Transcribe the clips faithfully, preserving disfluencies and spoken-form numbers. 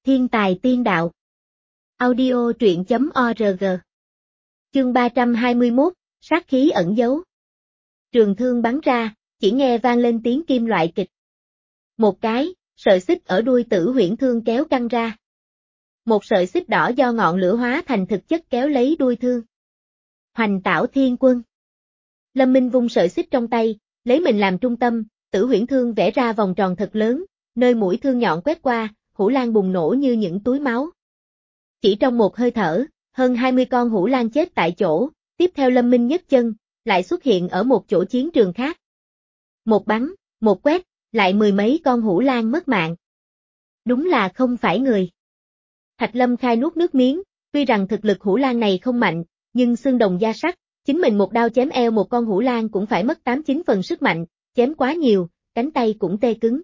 Thiên tài tiên đạo. Audio truyện chấm org. Chương ba trăm hai mươi mốt, sát khí ẩn giấu. Trường thương bắn ra, chỉ nghe vang lên tiếng kim loại kịch. Một cái, sợi xích ở đuôi Tử Huyễn thương kéo căng ra. Một sợi xích đỏ do ngọn lửa hóa thành thực chất kéo lấy đuôi thương. Hoành Tảo Thiên Quân. Lâm Minh vung sợi xích trong tay, lấy mình làm trung tâm, Tử Huyễn thương vẽ ra vòng tròn thật lớn, nơi mũi thương nhọn quét qua, hủ lang bùng nổ như những túi máu. Chỉ trong một hơi thở, hơn hai mươi con hủ lang chết tại chỗ, tiếp theo Lâm Minh nhấc chân, lại xuất hiện ở một chỗ chiến trường khác. Một bắn, một quét, lại mười mấy con hủ lang mất mạng. Đúng là không phải người. Thạch Lâm Khai nuốt nước miếng, tuy rằng thực lực hủ lang này không mạnh, nhưng xương đồng da sắt, chính mình một đao chém eo một con hủ lang cũng phải mất tám chín phần sức mạnh, chém quá nhiều, cánh tay cũng tê cứng.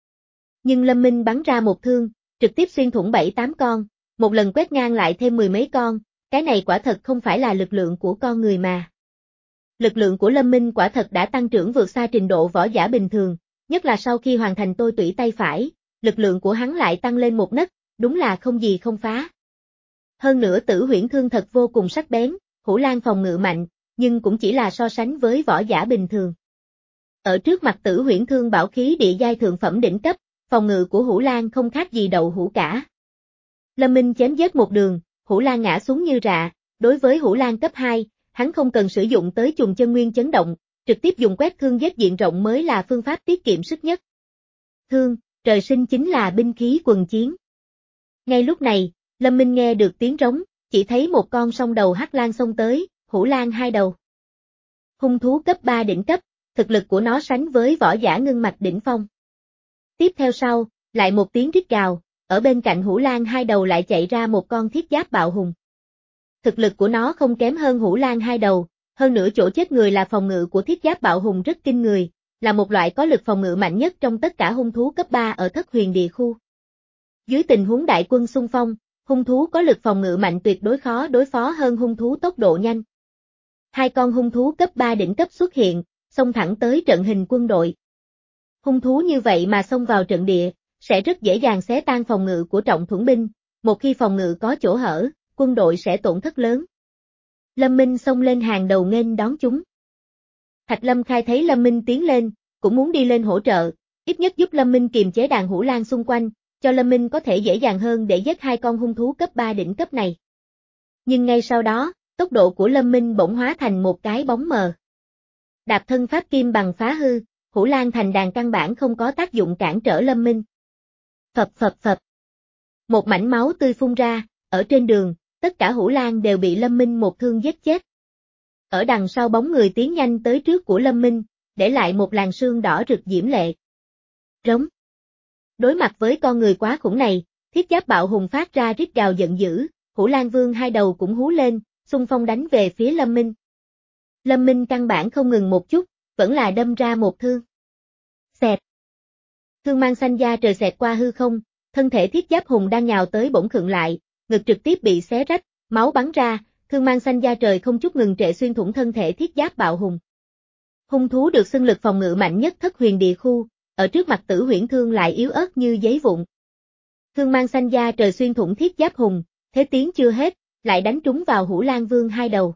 Nhưng Lâm Minh bắn ra một thương, trực tiếp xuyên thủng bảy tám con, một lần quét ngang lại thêm mười mấy con, cái này quả thật không phải là lực lượng của con người mà. Lực lượng của Lâm Minh quả thật đã tăng trưởng vượt xa trình độ võ giả bình thường, nhất là sau khi hoàn thành tôi tủy tay phải, lực lượng của hắn lại tăng lên một nấc, đúng là không gì không phá. Hơn nữa Tử Huyễn thương thật vô cùng sắc bén, hủ lang phòng ngự mạnh, nhưng cũng chỉ là so sánh với võ giả bình thường. Ở trước mặt Tử Huyễn thương bảo khí địa giai thượng phẩm đỉnh cấp, phòng ngự của hủ lang không khác gì đậu hũ cả. Lâm Minh chém giết một đường, hủ lang ngã xuống như rạ, đối với hủ lang cấp hai, hắn không cần sử dụng tới trùng chân nguyên chấn động, trực tiếp dùng quét thương giết diện rộng mới là phương pháp tiết kiệm sức nhất. Thương, trời sinh chính là binh khí quần chiến. Ngay lúc này, Lâm Minh nghe được tiếng rống, chỉ thấy một con song đầu hắc lang xông tới, hủ lang hai đầu. Hung thú cấp ba đỉnh cấp, thực lực của nó sánh với võ giả ngưng mạch đỉnh phong. Tiếp theo sau, lại một tiếng rít gào, ở bên cạnh hủ lang hai đầu lại chạy ra một con thiết giáp bạo hùng. Thực lực của nó không kém hơn hủ lang hai đầu, hơn nữa chỗ chết người là phòng ngự của thiết giáp bạo hùng rất kinh người, là một loại có lực phòng ngự mạnh nhất trong tất cả hung thú cấp ba ở Thất Huyền Địa khu. Dưới tình huống đại quân xung phong, hung thú có lực phòng ngự mạnh tuyệt đối khó đối phó hơn hung thú tốc độ nhanh. Hai con hung thú cấp ba đỉnh cấp xuất hiện, xông thẳng tới trận hình quân đội. Hung thú như vậy mà xông vào trận địa, sẽ rất dễ dàng xé tan phòng ngự của trọng thuẫn binh, một khi phòng ngự có chỗ hở, quân đội sẽ tổn thất lớn. Lâm Minh xông lên hàng đầu nghênh đón chúng. Thạch Lâm Khai thấy Lâm Minh tiến lên, cũng muốn đi lên hỗ trợ, ít nhất giúp Lâm Minh kiềm chế đàn hủ lang xung quanh, cho Lâm Minh có thể dễ dàng hơn để giết hai con hung thú cấp ba đỉnh cấp này. Nhưng ngay sau đó, tốc độ của Lâm Minh bỗng hóa thành một cái bóng mờ. Đạp thân pháp kim bằng phá hư, hủ lang thành đàn căn bản không có tác dụng cản trở Lâm Minh. Phập phập phập. Một mảnh máu tươi phun ra, ở trên đường, tất cả hủ lang đều bị Lâm Minh một thương giết chết. Ở đằng sau bóng người tiến nhanh tới trước của Lâm Minh, để lại một làn sương đỏ rực diễm lệ. Rống. Đối mặt với con người quá khủng này, thiết giáp bạo hùng phát ra rít gào giận dữ, hủ lang vương hai đầu cũng hú lên, xung phong đánh về phía Lâm Minh. Lâm Minh căn bản không ngừng một chút, vẫn là đâm ra một thương. Xẹt. Thương mang xanh da trời xẹt qua hư không, thân thể thiết giáp hùng đang nhào tới bỗng khựng lại, ngực trực tiếp bị xé rách, máu bắn ra, thương mang xanh da trời không chút ngừng trệ xuyên thủng thân thể thiết giáp bạo hùng. Hung thú được xưng lực phòng ngự mạnh nhất Thất Huyền Địa khu, ở trước mặt Tử Huyễn thương lại yếu ớt như giấy vụn. Thương mang xanh da trời xuyên thủng thiết giáp hùng, thế tiến chưa hết, lại đánh trúng vào hủ lang vương hai đầu.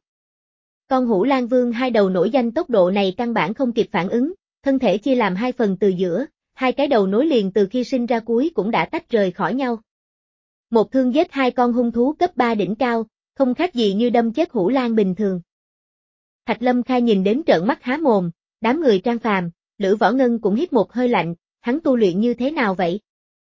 Con hủ lang vương hai đầu nổi danh tốc độ này căn bản không kịp phản ứng, thân thể chia làm hai phần từ giữa, hai cái đầu nối liền từ khi sinh ra cuối cũng đã tách rời khỏi nhau. Một thương giết hai con hung thú cấp ba đỉnh cao, không khác gì như đâm chết hủ lang bình thường. Thạch Lâm Khai nhìn đến trợn mắt há mồm, đám người Trang Phàm, Lữ Võ Ngân cũng hít một hơi lạnh, hắn tu luyện như thế nào vậy?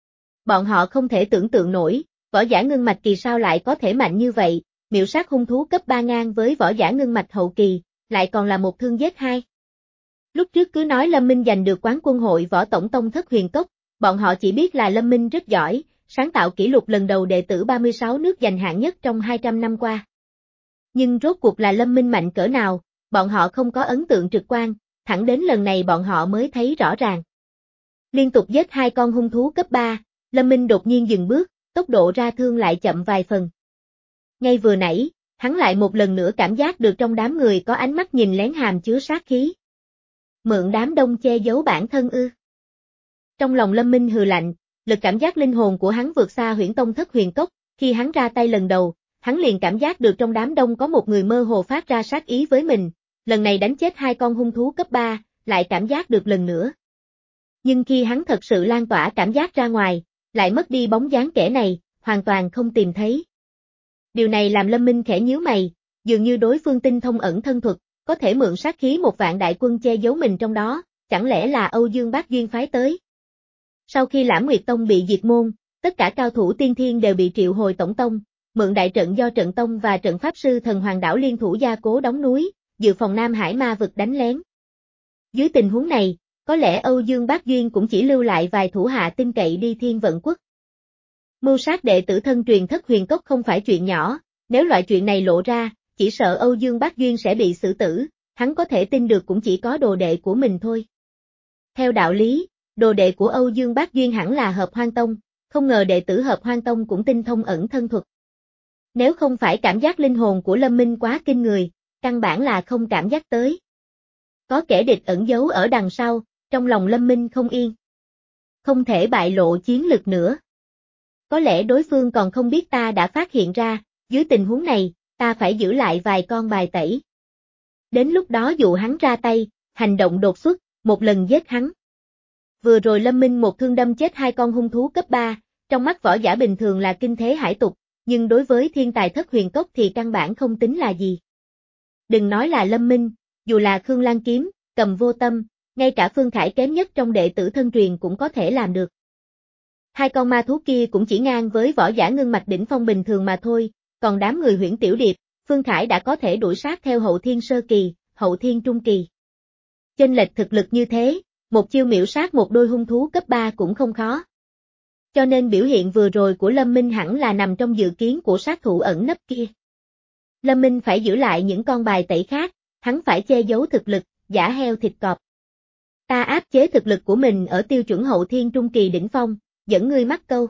Bọn họ không thể tưởng tượng nổi, võ giả ngưng mạch kỳ sao lại có thể mạnh như vậy, miểu sát hung thú cấp ba ngang với võ giả ngưng mạch hậu kỳ, lại còn là một thương giết hai. Lúc trước cứ nói Lâm Minh giành được quán quân hội võ tổng tông Thất Huyền Cốc, bọn họ chỉ biết là Lâm Minh rất giỏi, sáng tạo kỷ lục lần đầu đệ tử ba mươi sáu nước giành hạng nhất trong hai trăm năm qua. Nhưng rốt cuộc là Lâm Minh mạnh cỡ nào, bọn họ không có ấn tượng trực quan, thẳng đến lần này bọn họ mới thấy rõ ràng. Liên tục giết hai con hung thú cấp ba, Lâm Minh đột nhiên dừng bước, tốc độ ra thương lại chậm vài phần. Ngay vừa nãy, hắn lại một lần nữa cảm giác được trong đám người có ánh mắt nhìn lén hàm chứa sát khí. Mượn đám đông che giấu bản thân ư. Trong lòng Lâm Minh hừ lạnh, lực cảm giác linh hồn của hắn vượt xa Huyễn Tông Thất Huyền Cốc, khi hắn ra tay lần đầu, hắn liền cảm giác được trong đám đông có một người mơ hồ phát ra sát ý với mình, lần này đánh chết hai con hung thú cấp ba, lại cảm giác được lần nữa. Nhưng khi hắn thật sự lan tỏa cảm giác ra ngoài, lại mất đi bóng dáng kẻ này, hoàn toàn không tìm thấy. Điều này làm Lâm Minh khẽ nhíu mày, dường như đối phương tinh thông ẩn thân thuật, có thể mượn sát khí một vạn đại quân che giấu mình trong đó, chẳng lẽ là Âu Dương Bác Duyên phái tới. Sau khi Lãm Nguyệt Tông bị diệt môn, tất cả cao thủ tiên thiên đều bị triệu hồi tổng tông, mượn đại trận do trận tông và trận pháp sư thần hoàng đảo liên thủ gia cố đóng núi, dự phòng Nam Hải ma vực đánh lén. Dưới tình huống này, có lẽ Âu Dương Bác Duyên cũng chỉ lưu lại vài thủ hạ tin cậy đi Thiên Vận Quốc. Mưu sát đệ tử thân truyền Thất Huyền Cốc không phải chuyện nhỏ, nếu loại chuyện này lộ ra, chỉ sợ Âu Dương Bác Duyên sẽ bị xử tử, hắn có thể tin được cũng chỉ có đồ đệ của mình thôi. Theo đạo lý, đồ đệ của Âu Dương Bác Duyên hẳn là Hợp Hoan Tông, không ngờ đệ tử Hợp Hoan Tông cũng tinh thông ẩn thân thuật. Nếu không phải cảm giác linh hồn của Lâm Minh quá kinh người, căn bản là không cảm giác tới. Có kẻ địch ẩn giấu ở đằng sau, trong lòng Lâm Minh không yên. Không thể bại lộ chiến lực nữa. Có lẽ đối phương còn không biết ta đã phát hiện ra, dưới tình huống này, ta phải giữ lại vài con bài tẩy. Đến lúc đó dụ hắn ra tay, hành động đột xuất, một lần giết hắn. Vừa rồi Lâm Minh một thương đâm chết hai con hung thú cấp ba, trong mắt võ giả bình thường là kinh thế hải tục, nhưng đối với thiên tài Thất Huyền Cốc thì căn bản không tính là gì. Đừng nói là Lâm Minh, dù là Khương Lan Kiếm, Cầm Vô Tâm, ngay cả Phương Khải kém nhất trong đệ tử thân truyền cũng có thể làm được. Hai con ma thú kia cũng chỉ ngang với võ giả ngưng mạch đỉnh phong bình thường mà thôi, còn đám người Huyễn Tiểu Điệp, Phương Khải đã có thể đuổi sát theo hậu thiên sơ kỳ, hậu thiên trung kỳ. Chênh lệch thực lực như thế, một chiêu miểu sát một đôi hung thú cấp ba cũng không khó. Cho nên biểu hiện vừa rồi của Lâm Minh hẳn là nằm trong dự kiến của sát thủ ẩn nấp kia. Lâm Minh phải giữ lại những con bài tẩy khác, hắn phải che giấu thực lực, giả heo thịt cọp. Ta áp chế thực lực của mình ở tiêu chuẩn hậu thiên trung kỳ đỉnh phong, dẫn ngươi mắc câu.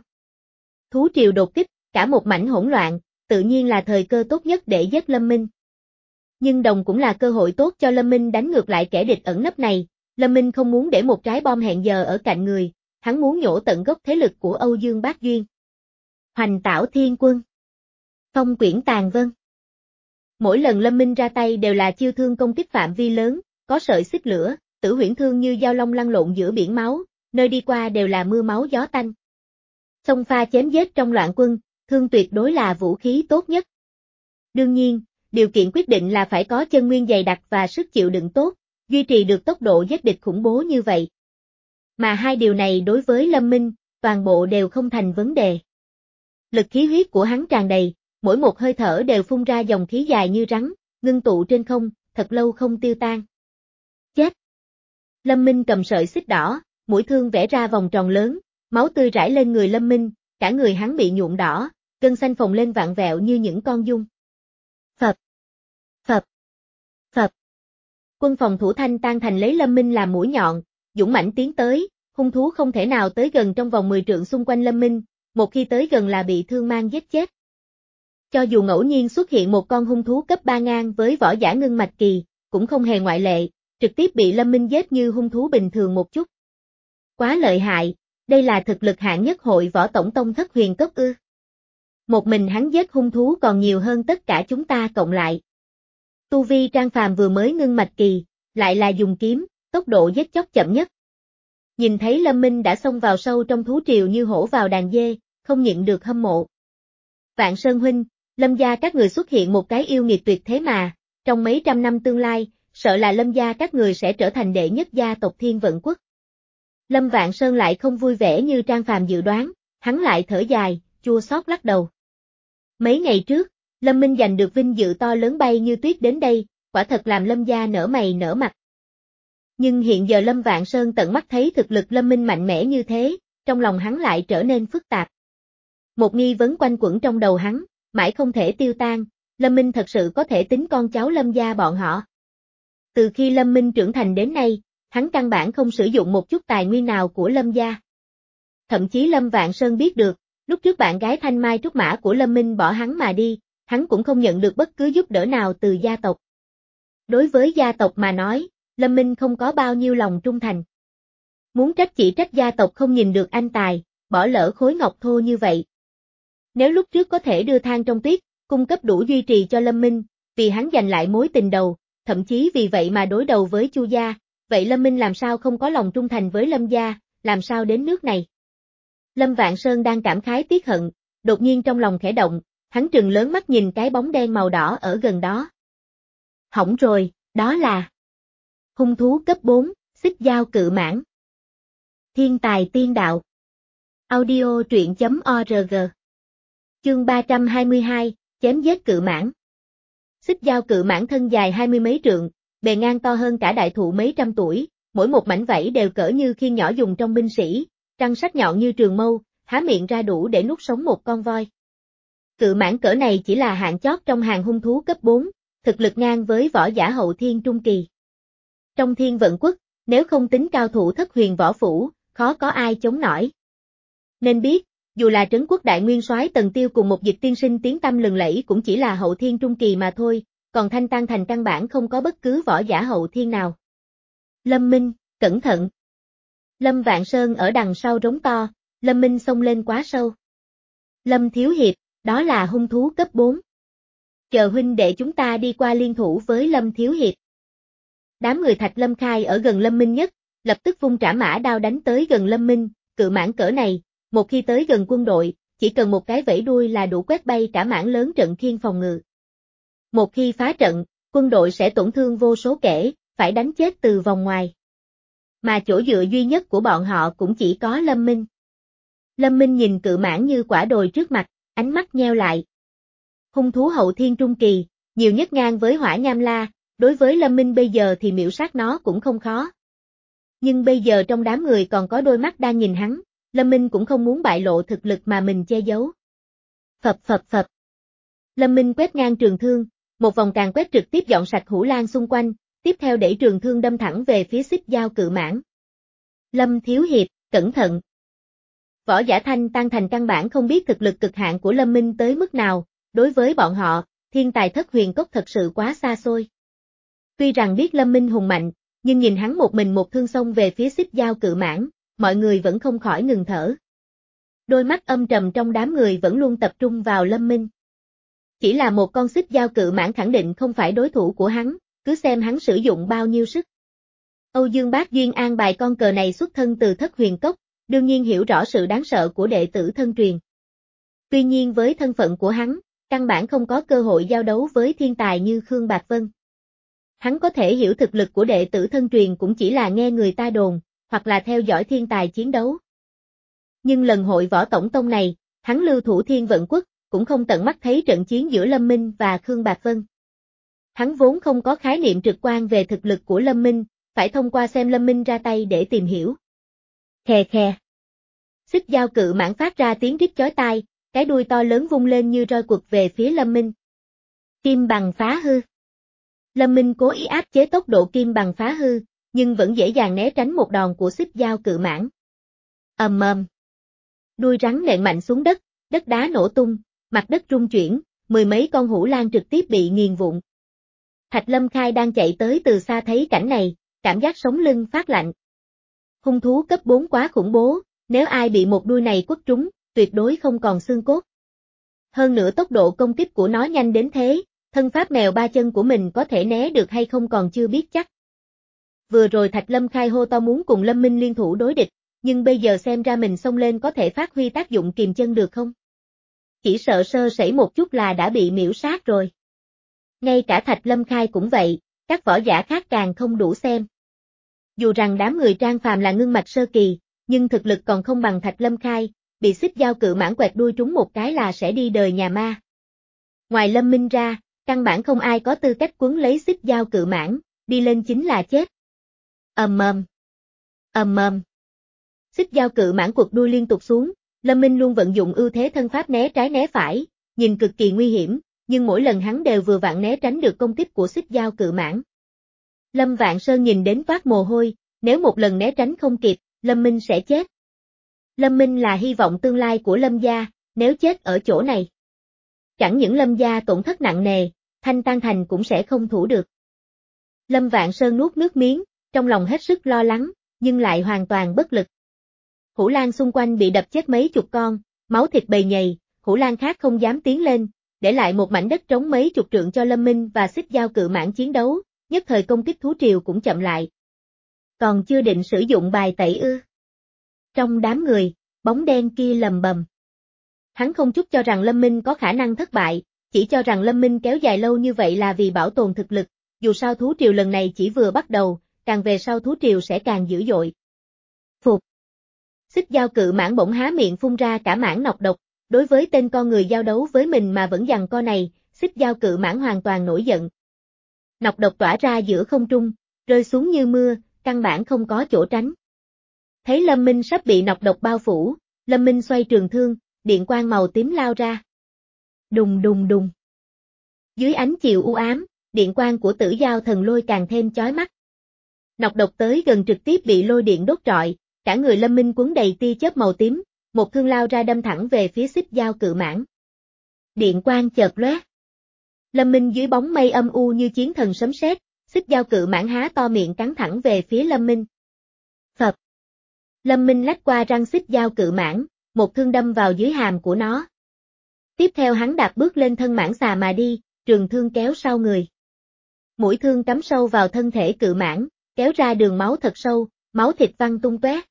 Thú triều đột kích, cả một mảnh hỗn loạn, tự nhiên là thời cơ tốt nhất để giết Lâm Minh. Nhưng đồng cũng là cơ hội tốt cho Lâm Minh đánh ngược lại kẻ địch ẩn nấp này, Lâm Minh không muốn để một trái bom hẹn giờ ở cạnh người, hắn muốn nhổ tận gốc thế lực của Âu Dương Bác Duyên. Hoành Tảo Thiên Quân, Phong Quyển Tàn Vân. Mỗi lần Lâm Minh ra tay đều là chiêu thương công kích phạm vi lớn, có sợi xích lửa, tử huyễn thương như dao long lăn lộn giữa biển máu, nơi đi qua đều là mưa máu gió tanh. Xông pha chém giết trong loạn quân, thương tuyệt đối là vũ khí tốt nhất. Đương nhiên, điều kiện quyết định là phải có chân nguyên dày đặc và sức chịu đựng tốt, duy trì được tốc độ giết địch khủng bố như vậy. Mà hai điều này đối với Lâm Minh, toàn bộ đều không thành vấn đề. Lực khí huyết của hắn tràn đầy, mỗi một hơi thở đều phun ra dòng khí dài như rắn, ngưng tụ trên không, thật lâu không tiêu tan. Chết! Lâm Minh cầm sợi xích đỏ, mũi thương vẽ ra vòng tròn lớn, máu tươi rải lên người Lâm Minh, cả người hắn bị nhuộm đỏ, gân xanh phồng lên vặn vẹo như những con giun. Phập! Phập! Phập! Quân phòng thủ thanh tan thành lấy Lâm Minh làm mũi nhọn, dũng mãnh tiến tới, hung thú không thể nào tới gần trong vòng mười trượng xung quanh Lâm Minh, một khi tới gần là bị thương mang giết chết. Cho dù ngẫu nhiên xuất hiện một con hung thú cấp ba ngang với võ giả ngưng mạch kỳ, cũng không hề ngoại lệ, trực tiếp bị Lâm Minh giết như hung thú bình thường một chút. Quá lợi hại, đây là thực lực hạng nhất hội võ tổng tông Thất Huyền Cốc ư. Một mình hắn giết hung thú còn nhiều hơn tất cả chúng ta cộng lại. Tu vi Trang Phàm vừa mới ngưng mạch kỳ, lại là dùng kiếm, tốc độ giết chóc chậm nhất. Nhìn thấy Lâm Minh đã xông vào sâu trong thú triều như hổ vào đàn dê, không nhịn được hâm mộ. Vạn Sơn huynh, Lâm gia các người xuất hiện một cái yêu nghiệt tuyệt thế mà, trong mấy trăm năm tương lai, sợ là Lâm gia các người sẽ trở thành đệ nhất gia tộc Thiên Vận Quốc. Lâm Vạn Sơn lại không vui vẻ như Trang Phàm dự đoán, hắn lại thở dài, chua xót lắc đầu. Mấy ngày trước, Lâm Minh giành được vinh dự to lớn bay như tuyết đến đây, quả thật làm Lâm gia nở mày nở mặt. Nhưng hiện giờ Lâm Vạn Sơn tận mắt thấy thực lực Lâm Minh mạnh mẽ như thế, trong lòng hắn lại trở nên phức tạp. Một nghi vấn quanh quẩn trong đầu hắn, mãi không thể tiêu tan, Lâm Minh thật sự có thể tính con cháu Lâm gia bọn họ. Từ khi Lâm Minh trưởng thành đến nay, hắn căn bản không sử dụng một chút tài nguyên nào của Lâm gia. Thậm chí Lâm Vạn Sơn biết được, lúc trước bạn gái Thanh Mai Trúc Mã của Lâm Minh bỏ hắn mà đi, hắn cũng không nhận được bất cứ giúp đỡ nào từ gia tộc. Đối với gia tộc mà nói, Lâm Minh không có bao nhiêu lòng trung thành. Muốn trách chỉ trách gia tộc không nhìn được anh tài, bỏ lỡ khối ngọc thô như vậy. Nếu lúc trước có thể đưa than trong tuyết, cung cấp đủ duy trì cho Lâm Minh, vì hắn giành lại mối tình đầu, thậm chí vì vậy mà đối đầu với Chu gia, vậy Lâm Minh làm sao không có lòng trung thành với Lâm gia, làm sao đến nước này. Lâm Vạn Sơn đang cảm khái tiếc hận, đột nhiên trong lòng khẽ động, hắn trừng lớn mắt nhìn cái bóng đen màu đỏ ở gần đó. Hỏng rồi, đó là hung thú cấp bốn, xích dao cự mãng. Thiên tài tiên đạo. Audio truyện chấm org. Chương ba trăm hai mươi hai, chém giết cự mãng. Xích dao cự mãng thân dài hai mươi mấy trượng, bề ngang to hơn cả đại thụ mấy trăm tuổi, mỗi một mảnh vảy đều cỡ như khiên nhỏ dùng trong binh sĩ, răng sắc nhọn như trường mâu, há miệng ra đủ để nuốt sống một con voi. Cự mãng cỡ này chỉ là hạng chót trong hàng hung thú cấp bốn, thực lực ngang với võ giả hậu thiên trung kỳ. Trong Thiên Vận Quốc, nếu không tính cao thủ thất huyền võ phủ, khó có ai chống nổi. Nên biết, dù là trấn quốc đại nguyên soái Tần Tiêu cùng một Dịch tiên sinh tiếng tăm lừng lẫy cũng chỉ là hậu thiên trung kỳ mà thôi, còn Thanh Tăng Thành căn bản không có bất cứ võ giả hậu thiên nào. Lâm Minh, cẩn thận. Lâm Vạn Sơn ở đằng sau rống to, Lâm Minh xông lên quá sâu. Lâm Thiếu Hiệp, đó là hung thú cấp bốn. Chờ huynh đệ chúng ta đi qua liên thủ với Lâm Thiếu Hiệp. Đám người Thạch Lâm Khai ở gần Lâm Minh nhất, lập tức vung trảm mã đao đánh tới gần Lâm Minh, cự mãng cỡ này, một khi tới gần quân đội, chỉ cần một cái vẫy đuôi là đủ quét bay cả mảng lớn trận thiên phòng ngự. Một khi phá trận, quân đội sẽ tổn thương vô số kể, phải đánh chết từ vòng ngoài. Mà chỗ dựa duy nhất của bọn họ cũng chỉ có Lâm Minh. Lâm Minh nhìn cự mãng như quả đồi trước mặt, ánh mắt nheo lại. Hung thú hậu thiên trung kỳ, nhiều nhất ngang với hỏa nham la, đối với Lâm Minh bây giờ thì miểu sát nó cũng không khó. Nhưng bây giờ trong đám người còn có đôi mắt đang nhìn hắn, Lâm Minh cũng không muốn bại lộ thực lực mà mình che giấu. Phập phập phập. Lâm Minh quét ngang trường thương, một vòng càng quét trực tiếp dọn sạch hủ lan xung quanh, tiếp theo đẩy trường thương đâm thẳng về phía xích dao cự mãng. Lâm Thiếu Hiệp, cẩn thận. Võ giả Thanh Tăng Thành căn bản không biết thực lực cực hạn của Lâm Minh tới mức nào, đối với bọn họ, thiên tài thất huyền cốc thật sự quá xa xôi. Tuy rằng biết Lâm Minh hùng mạnh, nhưng nhìn hắn một mình một thương xông về phía xích dao cự mãng, mọi người vẫn không khỏi ngừng thở. Đôi mắt âm trầm trong đám người vẫn luôn tập trung vào Lâm Minh. Chỉ là một con xích dao cự mãng khẳng định không phải đối thủ của hắn, cứ xem hắn sử dụng bao nhiêu sức. Âu Dương Bác Duyên an bài con cờ này xuất thân từ thất huyền cốc, đương nhiên hiểu rõ sự đáng sợ của đệ tử thân truyền. Tuy nhiên với thân phận của hắn, căn bản không có cơ hội giao đấu với thiên tài như Khương Bạc Vân. Hắn có thể hiểu thực lực của đệ tử thân truyền cũng chỉ là nghe người ta đồn, hoặc là theo dõi thiên tài chiến đấu. Nhưng lần hội võ tổng tông này, hắn lưu thủ Thiên Vận Quốc, cũng không tận mắt thấy trận chiến giữa Lâm Minh và Khương Bạc Vân. Hắn vốn không có khái niệm trực quan về thực lực của Lâm Minh, phải thông qua xem Lâm Minh ra tay để tìm hiểu. Khè khè. Xích dao cự mãng phát ra tiếng rít chói tai, cái đuôi to lớn vung lên như roi quật về phía Lâm Minh. Kim bằng phá hư. Lâm Minh cố ý áp chế tốc độ kim bằng phá hư, nhưng vẫn dễ dàng né tránh một đòn của xích dao cự mãng. Ầm ầm. Đuôi rắn nện mạnh xuống đất, đất đá nổ tung, mặt đất rung chuyển, mười mấy con hủ lan trực tiếp bị nghiền vụn. Thạch Lâm Khai đang chạy tới từ xa thấy cảnh này, cảm giác sống lưng phát lạnh. Hung thú cấp bốn quá khủng bố, nếu ai bị một đuôi này quất trúng, tuyệt đối không còn xương cốt. Hơn nữa tốc độ công kích của nó nhanh đến thế, thân pháp mèo ba chân của mình có thể né được hay không còn chưa biết chắc. Vừa rồi Thạch Lâm Khai hô to muốn cùng Lâm Minh liên thủ đối địch, nhưng bây giờ xem ra mình xông lên có thể phát huy tác dụng kìm chân được không? Chỉ sợ sơ sẩy một chút là đã bị miểu sát rồi. Ngay cả Thạch Lâm Khai cũng vậy, các võ giả khác càng không đủ xem. Dù rằng đám người Trang Phàm là ngưng mạch sơ kỳ, nhưng thực lực còn không bằng Thạch Lâm Khai, bị xích dao cự mãng quẹt đuôi trúng một cái là sẽ đi đời nhà ma. Ngoài Lâm Minh ra, căn bản không ai có tư cách quấn lấy xích dao cự mãng, đi lên chính là chết. Ầm ầm. Ầm ầm. Xích dao cự mãng quật đuôi liên tục xuống, Lâm Minh luôn vận dụng ưu thế thân pháp né trái né phải, nhìn cực kỳ nguy hiểm, nhưng mỗi lần hắn đều vừa vặn né tránh được công kích của xích dao cự mãng. Lâm Vạn Sơn nhìn đến toát mồ hôi, nếu một lần né tránh không kịp, Lâm Minh sẽ chết. Lâm Minh là hy vọng tương lai của Lâm gia, nếu chết ở chỗ này. Chẳng những Lâm gia tổn thất nặng nề, Thanh Tăng Thành cũng sẽ không thủ được. Lâm Vạn Sơn nuốt nước miếng, trong lòng hết sức lo lắng, nhưng lại hoàn toàn bất lực. hủ lang xung quanh bị đập chết mấy chục con, máu thịt bầy nhầy, hủ lang khác không dám tiến lên, để lại một mảnh đất trống mấy chục trượng cho Lâm Minh và Xích Dao Cự Mãng chiến đấu, nhất thời công kích thú triều cũng chậm lại. Còn chưa định sử dụng bài tẩy ư? Trong đám người, bóng đen kia lầm bầm. Hắn không chút cho rằng Lâm Minh có khả năng thất bại, chỉ cho rằng Lâm Minh kéo dài lâu như vậy là vì bảo tồn thực lực, dù sao thú triều lần này chỉ vừa bắt đầu, càng về sau thú triều sẽ càng dữ dội. Phục. Xích Dao Cự Mãng bỗng há miệng phun ra cả mãng nọc độc, đối với tên con người giao đấu với mình mà vẫn giằng co này, Xích Dao Cự Mãng hoàn toàn nổi giận. Nọc độc tỏa ra giữa không trung, rơi xuống như mưa, căn bản không có chỗ tránh. Thấy Lâm Minh sắp bị nọc độc bao phủ, Lâm Minh xoay trường thương, điện quang màu tím lao ra. Đùng đùng đùng. Dưới ánh chiều u ám, điện quang của Tử Giao Thần Lôi càng thêm chói mắt. Nọc độc tới gần trực tiếp bị lôi điện đốt trọi, cả người Lâm Minh quấn đầy tia chớp màu tím, một thương lao ra đâm thẳng về phía Xích Dao Cự Mãng. Điện quang chợt lóe. Lâm Minh dưới bóng mây âm u như chiến thần sấm sét, Xích Dao Cự Mãng há to miệng cắn thẳng về phía Lâm Minh. Phập. Lâm Minh lách qua răng Xích Dao Cự Mãng, một thương đâm vào dưới hàm của nó. Tiếp theo hắn đạp bước lên thân mãng xà mà đi, trường thương kéo sau người. Mũi thương cắm sâu vào thân thể cự mãng, kéo ra đường máu thật sâu, máu thịt văng tung tóe.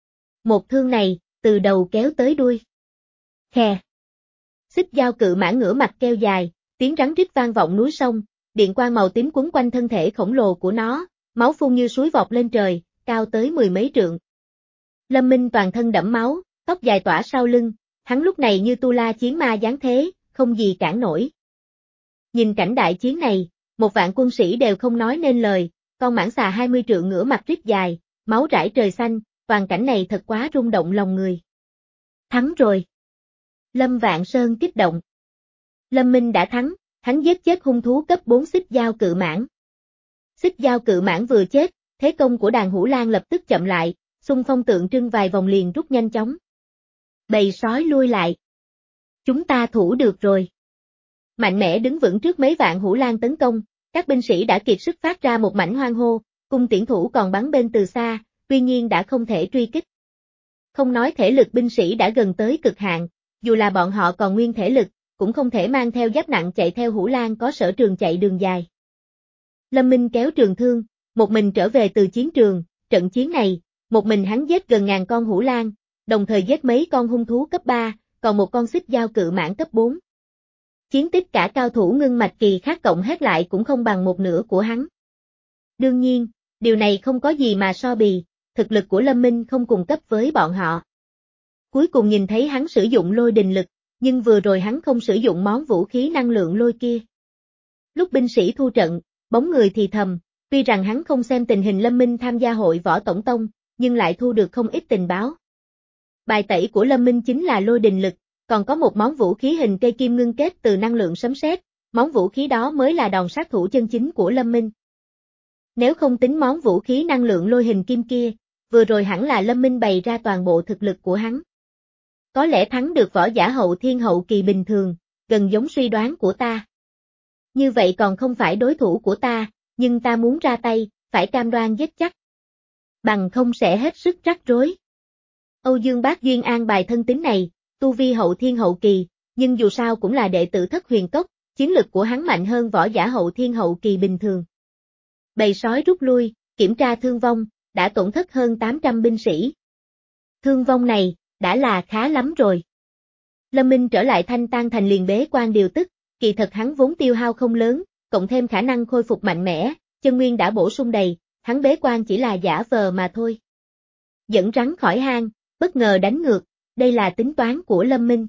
Một thương này, từ đầu kéo tới đuôi. Khè. Xích Dao Cự Mãng ngửa mặt kêu dài, tiếng rắn rít vang vọng núi sông, điện quang màu tím quấn quanh thân thể khổng lồ của nó, máu phun như suối vọt lên trời, cao tới mười mấy trượng. Lâm Minh toàn thân đẫm máu, tóc dài tỏa sau lưng, hắn lúc này như tu la chiến ma giáng thế, không gì cản nổi. Nhìn cảnh đại chiến này, một vạn quân sĩ đều không nói nên lời, con mãng xà hai mươi trượng ngửa mặt rít dài, máu rải trời xanh, toàn cảnh này thật quá rung động lòng người. Thắng rồi. Lâm Vạn Sơn kích động. Lâm Minh đã thắng, hắn giết chết hung thú cấp bốn Xích Dao Cự Mãng. Xích Dao Cự Mãng vừa chết, thế công của đàn hủ lang lập tức chậm lại, xung phong tượng trưng vài vòng liền rút nhanh chóng. Bầy sói lui lại. Chúng ta thủ được rồi. Mạnh mẽ đứng vững trước mấy vạn hủ lang tấn công, các binh sĩ đã kiệt sức phát ra một mảnh hoan hô, cung tiễn thủ còn bắn bên từ xa, tuy nhiên đã không thể truy kích. Không nói thể lực binh sĩ đã gần tới cực hạn, dù là bọn họ còn nguyên thể lực, cũng không thể mang theo giáp nặng chạy theo hủ lang có sở trường chạy đường dài. Lâm Minh kéo trường thương, một mình trở về từ chiến trường, trận chiến này, một mình hắn giết gần ngàn con hủ lang, đồng thời giết mấy con hung thú cấp ba, còn một con Xích Dao Cự Mãng cấp bốn. Chiến tích cả cao thủ ngưng mạch kỳ khác cộng hết lại cũng không bằng một nửa của hắn. Đương nhiên, điều này không có gì mà so bì, thực lực của Lâm Minh không cùng cấp với bọn họ. Cuối cùng nhìn thấy hắn sử dụng lôi đình lực, nhưng vừa rồi hắn không sử dụng món vũ khí năng lượng lôi kia. Lúc binh sĩ thu trận, bóng người thì thầm, tuy rằng hắn không xem tình hình Lâm Minh tham gia hội võ tổng tông, nhưng lại thu được không ít tình báo. Bài tẩy của Lâm Minh chính là lôi đình lực, còn có một món vũ khí hình cây kim ngưng kết từ năng lượng sấm sét, món vũ khí đó mới là đòn sát thủ chân chính của Lâm Minh. Nếu không tính món vũ khí năng lượng lôi hình kim kia, vừa rồi hẳn là Lâm Minh bày ra toàn bộ thực lực của hắn. Có lẽ thắng được võ giả hậu thiên hậu kỳ bình thường, gần giống suy đoán của ta. Như vậy còn không phải đối thủ của ta, nhưng ta muốn ra tay, phải cam đoan giết chắc. Bằng không sẽ hết sức rắc rối. Âu Dương Bác Duyên an bài thân tín này, tu vi hậu thiên hậu kỳ, nhưng dù sao cũng là đệ tử Thất Huyền Cốc, chiến lực của hắn mạnh hơn võ giả hậu thiên hậu kỳ bình thường. Bầy sói rút lui, kiểm tra thương vong, đã tổn thất hơn tám trăm binh sĩ. Thương vong này, đã là khá lắm rồi. Lâm Minh trở lại Thanh Tan Thành liền bế quan điều tức, kỳ thật hắn vốn tiêu hao không lớn, cộng thêm khả năng khôi phục mạnh mẽ, chân nguyên đã bổ sung đầy, hắn bế quan chỉ là giả vờ mà thôi. Dẫn rắn khỏi hang, bất ngờ đánh ngược, đây là tính toán của Lâm Minh.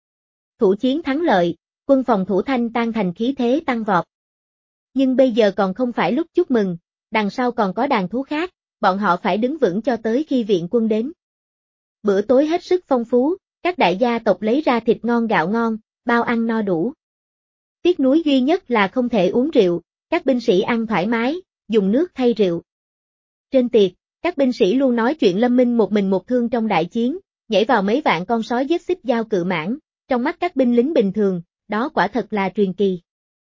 Thủ chiến thắng lợi, quân phòng thủ Thanh Tan Thành khí thế tăng vọt. Nhưng bây giờ còn không phải lúc chúc mừng, đằng sau còn có đàn thú khác, bọn họ phải đứng vững cho tới khi viện quân đến. Bữa tối hết sức phong phú, các đại gia tộc lấy ra thịt ngon gạo ngon, bao ăn no đủ. Tiếc nuối duy nhất là không thể uống rượu, các binh sĩ ăn thoải mái, dùng nước thay rượu. Trên tiệc, các binh sĩ luôn nói chuyện Lâm Minh một mình một thương trong đại chiến, nhảy vào mấy vạn con sói giết Xích Dao Cự Mãng, trong mắt các binh lính bình thường, đó quả thật là truyền kỳ.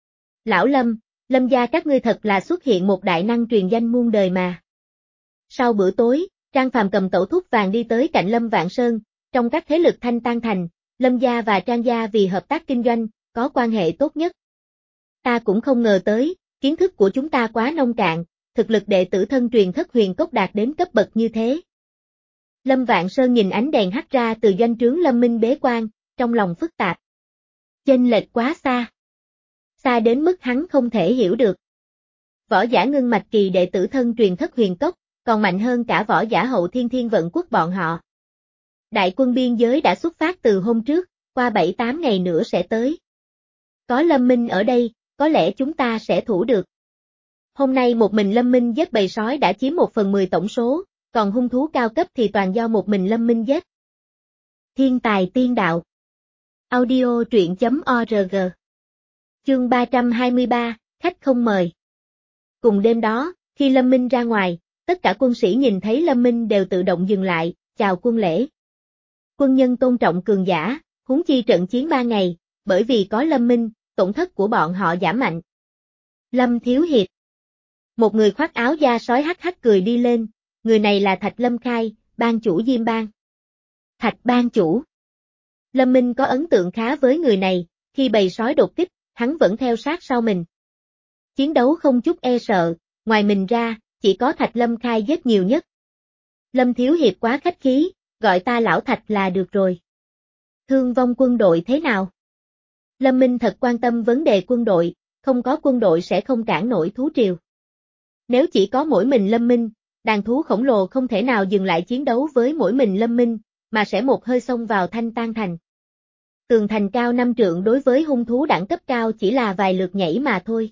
Lão Lâm, Lâm gia các ngươi thật là xuất hiện một đại năng truyền danh muôn đời mà. Sau bữa tối, Trang Phàm cầm tẩu thuốc vàng đi tới cạnh Lâm Vạn Sơn, trong các thế lực Thanh Tan Thành, Lâm gia và Trang gia vì hợp tác kinh doanh, có quan hệ tốt nhất. Ta cũng không ngờ tới, kiến thức của chúng ta quá nông cạn, thực lực đệ tử thân truyền Thất Huyền Cốc đạt đến cấp bậc như thế. Lâm Vạn Sơn nhìn ánh đèn hắt ra từ doanh trướng Lâm Minh bế quan, trong lòng phức tạp. Chênh lệch quá xa. Xa đến mức hắn không thể hiểu được. Võ giả ngưng mạch kỳ đệ tử thân truyền Thất Huyền Cốc, còn mạnh hơn cả võ giả hậu thiên thiên vận quốc bọn họ. Đại quân biên giới đã xuất phát từ hôm trước, qua bảy tám ngày nữa sẽ tới. Có Lâm Minh ở đây, có lẽ chúng ta sẽ thủ được. Hôm nay một mình Lâm Minh giết bầy sói đã chiếm một phần mười tổng số, còn hung thú cao cấp thì toàn do một mình Lâm Minh giết. Thiên tài tiên đạo. Audio truyện chấm org. Chương ba trăm hai mươi ba, khách không mời. Cùng đêm đó, khi Lâm Minh ra ngoài, tất cả quân sĩ nhìn thấy Lâm Minh đều tự động dừng lại, chào quân lễ. Quân nhân tôn trọng cường giả, huống chi trận chiến ba ngày, bởi vì có Lâm Minh, tổn thất của bọn họ giảm mạnh. Lâm Thiếu Hiệp. Một người khoác áo da sói hắc hắc cười đi lên, người này là Thạch Lâm Khai, ban chủ Diêm Bang. Thạch ban chủ. Lâm Minh có ấn tượng khá với người này, khi bầy sói đột kích, hắn vẫn theo sát sau mình. Chiến đấu không chút e sợ, ngoài mình ra, chỉ có Thạch Lâm Khai giết nhiều nhất. Lâm Thiếu Hiệp quá khách khí, gọi ta lão Thạch là được rồi. Thương vong quân đội thế nào? Lâm Minh thật quan tâm vấn đề quân đội, không có quân đội sẽ không cản nổi thú triều. Nếu chỉ có mỗi mình Lâm Minh, đàn thú khổng lồ không thể nào dừng lại chiến đấu với mỗi mình Lâm Minh, mà sẽ một hơi xông vào Thanh Tan Thành. Tường thành cao năm trượng đối với hung thú đẳng cấp cao chỉ là vài lượt nhảy mà thôi.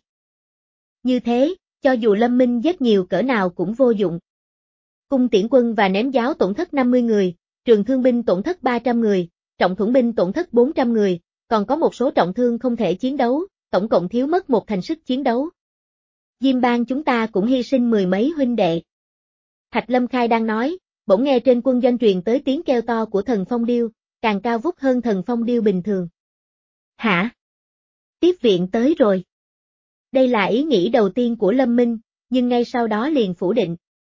Như thế, cho dù Lâm Minh giết nhiều cỡ nào cũng vô dụng. Cung tiễn quân và ném giáo tổn thất năm mươi người, trường thương binh tổn thất ba trăm người, trọng thuẫn binh tổn thất bốn trăm người, còn có một số trọng thương không thể chiến đấu, tổng cộng thiếu mất một thành sức chiến đấu. Diêm Bang chúng ta cũng hy sinh mười mấy huynh đệ. Thạch Lâm Khai đang nói, bỗng nghe trên quân doanh truyền tới tiếng kêu to của thần phong điêu, càng cao vút hơn thần phong điêu bình thường. Hả? Tiếp viện tới rồi. Đây là ý nghĩ đầu tiên của Lâm Minh, nhưng ngay sau đó liền phủ định.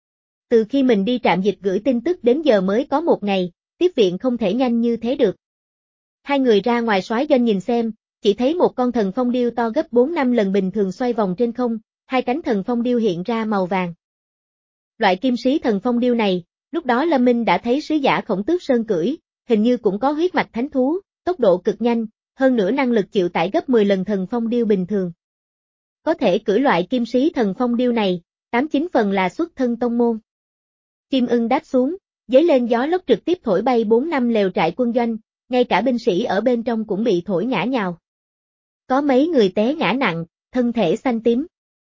Từ khi mình đi trạm dịch gửi tin tức đến giờ mới có một ngày, tiếp viện không thể nhanh như thế được. Hai người ra ngoài soái doanh nhìn xem, chỉ thấy một con thần phong điêu to gấp bốn năm lần bình thường xoay vòng trên không, hai cánh thần phong điêu hiện ra màu vàng. Loại kim sĩ thần phong điêu này, lúc đó Lâm Minh đã thấy sứ giả Khổng Tước Sơn cưỡi, hình như cũng có huyết mạch thánh thú, tốc độ cực nhanh, hơn nữa năng lực chịu tải gấp mười lần thần phong điêu bình thường. Có thể cưỡi loại kim sĩ thần phong điêu này, tám chín phần là xuất thân tông môn. Kim ưng đáp xuống, giấy lên gió lốc trực tiếp thổi bay bốn năm lều trại quân doanh, ngay cả binh sĩ ở bên trong cũng bị thổi ngã nhào. Có mấy người té ngã nặng, thân thể xanh tím.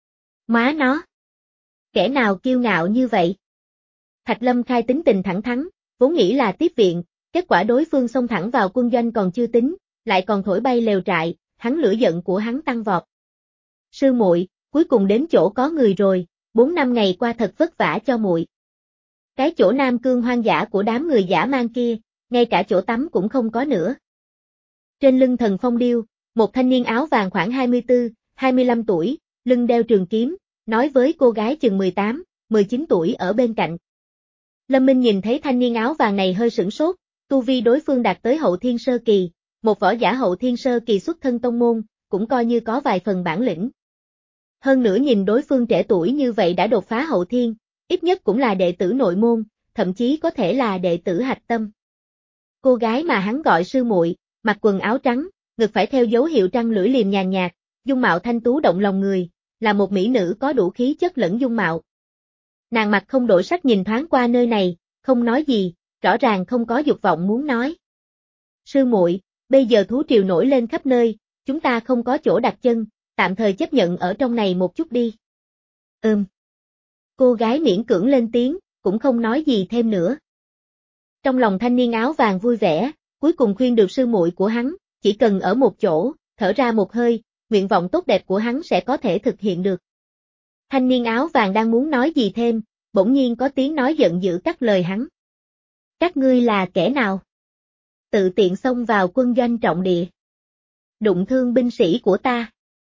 Má nó! Kẻ nào kiêu ngạo như vậy? Thạch Lâm Khai tính tình thẳng thắn, vốn nghĩ là tiếp viện, kết quả đối phương xông thẳng vào quân doanh còn chưa tính, lại còn thổi bay lều trại, hắn lửa giận của hắn tăng vọt. Sư muội, cuối cùng đến chỗ có người rồi, bốn năm ngày qua thật vất vả cho muội. Cái chỗ Nam Cương hoang dã của đám người dã man kia, ngay cả chỗ tắm cũng không có nữa. Trên lưng thần phong điêu, một thanh niên áo vàng khoảng hai mươi tư, hai mươi lăm tuổi, lưng đeo trường kiếm, nói với cô gái chừng mười tám, mười chín tuổi ở bên cạnh. Lâm Minh nhìn thấy thanh niên áo vàng này hơi sửng sốt, tu vi đối phương đạt tới hậu thiên sơ kỳ, một võ giả hậu thiên sơ kỳ xuất thân tông môn, cũng coi như có vài phần bản lĩnh. Hơn nữa nhìn đối phương trẻ tuổi như vậy đã đột phá hậu thiên, ít nhất cũng là đệ tử nội môn, thậm chí có thể là đệ tử hạch tâm. Cô gái mà hắn gọi sư muội, mặc quần áo trắng, ngực phải theo dấu hiệu trăng lưỡi liềm nhàn nhạt, dung mạo thanh tú động lòng người, là một mỹ nữ có đủ khí chất lẫn dung mạo. Nàng mặt không đổi sắc nhìn thoáng qua nơi này, không nói gì, rõ ràng không có dục vọng muốn nói. Sư muội, bây giờ thú triều nổi lên khắp nơi, chúng ta không có chỗ đặt chân, tạm thời chấp nhận ở trong này một chút đi. Ừm. Cô gái miễn cưỡng lên tiếng, cũng không nói gì thêm nữa. Trong lòng thanh niên áo vàng vui vẻ, cuối cùng khuyên được sư muội của hắn, chỉ cần ở một chỗ, thở ra một hơi, nguyện vọng tốt đẹp của hắn sẽ có thể thực hiện được. Thanh niên áo vàng đang muốn nói gì thêm, bỗng nhiên có tiếng nói giận dữ cắt lời hắn. Các ngươi là kẻ nào? Tự tiện xông vào quân doanh trọng địa. Đụng thương binh sĩ của ta.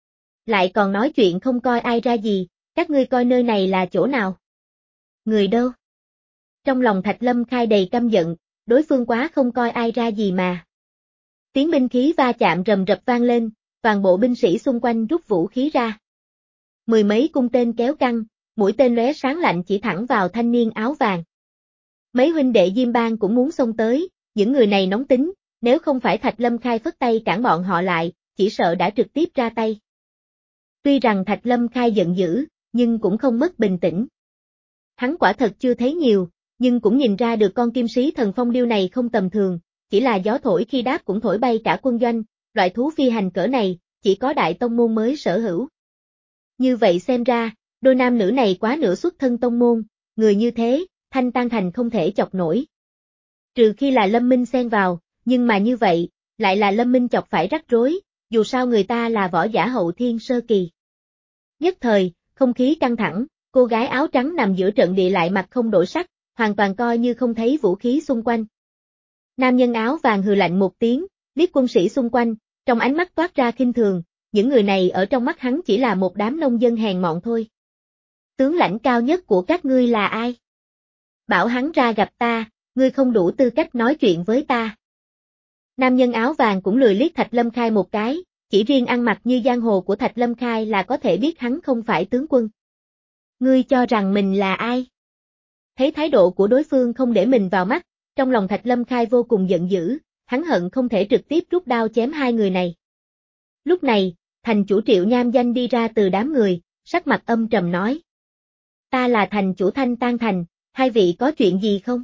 Lại còn nói chuyện không coi ai ra gì, các ngươi coi nơi này là chỗ nào? Người đâu? Trong lòng Thạch Lâm Khai đầy căm giận, đối phương quá không coi ai ra gì mà. Tiếng binh khí va chạm rầm rập vang lên, toàn bộ binh sĩ xung quanh rút vũ khí ra. Mười mấy cung tên kéo căng, mũi tên lóe sáng lạnh chỉ thẳng vào thanh niên áo vàng. Mấy huynh đệ Diêm Bang cũng muốn xông tới, những người này nóng tính, nếu không phải Thạch Lâm Khai phất tay cản bọn họ lại, chỉ sợ đã trực tiếp ra tay. Tuy rằng Thạch Lâm Khai giận dữ, nhưng cũng không mất bình tĩnh. Hắn quả thật chưa thấy nhiều, nhưng cũng nhìn ra được con kim sĩ thần phong điêu này không tầm thường, chỉ là gió thổi khi đáp cũng thổi bay cả quân doanh, loại thú phi hành cỡ này, chỉ có đại tông môn mới sở hữu. Như vậy xem ra, đôi nam nữ này quá nửa xuất thân tông môn, người như thế, Thanh Tan Thành không thể chọc nổi. Trừ khi là Lâm Minh xen vào, nhưng mà như vậy, lại là Lâm Minh chọc phải rắc rối, dù sao người ta là võ giả hậu thiên sơ kỳ. Nhất thời, không khí căng thẳng, cô gái áo trắng nằm giữa trận địa lại mặt không đổi sắc, hoàn toàn coi như không thấy vũ khí xung quanh. Nam nhân áo vàng hừ lạnh một tiếng, liếc quân sĩ xung quanh, trong ánh mắt toát ra khinh thường, những người này ở trong mắt hắn chỉ là một đám nông dân hèn mọn thôi. Tướng lãnh cao nhất của các ngươi là ai? Bảo hắn ra gặp ta, ngươi không đủ tư cách nói chuyện với ta. Nam nhân áo vàng cũng lười liếc Thạch Lâm Khai một cái, chỉ riêng ăn mặc như giang hồ của Thạch Lâm Khai là có thể biết hắn không phải tướng quân. Ngươi cho rằng mình là ai? Thấy thái độ của đối phương không để mình vào mắt, trong lòng Thạch Lâm Khai vô cùng giận dữ, hắn hận không thể trực tiếp rút đao chém hai người này. Lúc này, thành chủ Triệu Nham Danh đi ra từ đám người, sắc mặt âm trầm nói. Ta là thành chủ Thanh Tan Thành, hai vị có chuyện gì không?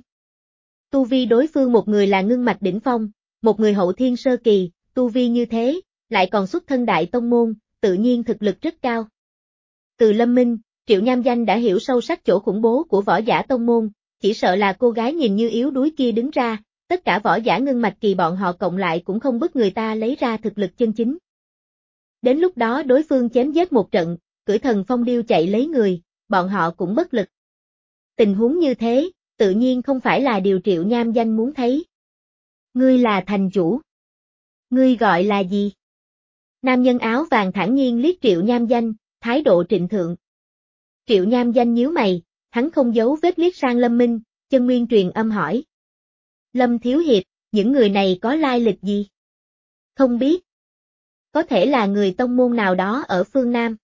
Tu vi đối phương một người là ngưng mạch đỉnh phong, một người hậu thiên sơ kỳ, tu vi như thế, lại còn xuất thân đại tông môn, tự nhiên thực lực rất cao. Từ Lâm Minh, Triệu Nham Danh đã hiểu sâu sắc chỗ khủng bố của võ giả tông môn, chỉ sợ là cô gái nhìn như yếu đuối kia đứng ra, tất cả võ giả ngưng mạch kỳ bọn họ cộng lại cũng không bức người ta lấy ra thực lực chân chính. Đến lúc đó đối phương chém giết một trận, cưỡi thần phong điêu chạy lấy người, bọn họ cũng bất lực. Tình huống như thế, tự nhiên không phải là điều Triệu Nham Danh muốn thấy. Ngươi là thành chủ. Ngươi gọi là gì? Nam nhân áo vàng thản nhiên liếc Triệu Nham Danh, thái độ trịnh thượng. Triệu Nham Danh nhíu mày, hắn không giấu vết liếc sang Lâm Minh, chân nguyên truyền âm hỏi. Lâm Thiếu Hiệp, những người này có lai lịch gì? Không biết. Có thể là người tông môn nào đó ở phương Nam.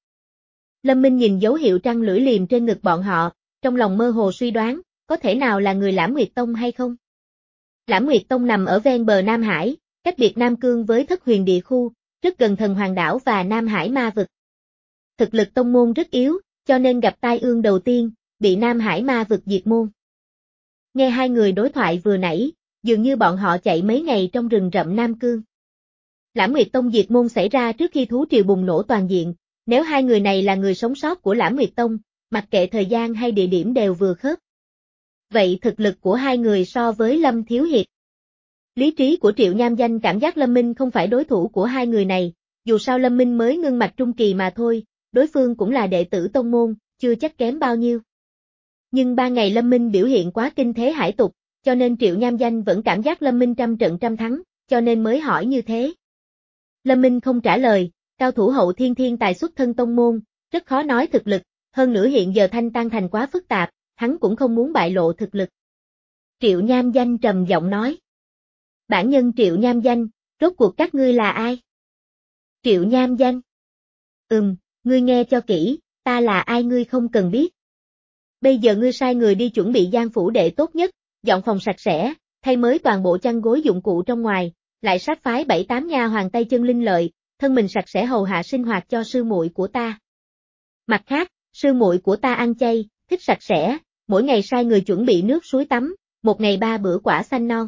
Lâm Minh nhìn dấu hiệu trăng lưỡi liềm trên ngực bọn họ, trong lòng mơ hồ suy đoán, có thể nào là người Lãm Nguyệt Tông hay không? Lãm Nguyệt Tông nằm ở ven bờ Nam Hải, cách biệt Nam Cương với Thất Huyền Địa Khu, rất gần Thần Hoàng Đảo và Nam Hải Ma Vực. Thực lực tông môn rất yếu, cho nên gặp tai ương đầu tiên, bị Nam Hải Ma Vực diệt môn. Nghe hai người đối thoại vừa nãy, dường như bọn họ chạy mấy ngày trong rừng rậm Nam Cương. Lãm Nguyệt Tông diệt môn xảy ra trước khi thú triều bùng nổ toàn diện, nếu hai người này là người sống sót của Lãm Nguyệt Tông, mặc kệ thời gian hay địa điểm đều vừa khớp. Vậy thực lực của hai người so với Lâm Thiếu Hiệp. Lý trí của Triệu Nham Danh cảm giác Lâm Minh không phải đối thủ của hai người này, dù sao Lâm Minh mới ngưng mạch trung kỳ mà thôi, đối phương cũng là đệ tử tông môn, chưa chắc kém bao nhiêu. Nhưng ba ngày Lâm Minh biểu hiện quá kinh thế hải tục, cho nên Triệu Nham Danh vẫn cảm giác Lâm Minh trăm trận trăm thắng, cho nên mới hỏi như thế. Lâm Minh không trả lời, cao thủ hậu thiên thiên tài xuất thân tông môn, rất khó nói thực lực, hơn nữa hiện giờ Thanh Tan Thành quá phức tạp, hắn cũng không muốn bại lộ thực lực. Triệu Nham Danh trầm giọng nói. Bản nhân Triệu Nham Danh, rốt cuộc các ngươi là ai? Triệu Nham Danh. Ừm, ngươi nghe cho kỹ, ta là ai ngươi không cần biết. Bây giờ ngươi sai người đi chuẩn bị Giang phủ đệ tốt nhất, dọn phòng sạch sẽ, thay mới toàn bộ chăn gối dụng cụ trong ngoài, lại sát phái bảy tám nha hoàng tay chân linh lợi, thân mình sạch sẽ hầu hạ sinh hoạt cho sư muội của ta. Mặt khác, sư muội của ta ăn chay, thích sạch sẽ, mỗi ngày sai người chuẩn bị nước suối tắm, một ngày ba bữa quả xanh non.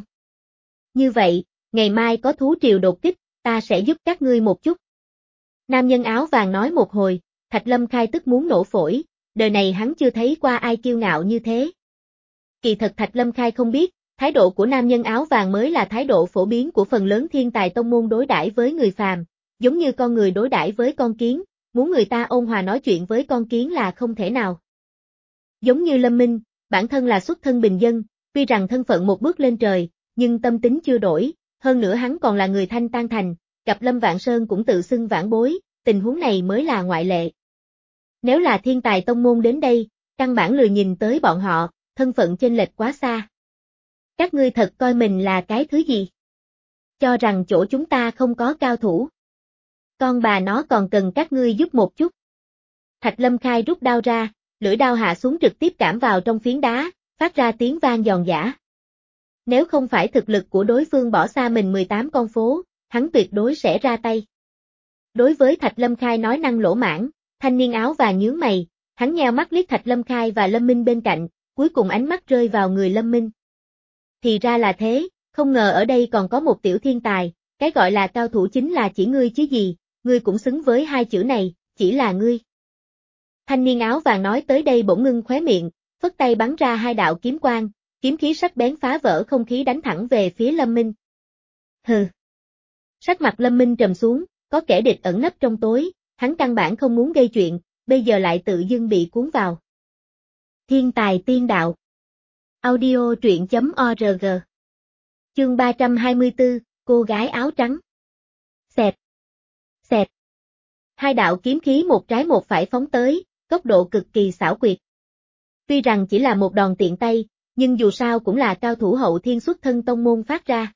Như vậy, ngày mai có thú triều đột kích, ta sẽ giúp các ngươi một chút. Nam nhân áo vàng nói một hồi, Thạch Lâm Khai tức muốn nổ phổi, đời này hắn chưa thấy qua ai kiêu ngạo như thế. Kỳ thật Thạch Lâm Khai không biết, thái độ của nam nhân áo vàng mới là thái độ phổ biến của phần lớn thiên tài tông môn đối đãi với người phàm, giống như con người đối đãi với con kiến, muốn người ta ôn hòa nói chuyện với con kiến là không thể nào. Giống như Lâm Minh, bản thân là xuất thân bình dân, tuy rằng thân phận một bước lên trời, nhưng tâm tính chưa đổi, hơn nữa hắn còn là người Thanh Tan Thành, gặp Lâm Vạn Sơn cũng tự xưng vãn bối, tình huống này mới là ngoại lệ. Nếu là thiên tài tông môn đến đây, căn bản lười nhìn tới bọn họ, thân phận chênh lệch quá xa. Các ngươi thật coi mình là cái thứ gì? Cho rằng chỗ chúng ta không có cao thủ. Con bà nó còn cần các ngươi giúp một chút. Thạch Lâm Khai rút đao ra, lưỡi đao hạ xuống trực tiếp cảm vào trong phiến đá, phát ra tiếng vang giòn giã. Nếu không phải thực lực của đối phương bỏ xa mình mười tám con phố, hắn tuyệt đối sẽ ra tay. Đối với Thạch Lâm Khai nói năng lỗ mãng, thanh niên áo vàng nhướng mày, hắn nheo mắt liếc Thạch Lâm Khai và Lâm Minh bên cạnh, cuối cùng ánh mắt rơi vào người Lâm Minh. Thì ra là thế, không ngờ ở đây còn có một tiểu thiên tài, cái gọi là cao thủ chính là chỉ ngươi chứ gì, ngươi cũng xứng với hai chữ này, chỉ là ngươi. Thanh niên áo vàng nói tới đây bỗng ngưng khóe miệng, phất tay bắn ra hai đạo kiếm quang, kiếm khí sắc bén phá vỡ không khí đánh thẳng về phía Lâm Minh. Hừ. Sắc mặt Lâm Minh trầm xuống, có kẻ địch ẩn nấp trong tối, hắn căn bản không muốn gây chuyện, bây giờ lại tự dưng bị cuốn vào. Thiên tài tiên đạo. Audio truyện chấm org. Chương ba trăm hai mươi tư, cô gái áo trắng. Xẹt. Xẹt. Hai đạo kiếm khí một trái một phải phóng tới, tốc độ cực kỳ xảo quyệt. Tuy rằng chỉ là một đòn tiện tay, nhưng dù sao cũng là cao thủ hậu thiên xuất thân tông môn phát ra.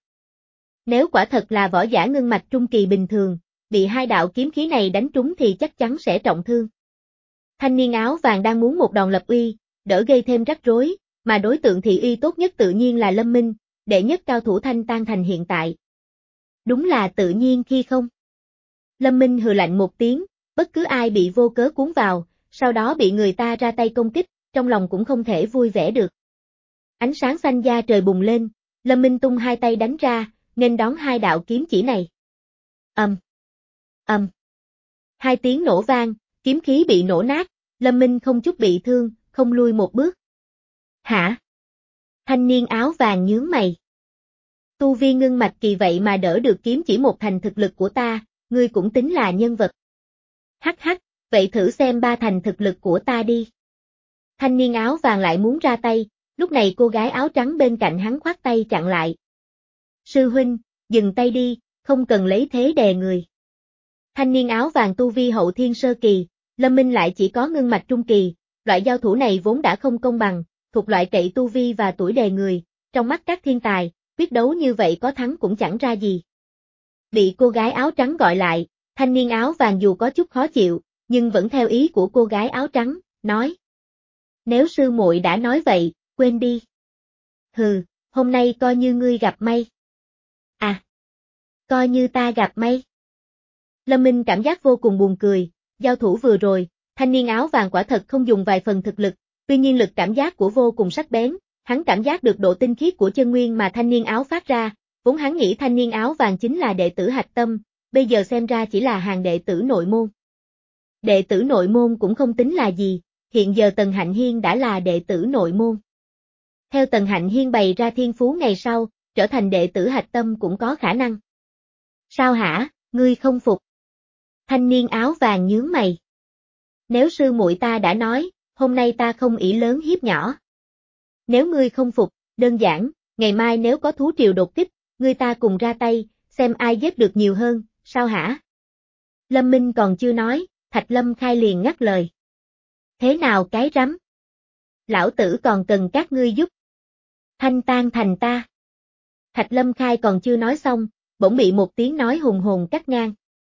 Nếu quả thật là võ giả ngưng mạch trung kỳ bình thường, bị hai đạo kiếm khí này đánh trúng thì chắc chắn sẽ trọng thương. Thanh niên áo vàng đang muốn một đòn lập uy, đỡ gây thêm rắc rối, mà đối tượng thị uy tốt nhất tự nhiên là Lâm Minh, đệ nhất cao thủ Thanh Tan Thành hiện tại. Đúng là tự nhiên khi không. Lâm Minh hừ lạnh một tiếng, bất cứ ai bị vô cớ cuốn vào, sau đó bị người ta ra tay công kích, trong lòng cũng không thể vui vẻ được. Ánh sáng xanh da trời bùng lên, Lâm Minh tung hai tay đánh ra, nghênh đón hai đạo kiếm chỉ này. Ầm. Ầm. Hai tiếng nổ vang, kiếm khí bị nổ nát, Lâm Minh không chút bị thương, không lui một bước. Hả? Thanh niên áo vàng nhướng mày. Tu vi ngưng mạch kỳ vậy mà đỡ được kiếm chỉ một thành thực lực của ta, ngươi cũng tính là nhân vật. Hắc hắc, vậy thử xem ba thành thực lực của ta đi. Thanh niên áo vàng lại muốn ra tay, lúc này cô gái áo trắng bên cạnh hắn khoát tay chặn lại. Sư huynh, dừng tay đi, không cần lấy thế đè người. Thanh niên áo vàng tu vi hậu thiên sơ kỳ, Lâm Minh lại chỉ có ngưng mạch trung kỳ, loại giao thủ này vốn đã không công bằng, thuộc loại cậy tu vi và tuổi đè người, trong mắt các thiên tài, quyết đấu như vậy có thắng cũng chẳng ra gì. Bị cô gái áo trắng gọi lại, thanh niên áo vàng dù có chút khó chịu, nhưng vẫn theo ý của cô gái áo trắng, nói. Nếu sư muội đã nói vậy, quên đi. Hừ, hôm nay coi như ngươi gặp may. À, coi như ta gặp may. Lâm Minh cảm giác vô cùng buồn cười, giao thủ vừa rồi, thanh niên áo vàng quả thật không dùng vài phần thực lực, tuy nhiên lực cảm giác của vô cùng sắc bén, hắn cảm giác được độ tinh khiết của chân nguyên mà thanh niên áo phát ra, vốn hắn nghĩ thanh niên áo vàng chính là đệ tử hạch tâm, bây giờ xem ra chỉ là hàng đệ tử nội môn. Đệ tử nội môn cũng không tính là gì, hiện giờ Tần Hạnh Hiên đã là đệ tử nội môn. Theo Tần Hạnh Hiên bày ra thiên phú ngày sau, trở thành đệ tử hạch tâm cũng có khả năng. Sao hả, ngươi không phục? Thanh niên áo vàng nhướng mày. Nếu sư muội ta đã nói, hôm nay ta không ỷ lớn hiếp nhỏ. Nếu ngươi không phục, đơn giản, ngày mai nếu có thú triều đột kích, ngươi ta cùng ra tay, xem ai giết được nhiều hơn, sao hả? Lâm Minh còn chưa nói, Thạch Lâm Khai liền ngắt lời. Thế nào cái rắm? Lão tử còn cần các ngươi giúp. Thanh Tan Thành ta. Thạch Lâm Khai còn chưa nói xong, bỗng bị một tiếng nói hùng hồn cắt ngang.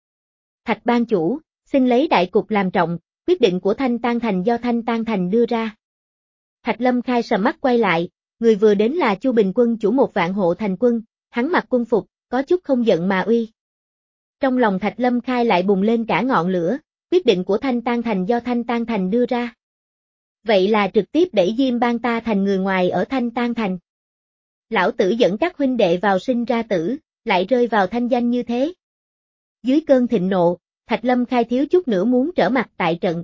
Thạch ban chủ, xin lấy đại cục làm trọng, quyết định của Thanh Tan Thành do Thanh Tan Thành đưa ra. Thạch Lâm Khai sầm mắt quay lại, người vừa đến là Chu Bình Quân chủ một vạn hộ thành quân, hắn mặc quân phục, có chút không giận mà uy. Trong lòng Thạch Lâm Khai lại bùng lên cả ngọn lửa, quyết định của Thanh Tan Thành do Thanh Tan Thành đưa ra. Vậy là trực tiếp đẩy Diêm Bang ta thành người ngoài ở Thanh Tan Thành. Lão tử dẫn các huynh đệ vào sinh ra tử, lại rơi vào thanh danh như thế. Dưới cơn thịnh nộ, Thạch Lâm Khai thiếu chút nữa muốn trở mặt tại trận.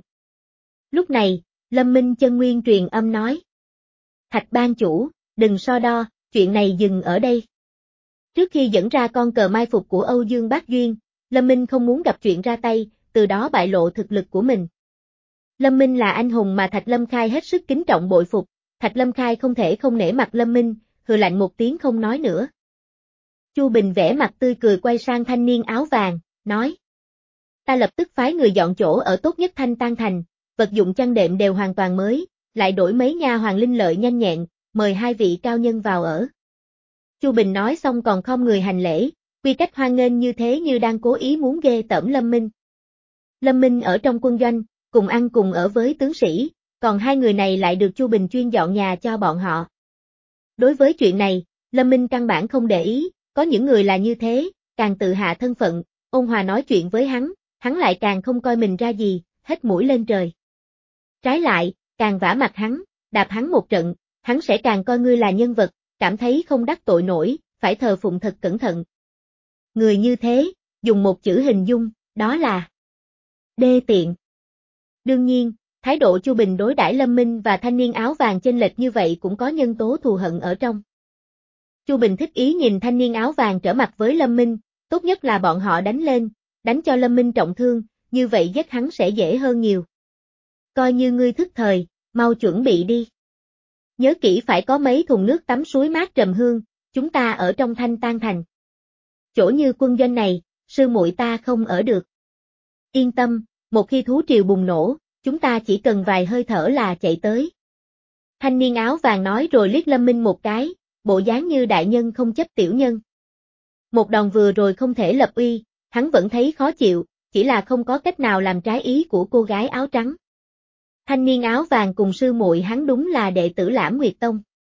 Lúc này, Lâm Minh chân nguyên truyền âm nói. Thạch ban chủ, đừng so đo, chuyện này dừng ở đây. Trước khi dẫn ra con cờ mai phục của Âu Dương Bác Duyên, Lâm Minh không muốn gặp chuyện ra tay, từ đó bại lộ thực lực của mình. Lâm Minh là anh hùng mà Thạch Lâm Khai hết sức kính trọng bội phục, Thạch Lâm Khai không thể không nể mặt Lâm Minh, hừ lạnh một tiếng không nói nữa. Chu Bình vẽ mặt tươi cười quay sang thanh niên áo vàng, nói. Ta lập tức phái người dọn chỗ ở tốt nhất Thanh Tan Thành, vật dụng chăn đệm đều hoàn toàn mới, lại đổi mấy nha hoàng linh lợi nhanh nhẹn, mời hai vị cao nhân vào ở. Chu Bình nói xong còn khom người hành lễ, quy cách hoan nghênh như thế như đang cố ý muốn ghê tởm Lâm Minh. Lâm Minh ở trong quân doanh, cùng ăn cùng ở với tướng sĩ, còn hai người này lại được Chu Bình chuyên dọn nhà cho bọn họ. Đối với chuyện này, Lâm Minh căn bản không để ý, có những người là như thế, càng tự hạ thân phận, ôn hòa nói chuyện với hắn, hắn lại càng không coi mình ra gì, hết mũi lên trời. Trái lại, càng vả mặt hắn, đạp hắn một trận, hắn sẽ càng coi ngươi là nhân vật, cảm thấy không đắc tội nổi, phải thờ phụng thật cẩn thận. Người như thế, dùng một chữ hình dung, đó là đê tiện. Đương nhiên, thái độ Chu Bình đối đãi Lâm Minh và thanh niên áo vàng chênh lệch như vậy cũng có nhân tố thù hận ở trong. Chu Bình thích ý nhìn thanh niên áo vàng trở mặt với Lâm Minh, tốt nhất là bọn họ đánh lên, đánh cho Lâm Minh trọng thương, như vậy giết hắn sẽ dễ hơn nhiều. Coi như ngươi thức thời, mau chuẩn bị đi. Nhớ kỹ phải có mấy thùng nước tắm suối mát trầm hương, chúng ta ở trong Thanh Tan Thành. Chỗ như quân doanh này, sư muội ta không ở được. Yên tâm, một khi thú triều bùng nổ, chúng ta chỉ cần vài hơi thở là chạy tới. Thanh niên áo vàng nói rồi liếc Lâm Minh một cái, bộ dáng như đại nhân không chấp tiểu nhân. Một đòn vừa rồi không thể lập uy, hắn vẫn thấy khó chịu, chỉ là không có cách nào làm trái ý của cô gái áo trắng. Thanh niên áo vàng cùng sư muội hắn đúng là đệ tử Lãm Nguyệt Tông.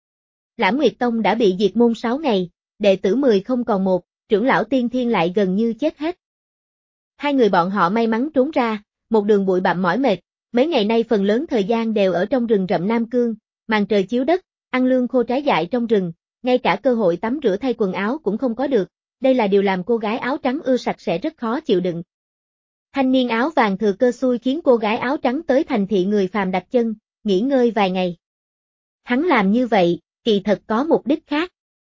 Lãm Nguyệt Tông đã bị diệt môn sáu ngày, đệ tử mười không còn một, trưởng lão Tiên Thiên lại gần như chết hết. Hai người bọn họ may mắn trốn ra, một đường bụi bặm mỏi mệt, mấy ngày nay phần lớn thời gian đều ở trong rừng rậm Nam Cương, màn trời chiếu đất, ăn lương khô trái dại trong rừng, ngay cả cơ hội tắm rửa thay quần áo cũng không có được, đây là điều làm cô gái áo trắng ưa sạch sẽ rất khó chịu đựng. Thanh niên áo vàng thừa cơ xui khiến cô gái áo trắng tới thành thị người phàm đặt chân, nghỉ ngơi vài ngày. Hắn làm như vậy, kỳ thật có mục đích khác.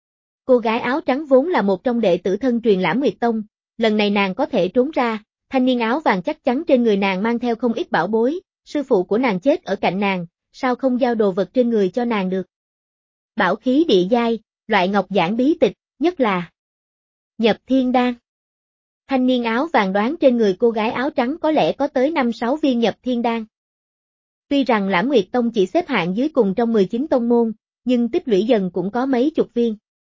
Cô gái áo trắng vốn là một trong đệ tử thân truyền Lãm Nguyệt Tông, lần này nàng có thể trốn ra, thanh niên áo vàng chắc chắn trên người nàng mang theo không ít bảo bối, sư phụ của nàng chết ở cạnh nàng, sao không giao đồ vật trên người cho nàng được. Bảo khí địa giai, loại ngọc giản bí tịch, nhất là Nhập Thiên Đan. Thanh niên áo vàng đoán trên người cô gái áo trắng có lẽ có tới năm sáu viên Nhập Thiên Đan. Tuy rằng Lãm Nguyệt Tông chỉ xếp hạng dưới cùng trong mười chín tông môn, nhưng tích lũy dần cũng có mấy chục viên.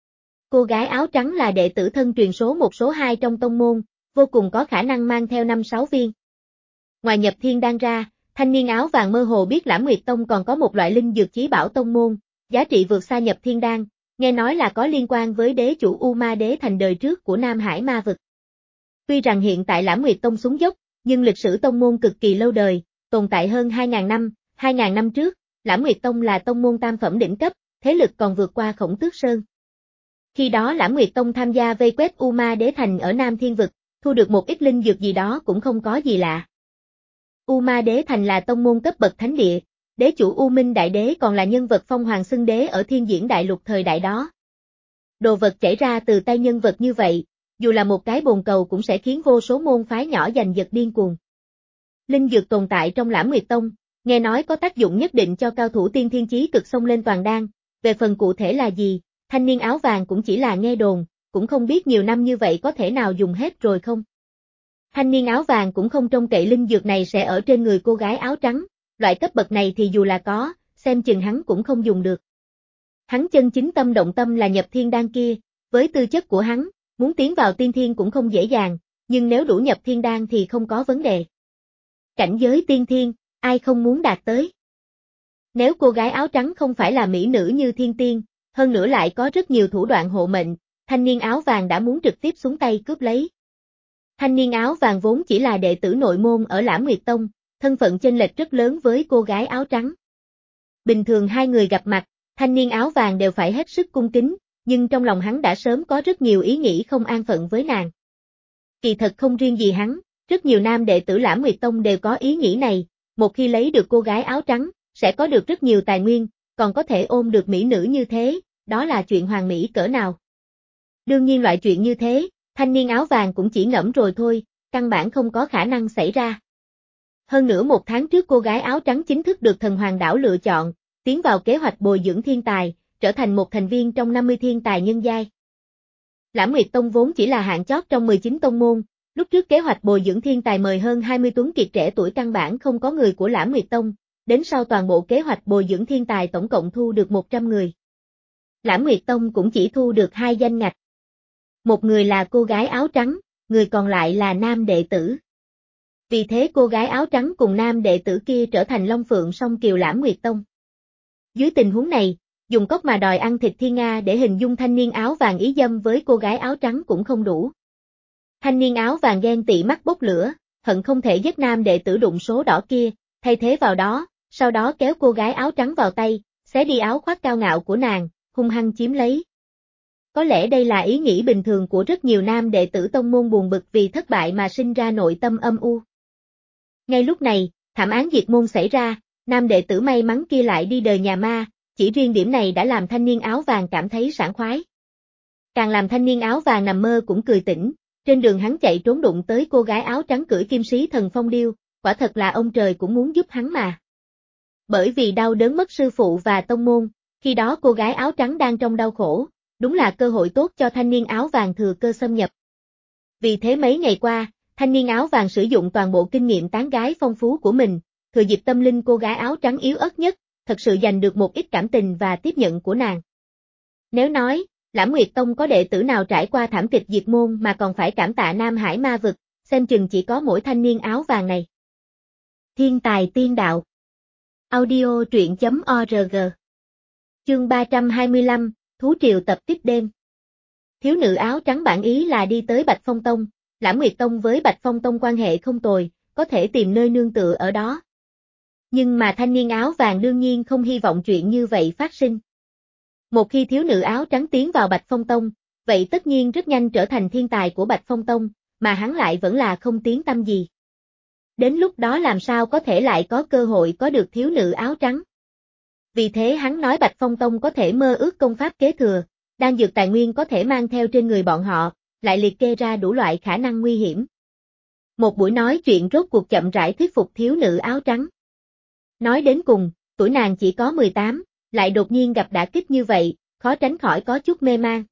Cô gái áo trắng là đệ tử thân truyền số một số hai trong tông môn, vô cùng có khả năng mang theo năm sáu viên. Ngoài Nhập Thiên Đan ra, thanh niên áo vàng mơ hồ biết Lãm Nguyệt Tông còn có một loại linh dược chí bảo tông môn, giá trị vượt xa Nhập Thiên Đan, nghe nói là có liên quan với đế chủ U Ma Đế thành đời trước của Nam Hải Ma Vực. Tuy rằng hiện tại Lãm Nguyệt Tông xuống dốc, nhưng lịch sử tông môn cực kỳ lâu đời, tồn tại hơn hai nghìn năm, hai nghìn năm trước, Lãm Nguyệt Tông là tông môn tam phẩm đỉnh cấp, thế lực còn vượt qua Khổng Tước Sơn. Khi đó Lãm Nguyệt Tông tham gia vây quét U Ma Đế thành ở Nam Thiên Vực, thu được một ít linh dược gì đó cũng không có gì lạ. U Ma Đế thành là tông môn cấp bậc thánh địa, đế chủ U Minh Đại Đế còn là nhân vật phong hoàng xưng đế ở Thiên Diễn Đại Lục thời đại đó. Đồ vật chảy ra từ tay nhân vật như vậy, dù là một cái bồn cầu cũng sẽ khiến vô số môn phái nhỏ giành giật điên cuồng. Linh dược tồn tại trong Lãm Nguyệt Tông, nghe nói có tác dụng nhất định cho cao thủ tiên thiên chí cực xông lên toàn đan, về phần cụ thể là gì, thanh niên áo vàng cũng chỉ là nghe đồn, cũng không biết nhiều năm như vậy có thể nào dùng hết rồi không. Thanh niên áo vàng cũng không trông cậy linh dược này sẽ ở trên người cô gái áo trắng, loại cấp bậc này thì dù là có, xem chừng hắn cũng không dùng được. Hắn chân chính tâm động tâm là Nhập Thiên Đan kia, với tư chất của hắn, muốn tiến vào tiên thiên cũng không dễ dàng, nhưng nếu đủ Nhập Thiên Đan thì không có vấn đề. Cảnh giới tiên thiên, ai không muốn đạt tới. Nếu cô gái áo trắng không phải là mỹ nữ như thiên tiên, hơn nữa lại có rất nhiều thủ đoạn hộ mệnh, thanh niên áo vàng đã muốn trực tiếp xuống tay cướp lấy. Thanh niên áo vàng vốn chỉ là đệ tử nội môn ở Lãm Nguyệt Tông, thân phận chênh lệch rất lớn với cô gái áo trắng. Bình thường hai người gặp mặt, thanh niên áo vàng đều phải hết sức cung kính, nhưng trong lòng hắn đã sớm có rất nhiều ý nghĩ không an phận với nàng. Kỳ thật không riêng gì hắn, rất nhiều nam đệ tử Lãm Nguyệt Tông đều có ý nghĩ này, một khi lấy được cô gái áo trắng, sẽ có được rất nhiều tài nguyên, còn có thể ôm được mỹ nữ như thế, đó là chuyện hoàn mỹ cỡ nào. Đương nhiên loại chuyện như thế, thanh niên áo vàng cũng chỉ ngẫm rồi thôi, căn bản không có khả năng xảy ra. Hơn nữa một tháng trước cô gái áo trắng chính thức được thần hoàng đảo lựa chọn, tiến vào kế hoạch bồi dưỡng thiên tài, trở thành một thành viên trong năm mươi thiên tài nhân giai. Lãm Nguyệt Tông vốn chỉ là hạng chót trong mười chín tông môn, lúc trước kế hoạch bồi dưỡng thiên tài mời hơn hai mươi tuấn kiệt trẻ tuổi căn bản không có người của Lãm Nguyệt Tông, đến sau toàn bộ kế hoạch bồi dưỡng thiên tài tổng cộng thu được một trăm người. Lãm Nguyệt Tông cũng chỉ thu được hai danh ngạch. Một người là cô gái áo trắng, người còn lại là nam đệ tử. Vì thế cô gái áo trắng cùng nam đệ tử kia trở thành Long Phượng song kiều Lãm Nguyệt Tông. Dưới tình huống này, dùng cốc mà đòi ăn thịt thiên nga để hình dung thanh niên áo vàng ý dâm với cô gái áo trắng cũng không đủ. Thanh niên áo vàng ghen tị mắt bốc lửa, hận không thể giết nam đệ tử đụng số đỏ kia, thay thế vào đó, sau đó kéo cô gái áo trắng vào tay, xé đi áo khoác cao ngạo của nàng, hung hăng chiếm lấy. Có lẽ đây là ý nghĩ bình thường của rất nhiều nam đệ tử tông môn buồn bực vì thất bại mà sinh ra nội tâm âm u. Ngay lúc này, thảm án diệt môn xảy ra, nam đệ tử may mắn kia lại đi đời nhà ma, chỉ riêng điểm này đã làm thanh niên áo vàng cảm thấy sảng khoái. Càng làm thanh niên áo vàng nằm mơ cũng cười tỉnh, trên đường hắn chạy trốn đụng tới cô gái áo trắng cưỡi kim sĩ thần phong điêu, quả thật là ông trời cũng muốn giúp hắn mà. Bởi vì đau đớn mất sư phụ và tông môn, khi đó cô gái áo trắng đang trong đau khổ, đúng là cơ hội tốt cho thanh niên áo vàng thừa cơ xâm nhập. Vì thế mấy ngày qua, thanh niên áo vàng sử dụng toàn bộ kinh nghiệm tán gái phong phú của mình, thừa dịp tâm linh cô gái áo trắng yếu ớt nhất, thật sự giành được một ít cảm tình và tiếp nhận của nàng. Nếu nói, Lãm Nguyệt Tông có đệ tử nào trải qua thảm kịch diệt môn mà còn phải cảm tạ Nam Hải ma vực, xem chừng chỉ có mỗi thanh niên áo vàng này. Thiên tài tiên đạo. Audio truyện chấm org. Chương ba trăm hai mươi lăm, Thú Triều tập tiếp đêm. Thiếu nữ áo trắng bản ý là đi tới Bạch Phong Tông, Lãm Nguyệt Tông với Bạch Phong Tông quan hệ không tồi, có thể tìm nơi nương tựa ở đó. Nhưng mà thanh niên áo vàng đương nhiên không hy vọng chuyện như vậy phát sinh. Một khi thiếu nữ áo trắng tiến vào Bạch Phong Tông, vậy tất nhiên rất nhanh trở thành thiên tài của Bạch Phong Tông, mà hắn lại vẫn là không tiếng tăm gì. Đến lúc đó làm sao có thể lại có cơ hội có được thiếu nữ áo trắng. Vì thế hắn nói Bạch Phong Tông có thể mơ ước công pháp kế thừa, đan dược tài nguyên có thể mang theo trên người bọn họ, lại liệt kê ra đủ loại khả năng nguy hiểm. Một buổi nói chuyện rốt cuộc chậm rãi thuyết phục thiếu nữ áo trắng. Nói đến cùng, tuổi nàng chỉ có mười tám, lại đột nhiên gặp đả kích như vậy, khó tránh khỏi có chút mê man.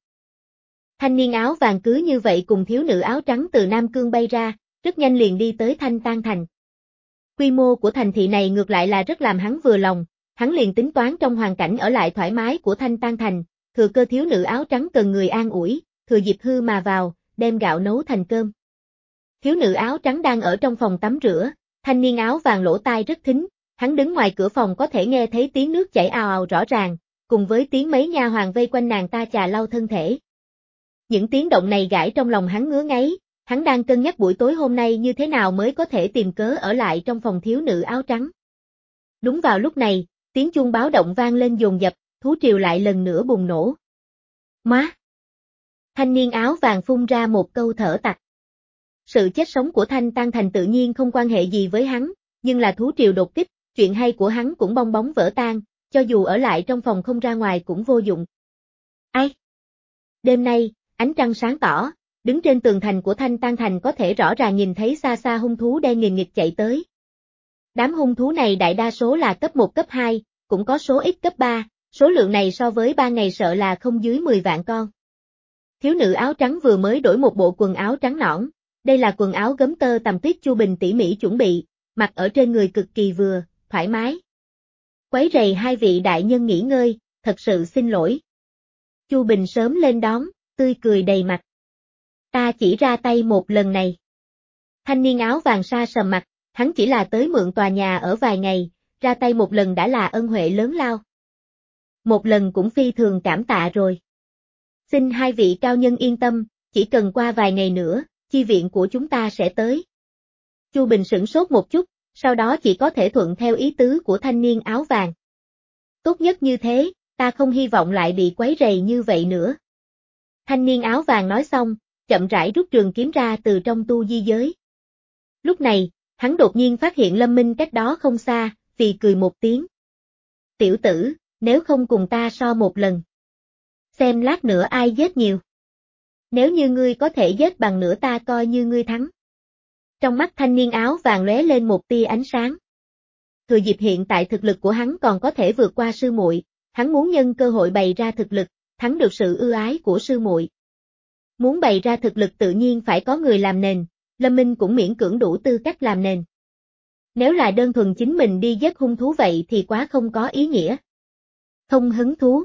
Thanh niên áo vàng cứ như vậy cùng thiếu nữ áo trắng từ Nam Cương bay ra, rất nhanh liền đi tới Thanh Tan Thành. Quy mô của thành thị này ngược lại là rất làm hắn vừa lòng, hắn liền tính toán trong hoàn cảnh ở lại thoải mái của Thanh Tan Thành, thừa cơ thiếu nữ áo trắng cần người an ủi, thừa dịp hư mà vào, đem gạo nấu thành cơm. Thiếu nữ áo trắng đang ở trong phòng tắm rửa, thanh niên áo vàng lỗ tai rất thính, hắn đứng ngoài cửa phòng có thể nghe thấy tiếng nước chảy ào ào rõ ràng, cùng với tiếng mấy nha hoàn vây quanh nàng ta chà lau thân thể. Những tiếng động này gãi trong lòng hắn ngứa ngáy, hắn đang cân nhắc buổi tối hôm nay như thế nào mới có thể tìm cớ ở lại trong phòng thiếu nữ áo trắng. Đúng vào lúc này, tiếng chuông báo động vang lên dồn dập, thú triều lại lần nữa bùng nổ. Má! Thanh niên áo vàng phun ra một câu thở tặc. Sự chết sống của Thanh Tan Thành tự nhiên không quan hệ gì với hắn, nhưng là thú triều đột kích, chuyện hay của hắn cũng bong bóng vỡ tan, cho dù ở lại trong phòng không ra ngoài cũng vô dụng. Ai? Đêm nay, ánh trăng sáng tỏ, đứng trên tường thành của Thanh Tan Thành có thể rõ ràng nhìn thấy xa xa hung thú đen nghìn nghịch chạy tới. Đám hung thú này đại đa số là cấp một cấp hai, cũng có số ít cấp ba, số lượng này so với ba ngày sợ là không dưới mười vạn con. Thiếu nữ áo trắng vừa mới đổi một bộ quần áo trắng nõn, đây là quần áo gấm tơ tằm tuyết Chu Bình tỉ mỉ chuẩn bị, mặc ở trên người cực kỳ vừa, thoải mái. Quấy rầy hai vị đại nhân nghỉ ngơi, thật sự xin lỗi. Chu Bình sớm lên đón, tươi cười đầy mặt. Ta chỉ ra tay một lần này. Thanh niên áo vàng sa sầm mặt, hắn chỉ là tới mượn tòa nhà ở vài ngày, ra tay một lần đã là ân huệ lớn lao. Một lần cũng phi thường cảm tạ rồi. Xin hai vị cao nhân yên tâm, chỉ cần qua vài ngày nữa, chi viện của chúng ta sẽ tới. Chu Bình sửng sốt một chút, sau đó chỉ có thể thuận theo ý tứ của thanh niên áo vàng. Tốt nhất như thế, ta không hy vọng lại bị quấy rầy như vậy nữa. Thanh niên áo vàng nói xong, chậm rãi rút trường kiếm ra từ trong tu di giới. Lúc này, hắn đột nhiên phát hiện Lâm Minh cách đó không xa, phì cười một tiếng. Tiểu tử, nếu không cùng ta so một lần. Xem lát nữa ai giết nhiều. Nếu như ngươi có thể giết bằng nửa ta coi như ngươi thắng. Trong mắt thanh niên áo vàng lóe lên một tia ánh sáng. Thừa dịp hiện tại thực lực của hắn còn có thể vượt qua sư muội, hắn muốn nhân cơ hội bày ra thực lực, thắng được sự ưu ái của sư muội. Muốn bày ra thực lực tự nhiên phải có người làm nền, Lâm Minh cũng miễn cưỡng đủ tư cách làm nền. Nếu là đơn thuần chính mình đi giết hung thú vậy thì quá không có ý nghĩa. Không hứng thú.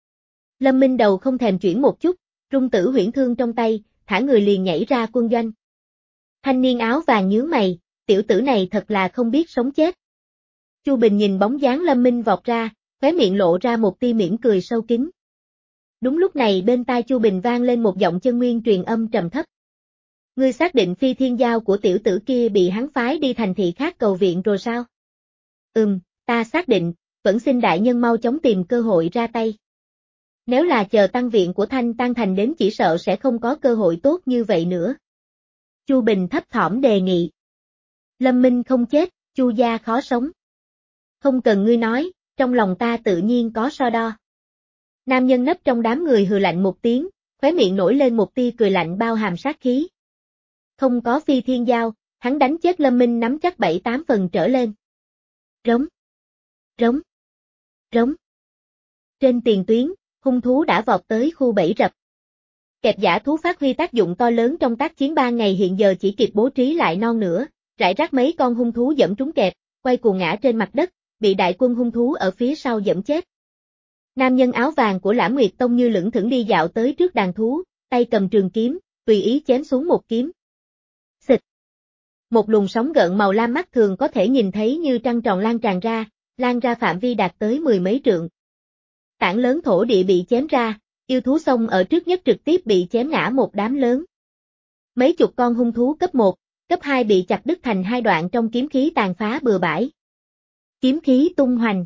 Lâm Minh đầu không thèm chuyển một chút, trung tử huyễn thương trong tay, thả người liền nhảy ra quân doanh. Thanh niên áo vàng nhướng mày, tiểu tử này thật là không biết sống chết. Chu Bình nhìn bóng dáng Lâm Minh vọt ra, khóe miệng lộ ra một tia mỉm cười sâu kín. Đúng lúc này bên tai Chu Bình vang lên một giọng chân nguyên truyền âm trầm thấp. Ngươi xác định phi thiên giao của tiểu tử kia bị hắn phái đi thành thị khác cầu viện rồi sao? Ừm, ta xác định, vẫn xin đại nhân mau chóng tìm cơ hội ra tay. Nếu là chờ tăng viện của Thanh Tăng Thành đến chỉ sợ sẽ không có cơ hội tốt như vậy nữa. Chu Bình thấp thỏm đề nghị. Lâm Minh không chết, Chu gia khó sống. Không cần ngươi nói, trong lòng ta tự nhiên có so đo. Nam nhân nấp trong đám người hừ lạnh một tiếng, khóe miệng nổi lên một tia cười lạnh bao hàm sát khí. Không có phi thiên giao, hắn đánh chết Lâm Minh nắm chắc bảy tám phần trở lên. Rống, rống, rống. Trên tiền tuyến, hung thú đã vọt tới khu bẫy rập. Kẹp giả thú phát huy tác dụng to lớn trong tác chiến ba ngày hiện giờ chỉ kịp bố trí lại non nữa, rải rác mấy con hung thú dẫm trúng kẹp, quay cuồng ngã trên mặt đất, bị đại quân hung thú ở phía sau dẫm chết. Nam nhân áo vàng của Lãm Nguyệt Tông như lững thững đi dạo tới trước đàn thú, tay cầm trường kiếm, tùy ý chém xuống một kiếm. Xịt. Một luồng sóng gợn màu lam mắt thường có thể nhìn thấy như trăng tròn lan tràn ra, lan ra phạm vi đạt tới mười mấy trượng. Tảng lớn thổ địa bị chém ra, yêu thú sông ở trước nhất trực tiếp bị chém ngã một đám lớn. Mấy chục con hung thú cấp một, cấp hai bị chặt đứt thành hai đoạn trong kiếm khí tàn phá bừa bãi. Kiếm khí tung hoành.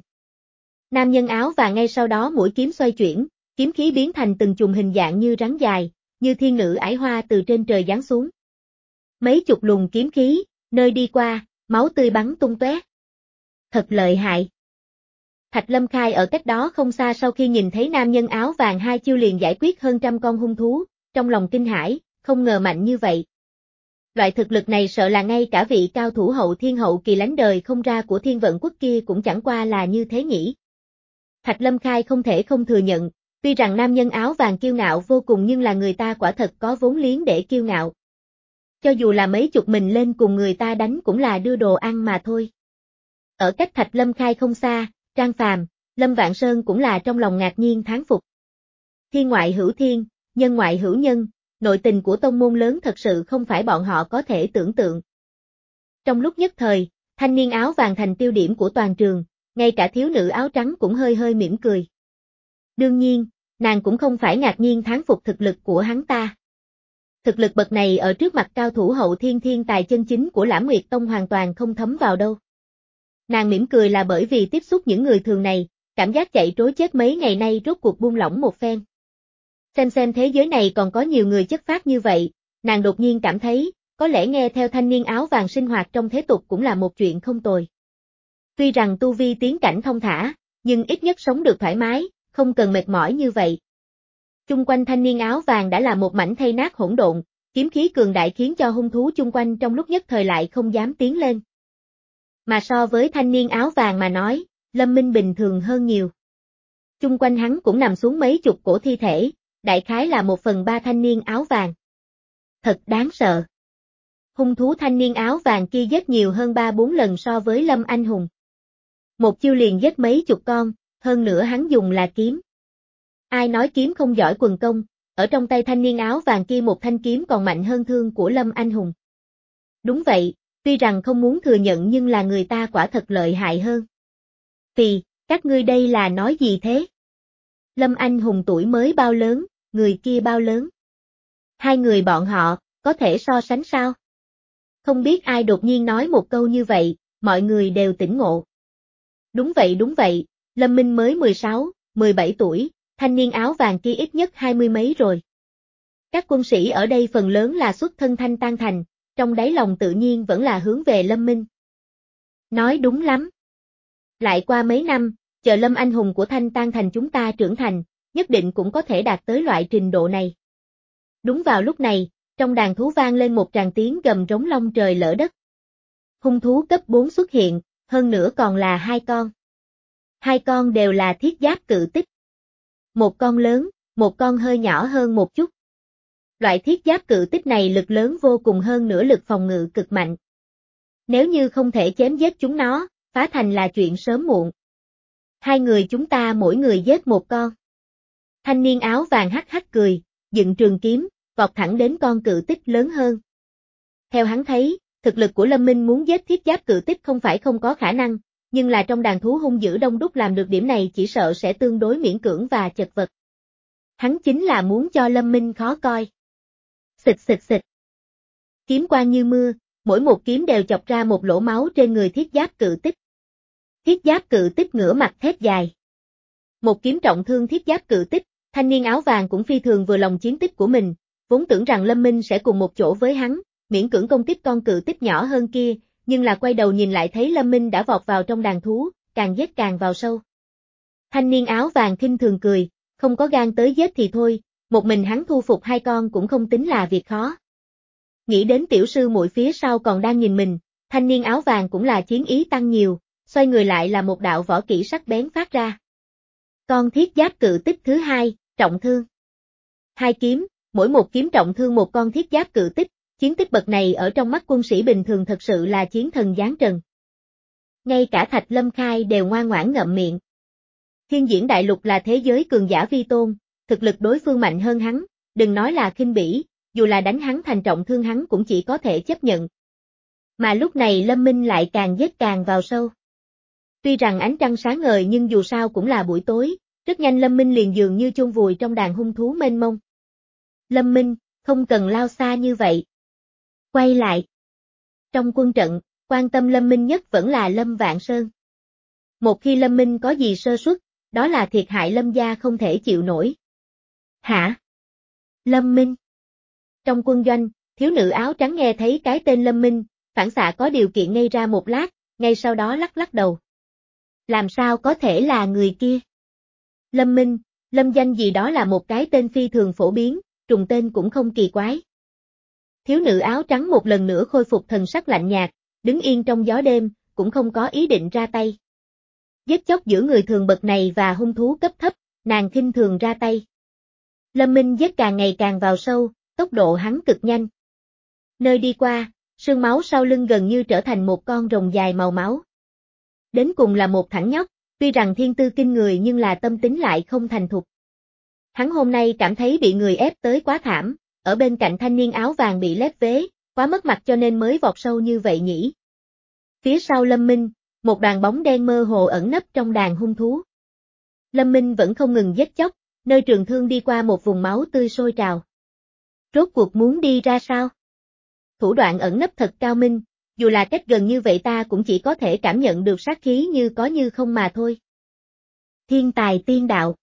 Nam nhân áo và ngay sau đó mũi kiếm xoay chuyển, kiếm khí biến thành từng chùm hình dạng như rắn dài, như thiên nữ ải hoa từ trên trời giáng xuống. Mấy chục luồng kiếm khí, nơi đi qua, máu tươi bắn tung tóe. Thật lợi hại. Thạch Lâm Khai ở cách đó không xa sau khi nhìn thấy nam nhân áo vàng hai chiêu liền giải quyết hơn trăm con hung thú, trong lòng kinh hãi, không ngờ mạnh như vậy. Loại thực lực này sợ là ngay cả vị cao thủ hậu thiên hậu kỳ lánh đời không ra của Thiên Vận Quốc kia cũng chẳng qua là như thế nhỉ. Thạch Lâm Khai không thể không thừa nhận, tuy rằng nam nhân áo vàng kiêu ngạo vô cùng nhưng là người ta quả thật có vốn liếng để kiêu ngạo. Cho dù là mấy chục mình lên cùng người ta đánh cũng là đưa đồ ăn mà thôi. Ở cách Thạch Lâm Khai không xa, Trang Phàm, Lâm Vạn Sơn cũng là trong lòng ngạc nhiên thán phục. Thiên ngoại hữu thiên, nhân ngoại hữu nhân, nội tình của tông môn lớn thật sự không phải bọn họ có thể tưởng tượng. Trong lúc nhất thời, thanh niên áo vàng thành tiêu điểm của toàn trường, ngay cả thiếu nữ áo trắng cũng hơi hơi mỉm cười. Đương nhiên, nàng cũng không phải ngạc nhiên thán phục thực lực của hắn ta. Thực lực bậc này ở trước mặt cao thủ hậu thiên thiên tài chân chính của Lãm Nguyệt Tông hoàn toàn không thấm vào đâu. Nàng mỉm cười là bởi vì tiếp xúc những người thường này, cảm giác chạy trối chết mấy ngày nay rốt cuộc buông lỏng một phen. Xem xem thế giới này còn có nhiều người chất phác như vậy, nàng đột nhiên cảm thấy, có lẽ nghe theo thanh niên áo vàng sinh hoạt trong thế tục cũng là một chuyện không tồi. Tuy rằng tu vi tiến cảnh thông thả, nhưng ít nhất sống được thoải mái, không cần mệt mỏi như vậy. Chung quanh thanh niên áo vàng đã là một mảnh thây nát hỗn độn, kiếm khí cường đại khiến cho hung thú chung quanh trong lúc nhất thời lại không dám tiến lên. Mà so với thanh niên áo vàng mà nói, Lâm Minh bình thường hơn nhiều. Chung quanh hắn cũng nằm xuống mấy chục cổ thi thể, đại khái là một phần ba thanh niên áo vàng. Thật đáng sợ. Hung thú thanh niên áo vàng kia giết nhiều hơn ba bốn lần so với Lâm Anh Hùng. Một chiêu liền giết mấy chục con, hơn nữa hắn dùng là kiếm. Ai nói kiếm không giỏi quần công, ở trong tay thanh niên áo vàng kia một thanh kiếm còn mạnh hơn thương của Lâm Anh Hùng. Đúng vậy, tuy rằng không muốn thừa nhận nhưng là người ta quả thật lợi hại hơn. Thì, các ngươi đây là nói gì thế? Lâm Anh Hùng tuổi mới bao lớn, người kia bao lớn? Hai người bọn họ, có thể so sánh sao? Không biết ai đột nhiên nói một câu như vậy, mọi người đều tỉnh ngộ. Đúng vậy đúng vậy, Lâm Minh mới mười sáu, mười bảy tuổi, thanh niên áo vàng kia ít nhất hai mươi mấy rồi. Các quân sĩ ở đây phần lớn là xuất thân Thanh Tăng Thành, trong đáy lòng tự nhiên vẫn là hướng về Lâm Minh. Nói đúng lắm. Lại qua mấy năm, chờ Lâm Anh Hùng của Thanh Tăng Thành chúng ta trưởng thành, nhất định cũng có thể đạt tới loại trình độ này. Đúng vào lúc này, trong đàn thú vang lên một tràng tiếng gầm rống long trời lỡ đất. Hung thú cấp bốn xuất hiện, hơn nữa còn là hai con. Hai con đều là thiết giáp cự tích. Một con lớn, một con hơi nhỏ hơn một chút. Loại thiết giáp cự tích này lực lớn vô cùng hơn nữa lực phòng ngự cực mạnh. Nếu như không thể chém giết chúng nó, phá thành là chuyện sớm muộn. Hai người chúng ta mỗi người giết một con. Thanh niên áo vàng hắc hắc cười, dựng trường kiếm, vọt thẳng đến con cự tích lớn hơn. Theo hắn thấy, thực lực của Lâm Minh muốn giết thiết giáp cự tích không phải không có khả năng, nhưng là trong đàn thú hung dữ đông đúc làm được điểm này chỉ sợ sẽ tương đối miễn cưỡng và chật vật. Hắn chính là muốn cho Lâm Minh khó coi. Xịt xịt xịt. Kiếm quang như mưa, mỗi một kiếm đều chọc ra một lỗ máu trên người thiết giáp cự tích. Thiết giáp cự tích ngửa mặt thét dài. Một kiếm trọng thương thiết giáp cự tích, thanh niên áo vàng cũng phi thường vừa lòng chiến tích của mình, vốn tưởng rằng Lâm Minh sẽ cùng một chỗ với hắn, miễn cưỡng công kích con cự tích nhỏ hơn kia, nhưng là quay đầu nhìn lại thấy Lâm Minh đã vọt vào trong đàn thú, càng giết càng vào sâu. Thanh niên áo vàng khinh thường cười, không có gan tới giết thì thôi, một mình hắn thu phục hai con cũng không tính là việc khó. Nghĩ đến tiểu sư muội phía sau còn đang nhìn mình, thanh niên áo vàng cũng là chiến ý tăng nhiều, xoay người lại là một đạo võ kỹ sắc bén phát ra. Con thiết giáp cự tích thứ hai, trọng thương. Hai kiếm, mỗi một kiếm trọng thương một con thiết giáp cự tích, chiến tích bậc này ở trong mắt quân sĩ bình thường thật sự là chiến thần giáng trần. Ngay cả Thạch Lâm Khai đều ngoan ngoãn ngậm miệng. Thiên diễn đại lục là thế giới cường giả vi tôn, thực lực đối phương mạnh hơn hắn, đừng nói là khinh bỉ, dù là đánh hắn thành trọng thương hắn cũng chỉ có thể chấp nhận. Mà lúc này Lâm Minh lại càng giết càng vào sâu. Tuy rằng ánh trăng sáng ngời nhưng dù sao cũng là buổi tối, rất nhanh Lâm Minh liền dường như chôn vùi trong đàn hung thú mênh mông. Lâm Minh, không cần lao xa như vậy. Quay lại. Trong quân trận, quan tâm Lâm Minh nhất vẫn là Lâm Vạn Sơn. Một khi Lâm Minh có gì sơ suất, đó là thiệt hại Lâm gia không thể chịu nổi. Hả? Lâm Minh. Trong quân doanh, thiếu nữ áo trắng nghe thấy cái tên Lâm Minh, phản xạ có điều kiện ngây ra một lát, ngay sau đó lắc lắc đầu. Làm sao có thể là người kia? Lâm Minh, Lâm danh gì đó là một cái tên phi thường phổ biến, trùng tên cũng không kỳ quái. Thiếu nữ áo trắng một lần nữa khôi phục thần sắc lạnh nhạt, đứng yên trong gió đêm, cũng không có ý định ra tay. Giết chóc giữa người thường bậc này và hung thú cấp thấp, nàng khinh thường ra tay. Lâm Minh giết càng ngày càng vào sâu, tốc độ hắn cực nhanh. Nơi đi qua, sương máu sau lưng gần như trở thành một con rồng dài màu máu. Đến cùng là một thằng nhóc, tuy rằng thiên tư kinh người nhưng là tâm tính lại không thành thục. Hắn hôm nay cảm thấy bị người ép tới quá thảm, ở bên cạnh thanh niên áo vàng bị lép vế, quá mất mặt cho nên mới vọt sâu như vậy nhỉ. Phía sau Lâm Minh, một đoàn bóng đen mơ hồ ẩn nấp trong đàn hung thú. Lâm Minh vẫn không ngừng giết chóc, nơi trường thương đi qua một vùng máu tươi sôi trào. Rốt cuộc muốn đi ra sao? Thủ đoạn ẩn nấp thật cao minh, dù là cách gần như vậy ta cũng chỉ có thể cảm nhận được sát khí như có như không mà thôi. Thiên tài tiên đạo.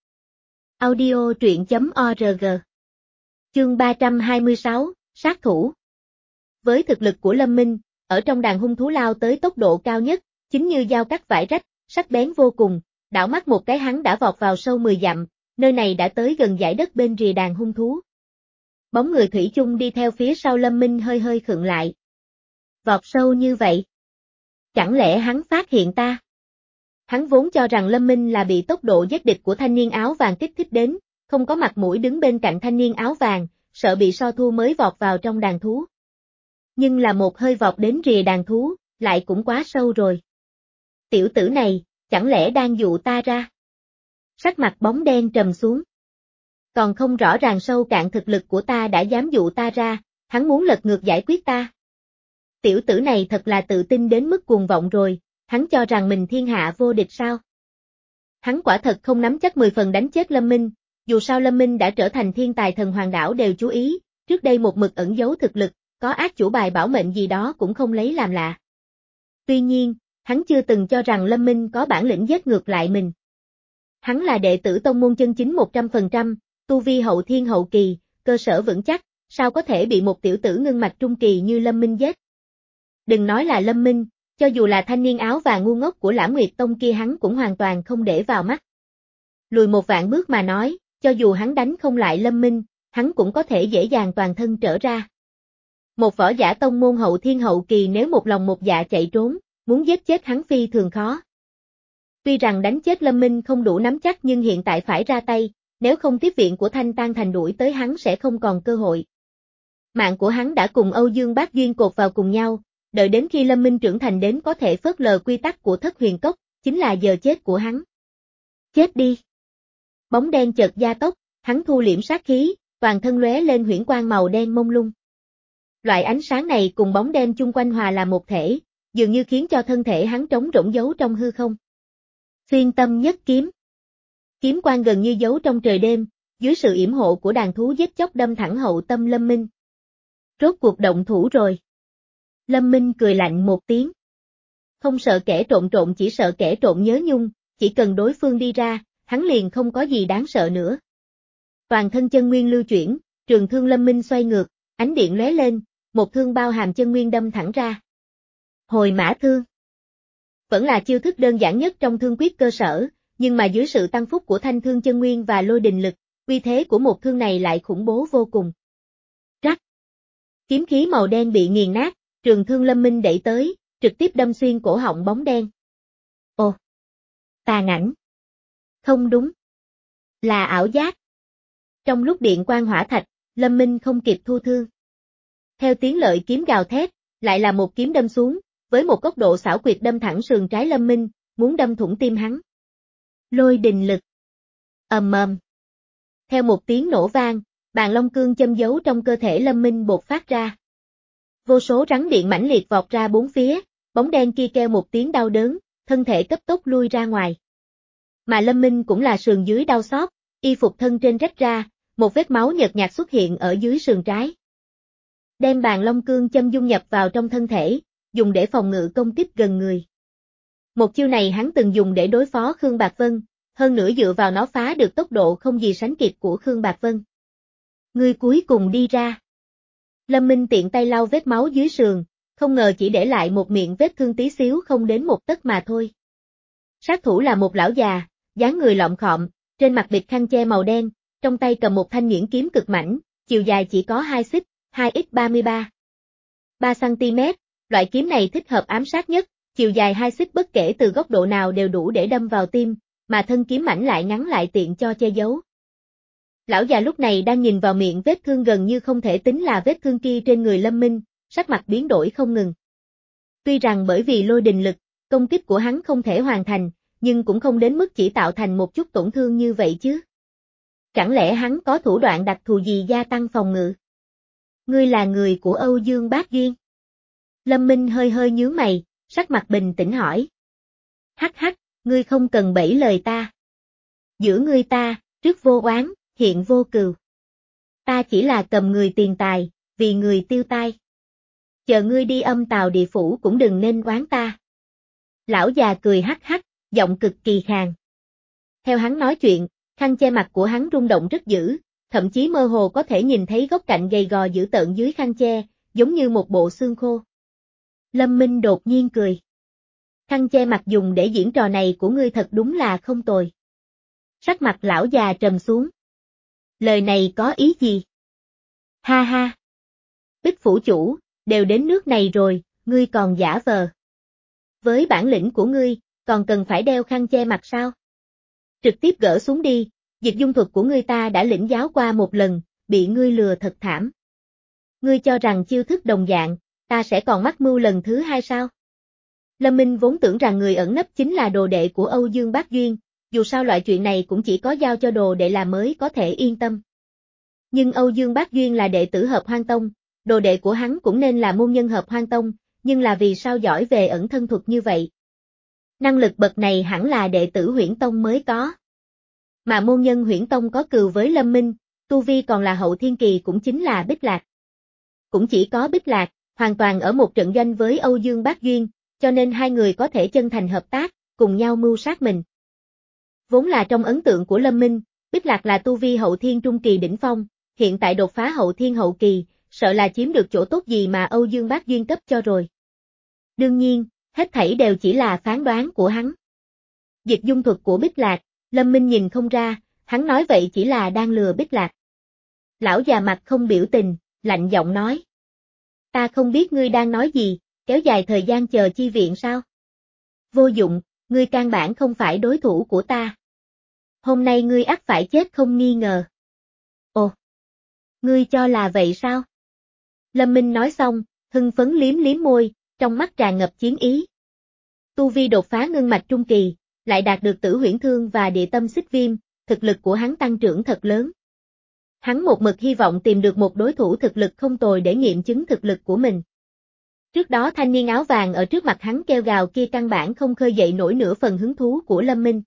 Audio truyện chấm org. Chương ba trăm hai mươi sáu, sát thủ. Với thực lực của Lâm Minh, ở trong đàn hung thú lao tới tốc độ cao nhất, chính như dao cắt vải rách, sắc bén vô cùng, đảo mắt một cái hắn đã vọt vào sâu mười dặm, nơi này đã tới gần dải đất bên rìa đàn hung thú. Bóng người thủy chung đi theo phía sau Lâm Minh hơi hơi khựng lại. Vọt sâu như vậy. Chẳng lẽ hắn phát hiện ta? Hắn vốn cho rằng Lâm Minh là bị tốc độ giết địch của thanh niên áo vàng kích thích đến, không có mặt mũi đứng bên cạnh thanh niên áo vàng, sợ bị so thu mới vọt vào trong đàn thú. Nhưng là một hơi vọt đến rìa đàn thú, lại cũng quá sâu rồi. Tiểu tử này, chẳng lẽ đang dụ ta ra? Sắc mặt bóng đen trầm xuống. Còn không rõ ràng sâu cạn thực lực của ta đã dám dụ ta ra, hắn muốn lật ngược giải quyết ta. Tiểu tử này thật là tự tin đến mức cuồng vọng rồi, hắn cho rằng mình thiên hạ vô địch sao? Hắn quả thật không nắm chắc mười phần đánh chết Lâm Minh, dù sao Lâm Minh đã trở thành thiên tài thần hoàng đảo đều chú ý, trước đây một mực ẩn giấu thực lực, có ác chủ bài bảo mệnh gì đó cũng không lấy làm lạ. Tuy nhiên, hắn chưa từng cho rằng Lâm Minh có bản lĩnh giết ngược lại mình. Hắn là đệ tử tông môn chân chính một trăm phần trăm, tu vi hậu thiên hậu kỳ, cơ sở vững chắc, sao có thể bị một tiểu tử ngưng mạch trung kỳ như Lâm Minh giết. Đừng nói là Lâm Minh, cho dù là thanh niên áo vàng ngu ngốc của Lãm Nguyệt Tông kia hắn cũng hoàn toàn không để vào mắt. Lùi một vạn bước mà nói, cho dù hắn đánh không lại Lâm Minh, hắn cũng có thể dễ dàng toàn thân trở ra. Một võ giả tông môn hậu thiên hậu kỳ nếu một lòng một dạ chạy trốn, muốn giết chết hắn phi thường khó. Tuy rằng đánh chết Lâm Minh không đủ nắm chắc nhưng hiện tại phải ra tay, nếu không tiếp viện của Thanh Tan Thành đuổi tới hắn sẽ không còn cơ hội. Mạng của hắn đã cùng Âu Dương Bác Duyên cột vào cùng nhau, đợi đến khi Lâm Minh trưởng thành đến có thể phớt lờ quy tắc của Thất Huyền Cốc, chính là giờ chết của hắn. Chết đi! Bóng đen chợt gia tốc, hắn thu liễm sát khí, toàn thân lóe lên huyễn quang màu đen mông lung. Loại ánh sáng này cùng bóng đen chung quanh hòa là một thể, dường như khiến cho thân thể hắn trống rỗng giấu trong hư không. Xuyên tâm nhất kiếm. Kiếm quang gần như giấu trong trời đêm, dưới sự yểm hộ của đàn thú giết chóc đâm thẳng hậu tâm Lâm Minh. Rốt cuộc động thủ rồi. Lâm Minh cười lạnh một tiếng. Không sợ kẻ trộn trộn chỉ sợ kẻ trộn nhớ nhung, chỉ cần đối phương đi ra, hắn liền không có gì đáng sợ nữa. Toàn thân chân nguyên lưu chuyển, trường thương Lâm Minh xoay ngược, ánh điện lóe lên, một thương bao hàm chân nguyên đâm thẳng ra. Hồi mã thương. Vẫn là chiêu thức đơn giản nhất trong thương quyết cơ sở, nhưng mà dưới sự tăng phúc của thanh thương chân nguyên và lôi đình lực, uy thế của một thương này lại khủng bố vô cùng. Rắc. Kiếm khí màu đen bị nghiền nát, trường thương Lâm Minh đẩy tới, trực tiếp đâm xuyên cổ họng bóng đen. Ồ! Tàn ảnh! Không đúng! Là ảo giác! Trong lúc điện quang hỏa thạch, Lâm Minh không kịp thu thương. Theo tiếng lợi kiếm gào thét, lại là một kiếm đâm xuống, với một góc độ xảo quyệt đâm thẳng sườn trái Lâm Minh, muốn đâm thủng tim hắn. Lôi đình lực! Ầm ầm! Theo một tiếng nổ vang, bàn long cương châm giấu trong cơ thể Lâm Minh bột phát ra. Vô số rắn điện mãnh liệt vọt ra bốn phía, bóng đen kia kêu một tiếng đau đớn, thân thể cấp tốc lui ra ngoài. Mà Lâm Minh cũng là sườn dưới đau xót, y phục thân trên rách ra, một vết máu nhợt nhạt xuất hiện ở dưới sườn trái. Đem bàn long cương châm dung nhập vào trong thân thể, dùng để phòng ngự công kích gần người. Một chiêu này hắn từng dùng để đối phó Khương Bạc Vân, hơn nữa dựa vào nó phá được tốc độ không gì sánh kịp của Khương Bạc Vân. Ngươi cuối cùng đi ra. Lâm Minh tiện tay lau vết máu dưới sườn, không ngờ chỉ để lại một miệng vết thương tí xíu không đến một tấc mà thôi. Sát thủ là một lão già, dáng người lọm khọm, trên mặt bịt khăn che màu đen, trong tay cầm một thanh nhuyễn kiếm cực mảnh, chiều dài chỉ có hai xích, hai nhân ba mươi ba. ba xăng-ti-mét, loại kiếm này thích hợp ám sát nhất, chiều dài hai xích bất kể từ góc độ nào đều đủ để đâm vào tim, mà thân kiếm mảnh lại ngắn lại tiện cho che giấu. Lão già lúc này đang nhìn vào miệng vết thương gần như không thể tính là vết thương kia trên người Lâm Minh, sắc mặt biến đổi không ngừng. Tuy rằng bởi vì lôi đình lực, công kích của hắn không thể hoàn thành, nhưng cũng không đến mức chỉ tạo thành một chút tổn thương như vậy chứ. Chẳng lẽ hắn có thủ đoạn đặc thù gì gia tăng phòng ngự? Ngươi là người của Âu Dương Bác Duyên. Lâm Minh hơi hơi nhướng mày, sắc mặt bình tĩnh hỏi. Hắc hắc, ngươi không cần bẫy lời ta. Giữa ngươi ta, trước vô oán, hiện vô cừu. Ta chỉ là cầm người tiền tài, vì người tiêu tai. Chờ ngươi đi âm tào địa phủ cũng đừng nên oán ta. Lão già cười hắc hắc, giọng cực kỳ khàn. Theo hắn nói chuyện, khăn che mặt của hắn rung động rất dữ, thậm chí mơ hồ có thể nhìn thấy góc cạnh gầy gò dữ tợn dưới khăn che, giống như một bộ xương khô. Lâm Minh đột nhiên cười. Khăn che mặt dùng để diễn trò này của ngươi thật đúng là không tồi. Sắc mặt lão già trầm xuống. Lời này có ý gì? Ha ha. Bích phủ chủ, đều đến nước này rồi, ngươi còn giả vờ. Với bản lĩnh của ngươi, còn cần phải đeo khăn che mặt sao? Trực tiếp gỡ xuống đi, dịch dung thuật của ngươi ta đã lĩnh giáo qua một lần, bị ngươi lừa thật thảm. Ngươi cho rằng chiêu thức đồng dạng, ta sẽ còn mắc mưu lần thứ hai sao? Lâm Minh vốn tưởng rằng người ẩn nấp chính là đồ đệ của Âu Dương Bác Duyên, dù sao loại chuyện này cũng chỉ có giao cho đồ đệ làm mới có thể yên tâm. Nhưng Âu Dương Bác Duyên là đệ tử Hợp Hoan Tông, đồ đệ của hắn cũng nên là môn nhân Hợp Hoan Tông, nhưng là vì sao giỏi về ẩn thân thuật như vậy? Năng lực bậc này hẳn là đệ tử Huyễn Tông mới có. Mà môn nhân Huyễn Tông có cừu với Lâm Minh, tu vi còn là hậu thiên kỳ cũng chính là Bích Lạc. Cũng chỉ có Bích Lạc, hoàn toàn ở một trận doanh với Âu Dương Bác Duyên, cho nên hai người có thể chân thành hợp tác, cùng nhau mưu sát mình. Vốn là trong ấn tượng của Lâm Minh, Bích Lạc là tu vi hậu thiên trung kỳ đỉnh phong, hiện tại đột phá hậu thiên hậu kỳ, sợ là chiếm được chỗ tốt gì mà Âu Dương Bác Duyên cấp cho rồi. Đương nhiên, hết thảy đều chỉ là phán đoán của hắn. Dịch dung thuật của Bích Lạc, Lâm Minh nhìn không ra, hắn nói vậy chỉ là đang lừa Bích Lạc. Lão già mặt không biểu tình, lạnh giọng nói. Ta không biết ngươi đang nói gì, kéo dài thời gian chờ chi viện sao? Vô dụng, ngươi căn bản không phải đối thủ của ta. Hôm nay ngươi ắt phải chết không nghi ngờ. Ồ! Ngươi cho là vậy sao? Lâm Minh nói xong, hưng phấn liếm liếm môi, trong mắt tràn ngập chiến ý. Tu vi đột phá ngưng mạch trung kỳ, lại đạt được tử huyễn thương và địa tâm xích viêm, thực lực của hắn tăng trưởng thật lớn. Hắn một mực hy vọng tìm được một đối thủ thực lực không tồi để nghiệm chứng thực lực của mình. Trước đó thanh niên áo vàng ở trước mặt hắn kêu gào kia căn bản không khơi dậy nổi nửa phần hứng thú của Lâm Minh.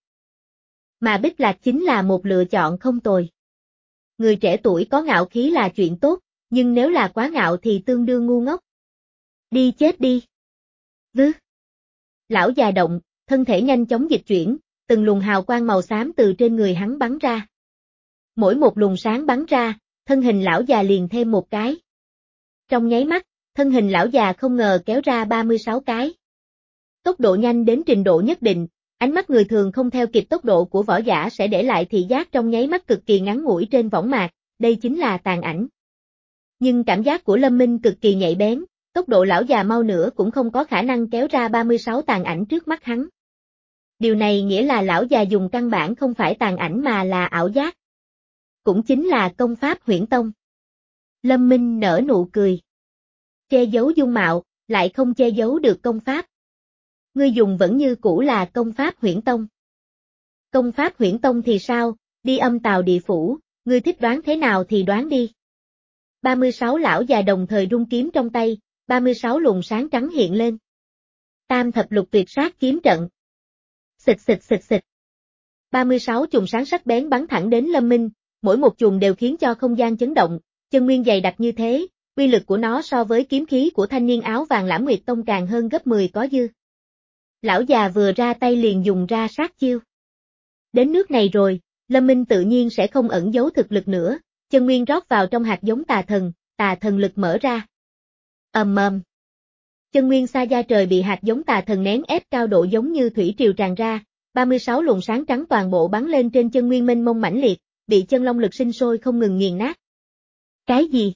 Mà Bích Lạc chính là một lựa chọn không tồi. Người trẻ tuổi có ngạo khí là chuyện tốt, nhưng nếu là quá ngạo thì tương đương ngu ngốc. Đi chết đi. Vứ. Lão già động, thân thể nhanh chóng dịch chuyển, từng luồng hào quang màu xám từ trên người hắn bắn ra. Mỗi một luồng sáng bắn ra, thân hình lão già liền thêm một cái. Trong nháy mắt, thân hình lão già không ngờ kéo ra ba mươi sáu cái. Tốc độ nhanh đến trình độ nhất định, ánh mắt người thường không theo kịp tốc độ của võ giả sẽ để lại thị giác trong nháy mắt cực kỳ ngắn ngủi trên võng mạc, đây chính là tàn ảnh. Nhưng cảm giác của Lâm Minh cực kỳ nhạy bén, tốc độ lão già mau nữa cũng không có khả năng kéo ra ba mươi sáu tàn ảnh trước mắt hắn. Điều này nghĩa là lão già dùng căn bản không phải tàn ảnh mà là ảo giác. Cũng chính là công pháp huyễn tông. Lâm Minh nở nụ cười. Che giấu dung mạo, lại không che giấu được công pháp. Ngươi dùng vẫn như cũ là công pháp huyễn tông. Công pháp huyễn tông thì sao, đi âm tào địa phủ, ngươi thích đoán thế nào thì đoán đi. ba mươi sáu lão già đồng thời rung kiếm trong tay, ba mươi sáu luồng sáng trắng hiện lên. Tam thập lục tuyệt sát kiếm trận. Xịch xịch xịch xịch. ba mươi sáu chùm sáng sắc bén bắn thẳng đến Lâm Minh, mỗi một chùm đều khiến cho không gian chấn động, chân nguyên dày đặc như thế, uy lực của nó so với kiếm khí của thanh niên áo vàng Lãm Nguyệt Tông càng hơn gấp mười có dư. Lão già vừa ra tay liền dùng ra sát chiêu. Đến nước này rồi, Lâm Minh tự nhiên sẽ không ẩn giấu thực lực nữa, chân nguyên rót vào trong hạt giống tà thần, tà thần lực mở ra. Ầm ầm. Chân nguyên xa gia trời bị hạt giống tà thần nén ép cao độ giống như thủy triều tràn ra, ba mươi sáu luồng sáng trắng toàn bộ bắn lên trên chân nguyên mênh mông mãnh liệt, bị chân long lực sinh sôi không ngừng nghiền nát. Cái gì?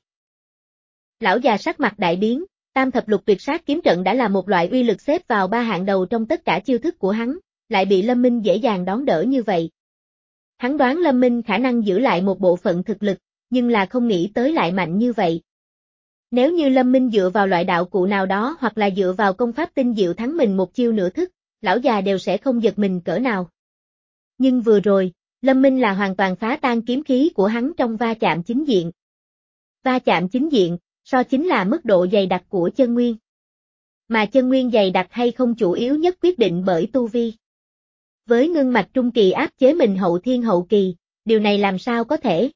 Lão già sắc mặt đại biến, tam thập lục tuyệt sát kiếm trận đã là một loại uy lực xếp vào ba hạng đầu trong tất cả chiêu thức của hắn, lại bị Lâm Minh dễ dàng đón đỡ như vậy. Hắn đoán Lâm Minh khả năng giữ lại một bộ phận thực lực, nhưng là không nghĩ tới lại mạnh như vậy. Nếu như Lâm Minh dựa vào loại đạo cụ nào đó hoặc là dựa vào công pháp tinh diệu thắng mình một chiêu nửa thức, lão già đều sẽ không giật mình cỡ nào. Nhưng vừa rồi, Lâm Minh là hoàn toàn phá tan kiếm khí của hắn trong va chạm chính diện. Va chạm chính diện, so chính là mức độ dày đặc của chân nguyên. Mà chân nguyên dày đặc hay không chủ yếu nhất quyết định bởi tu vi. Với ngưng mạch trung kỳ áp chế mình hậu thiên hậu kỳ, điều này làm sao có thể?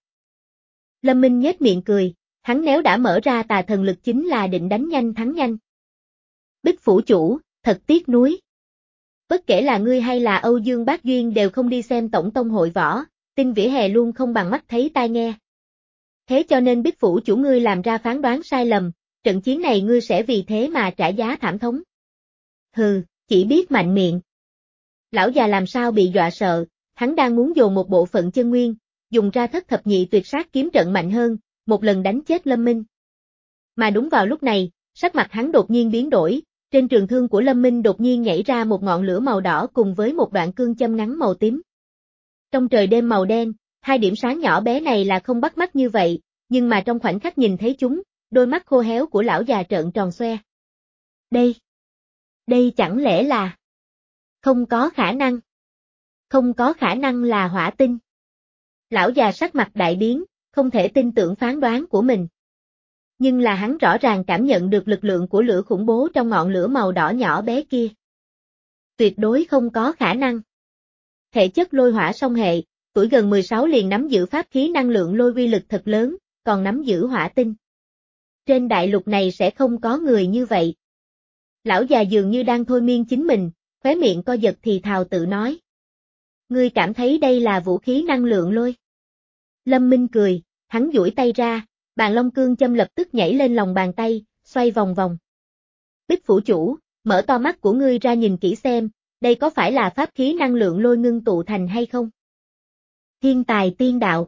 Lâm Minh nhếch miệng cười, hắn nếu đã mở ra tà thần lực chính là định đánh nhanh thắng nhanh. Bích phủ chủ, thật tiếc nuối. Bất kể là ngươi hay là Âu Dương Bác Duyên đều không đi xem tổng tông hội võ, tin vỉa hè luôn không bằng mắt thấy tai nghe. Thế cho nên Bích phủ chủ ngươi làm ra phán đoán sai lầm, trận chiến này ngươi sẽ vì thế mà trả giá thảm thống. Hừ, chỉ biết mạnh miệng. Lão già làm sao bị dọa sợ, hắn đang muốn dồn một bộ phận chân nguyên, dùng ra thất thập nhị tuyệt sát kiếm trận mạnh hơn, một lần đánh chết Lâm Minh. Mà đúng vào lúc này, sắc mặt hắn đột nhiên biến đổi, trên trường thương của Lâm Minh đột nhiên nhảy ra một ngọn lửa màu đỏ cùng với một đoạn cương châm ngắn màu tím. Trong trời đêm màu đen, hai điểm sáng nhỏ bé này là không bắt mắt như vậy, nhưng mà trong khoảnh khắc nhìn thấy chúng, đôi mắt khô héo của lão già trợn tròn xoe. Đây, đây chẳng lẽ là... Không có khả năng. Không có khả năng là hỏa tinh. Lão già sắc mặt đại biến, không thể tin tưởng phán đoán của mình. Nhưng là hắn rõ ràng cảm nhận được lực lượng của lửa khủng bố trong ngọn lửa màu đỏ nhỏ bé kia. Tuyệt đối không có khả năng. Thể chất lôi hỏa song hệ, tuổi gần mười sáu liền nắm giữ pháp khí năng lượng lôi uy lực thật lớn, còn nắm giữ hỏa tinh. Trên đại lục này sẽ không có người như vậy. Lão già dường như đang thôi miên chính mình, khóe miệng co giật thì thào tự nói. Ngươi cảm thấy đây là vũ khí năng lượng lôi? Lâm Minh cười, hắn duỗi tay ra, bàn long cương châm lập tức nhảy lên lòng bàn tay, xoay vòng vòng. Bích phủ chủ, mở to mắt của ngươi ra nhìn kỹ xem, đây có phải là pháp khí năng lượng lôi ngưng tụ thành hay không? Thiên tài tiên đạo.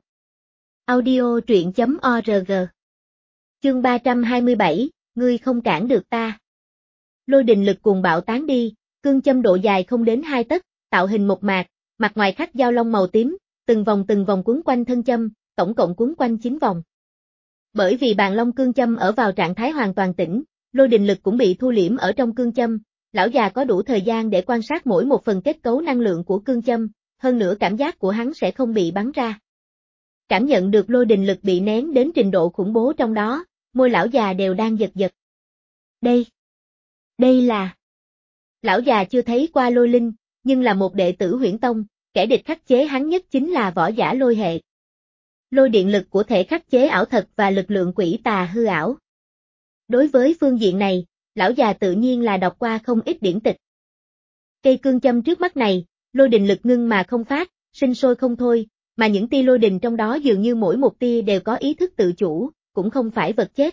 Audio truyện chấm org. Chương ba trăm hai mươi bảy, ngươi không cản được ta. Lôi đình lực cuồng bạo tán đi, cương châm độ dài không đến hai tấc, tạo hình một mạc, mặt ngoài khắc dao long màu tím, từng vòng từng vòng quấn quanh thân châm, tổng cộng quấn quanh chín vòng. Bởi vì bàn long cương châm ở vào trạng thái hoàn toàn tĩnh, lôi đình lực cũng bị thu liễm ở trong cương châm, lão già có đủ thời gian để quan sát mỗi một phần kết cấu năng lượng của cương châm, hơn nữa cảm giác của hắn sẽ không bị bắn ra. Cảm nhận được lôi đình lực bị nén đến trình độ khủng bố trong đó, môi lão già đều đang giật giật. Đây, đây là... Lão già chưa thấy qua lôi linh, nhưng là một đệ tử Huyễn Tông, kẻ địch khắc chế hắn nhất chính là võ giả lôi hệ. Lôi điện lực của thể khắc chế ảo thật và lực lượng quỷ tà hư ảo. Đối với phương diện này, lão già tự nhiên là đọc qua không ít điển tịch. Cây cương châm trước mắt này, lôi đình lực ngưng mà không phát, sinh sôi không thôi, mà những tia lôi đình trong đó dường như mỗi một tia đều có ý thức tự chủ, cũng không phải vật chết.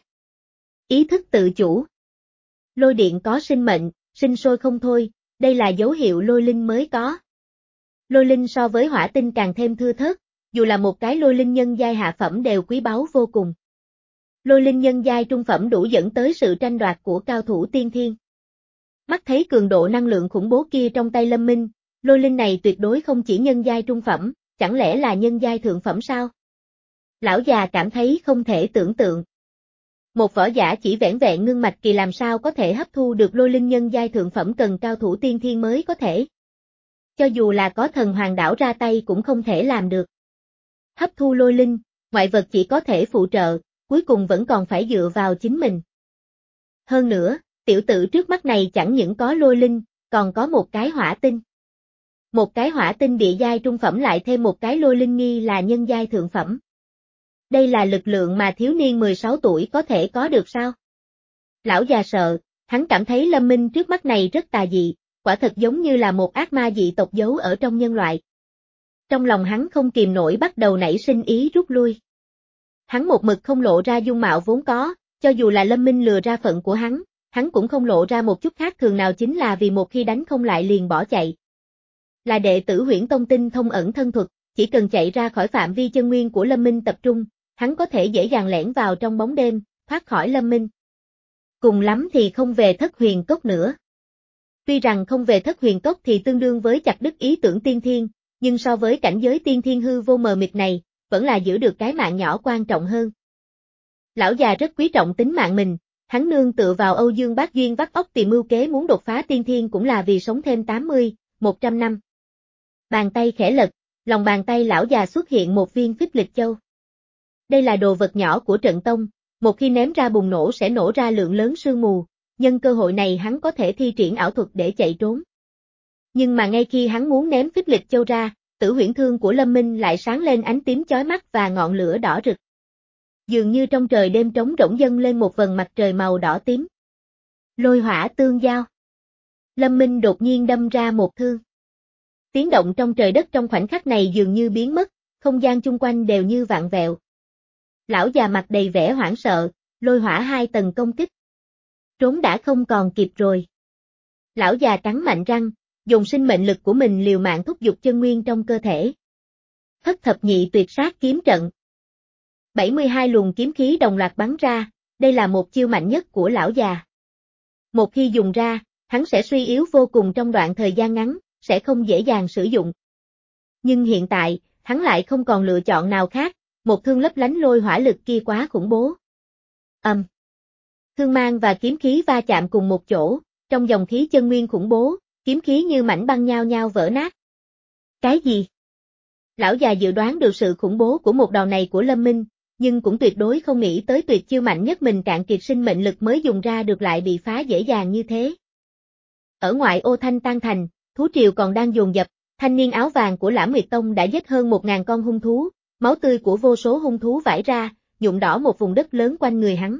Ý thức tự chủ. Lôi điện có sinh mệnh, sinh sôi không thôi, đây là dấu hiệu lôi linh mới có. Lôi linh so với hỏa tinh càng thêm thưa thớt, dù là một cái lôi linh nhân giai hạ phẩm đều quý báu vô cùng. Lôi linh nhân giai trung phẩm đủ dẫn tới sự tranh đoạt của cao thủ tiên thiên. Mắt thấy cường độ năng lượng khủng bố kia trong tay Lâm Minh, lôi linh này tuyệt đối không chỉ nhân giai trung phẩm, chẳng lẽ là nhân giai thượng phẩm sao? Lão già cảm thấy không thể tưởng tượng. Một võ giả chỉ vẻn vẹn ngưng mạch kỳ làm sao có thể hấp thu được lôi linh nhân giai thượng phẩm, cần cao thủ tiên thiên mới có thể. Cho dù là có thần hoàng đảo ra tay cũng không thể làm được. Hấp thu lôi linh, ngoại vật chỉ có thể phụ trợ, cuối cùng vẫn còn phải dựa vào chính mình. Hơn nữa, tiểu tử trước mắt này chẳng những có lôi linh, còn có một cái hỏa tinh. Một cái hỏa tinh địa giai trung phẩm lại thêm một cái lôi linh nghi là nhân giai thượng phẩm. Đây là lực lượng mà thiếu niên mười sáu tuổi có thể có được sao? Lão già sợ, hắn cảm thấy Lâm Minh trước mắt này rất tà dị, quả thật giống như là một ác ma dị tộc giấu ở trong nhân loại. Trong lòng hắn không kìm nổi bắt đầu nảy sinh ý rút lui. Hắn một mực không lộ ra dung mạo vốn có, cho dù là Lâm Minh lừa ra phận của hắn, hắn cũng không lộ ra một chút khác thường nào, chính là vì một khi đánh không lại liền bỏ chạy. Là đệ tử Huyễn Tông tinh thông ẩn thân thuật, chỉ cần chạy ra khỏi phạm vi chân nguyên của Lâm Minh tập trung, hắn có thể dễ dàng lẻn vào trong bóng đêm, thoát khỏi Lâm Minh. Cùng lắm thì không về Thất Huyền Cốc nữa. Tuy rằng không về Thất Huyền Cốc thì tương đương với chặt đứt ý tưởng tiên thiên, nhưng so với cảnh giới tiên thiên hư vô mờ mịt này, vẫn là giữ được cái mạng nhỏ quan trọng hơn. Lão già rất quý trọng tính mạng mình, hắn nương tựa vào Âu Dương Bác Duyên vắt óc tìm mưu kế muốn đột phá tiên thiên cũng là vì sống thêm tám mươi, một trăm năm. Bàn tay khẽ lật, lòng bàn tay lão già xuất hiện một viên phích lịch châu. Đây là đồ vật nhỏ của trận tông, một khi ném ra bùng nổ sẽ nổ ra lượng lớn sương mù, nhân cơ hội này hắn có thể thi triển ảo thuật để chạy trốn. Nhưng mà ngay khi hắn muốn ném phích lịch châu ra, tử huyễn thương của Lâm Minh lại sáng lên ánh tím chói mắt và ngọn lửa đỏ rực. Dường như trong trời đêm trống rỗng dâng lên một vầng mặt trời màu đỏ tím. Lôi hỏa tương giao. Lâm Minh đột nhiên đâm ra một thương. Tiếng động trong trời đất trong khoảnh khắc này dường như biến mất, không gian chung quanh đều như vạn vẹo. Lão già mặt đầy vẻ hoảng sợ, lôi hỏa hai tầng công kích. Trốn đã không còn kịp rồi. Lão già cắn mạnh răng, dùng sinh mệnh lực của mình liều mạng thúc giục chân nguyên trong cơ thể. Thất thập nhị tuyệt sát kiếm trận. bảy mươi hai luồng kiếm khí đồng loạt bắn ra, đây là một chiêu mạnh nhất của lão già. Một khi dùng ra, hắn sẽ suy yếu vô cùng trong đoạn thời gian ngắn, sẽ không dễ dàng sử dụng. Nhưng hiện tại, hắn lại không còn lựa chọn nào khác, một thương lấp lánh lôi hỏa lực kia quá khủng bố. Ầm. Um. Thương mang và kiếm khí va chạm cùng một chỗ, trong dòng khí chân nguyên khủng bố, kiếm khí như mảnh băng nhao nhao vỡ nát. Cái gì? Lão già dự đoán được sự khủng bố của một đòn này của Lâm Minh, nhưng cũng tuyệt đối không nghĩ tới tuyệt chiêu mạnh nhất mình cạn kiệt sinh mệnh lực mới dùng ra được lại bị phá dễ dàng như thế. Ở ngoại ô Thanh Tan Thành, thú triều còn đang dồn dập, thanh niên áo vàng của Lãm Nguyệt Tông đã giết hơn một ngàn con hung thú, máu tươi của vô số hung thú vãi ra, nhuộm đỏ một vùng đất lớn quanh người hắn.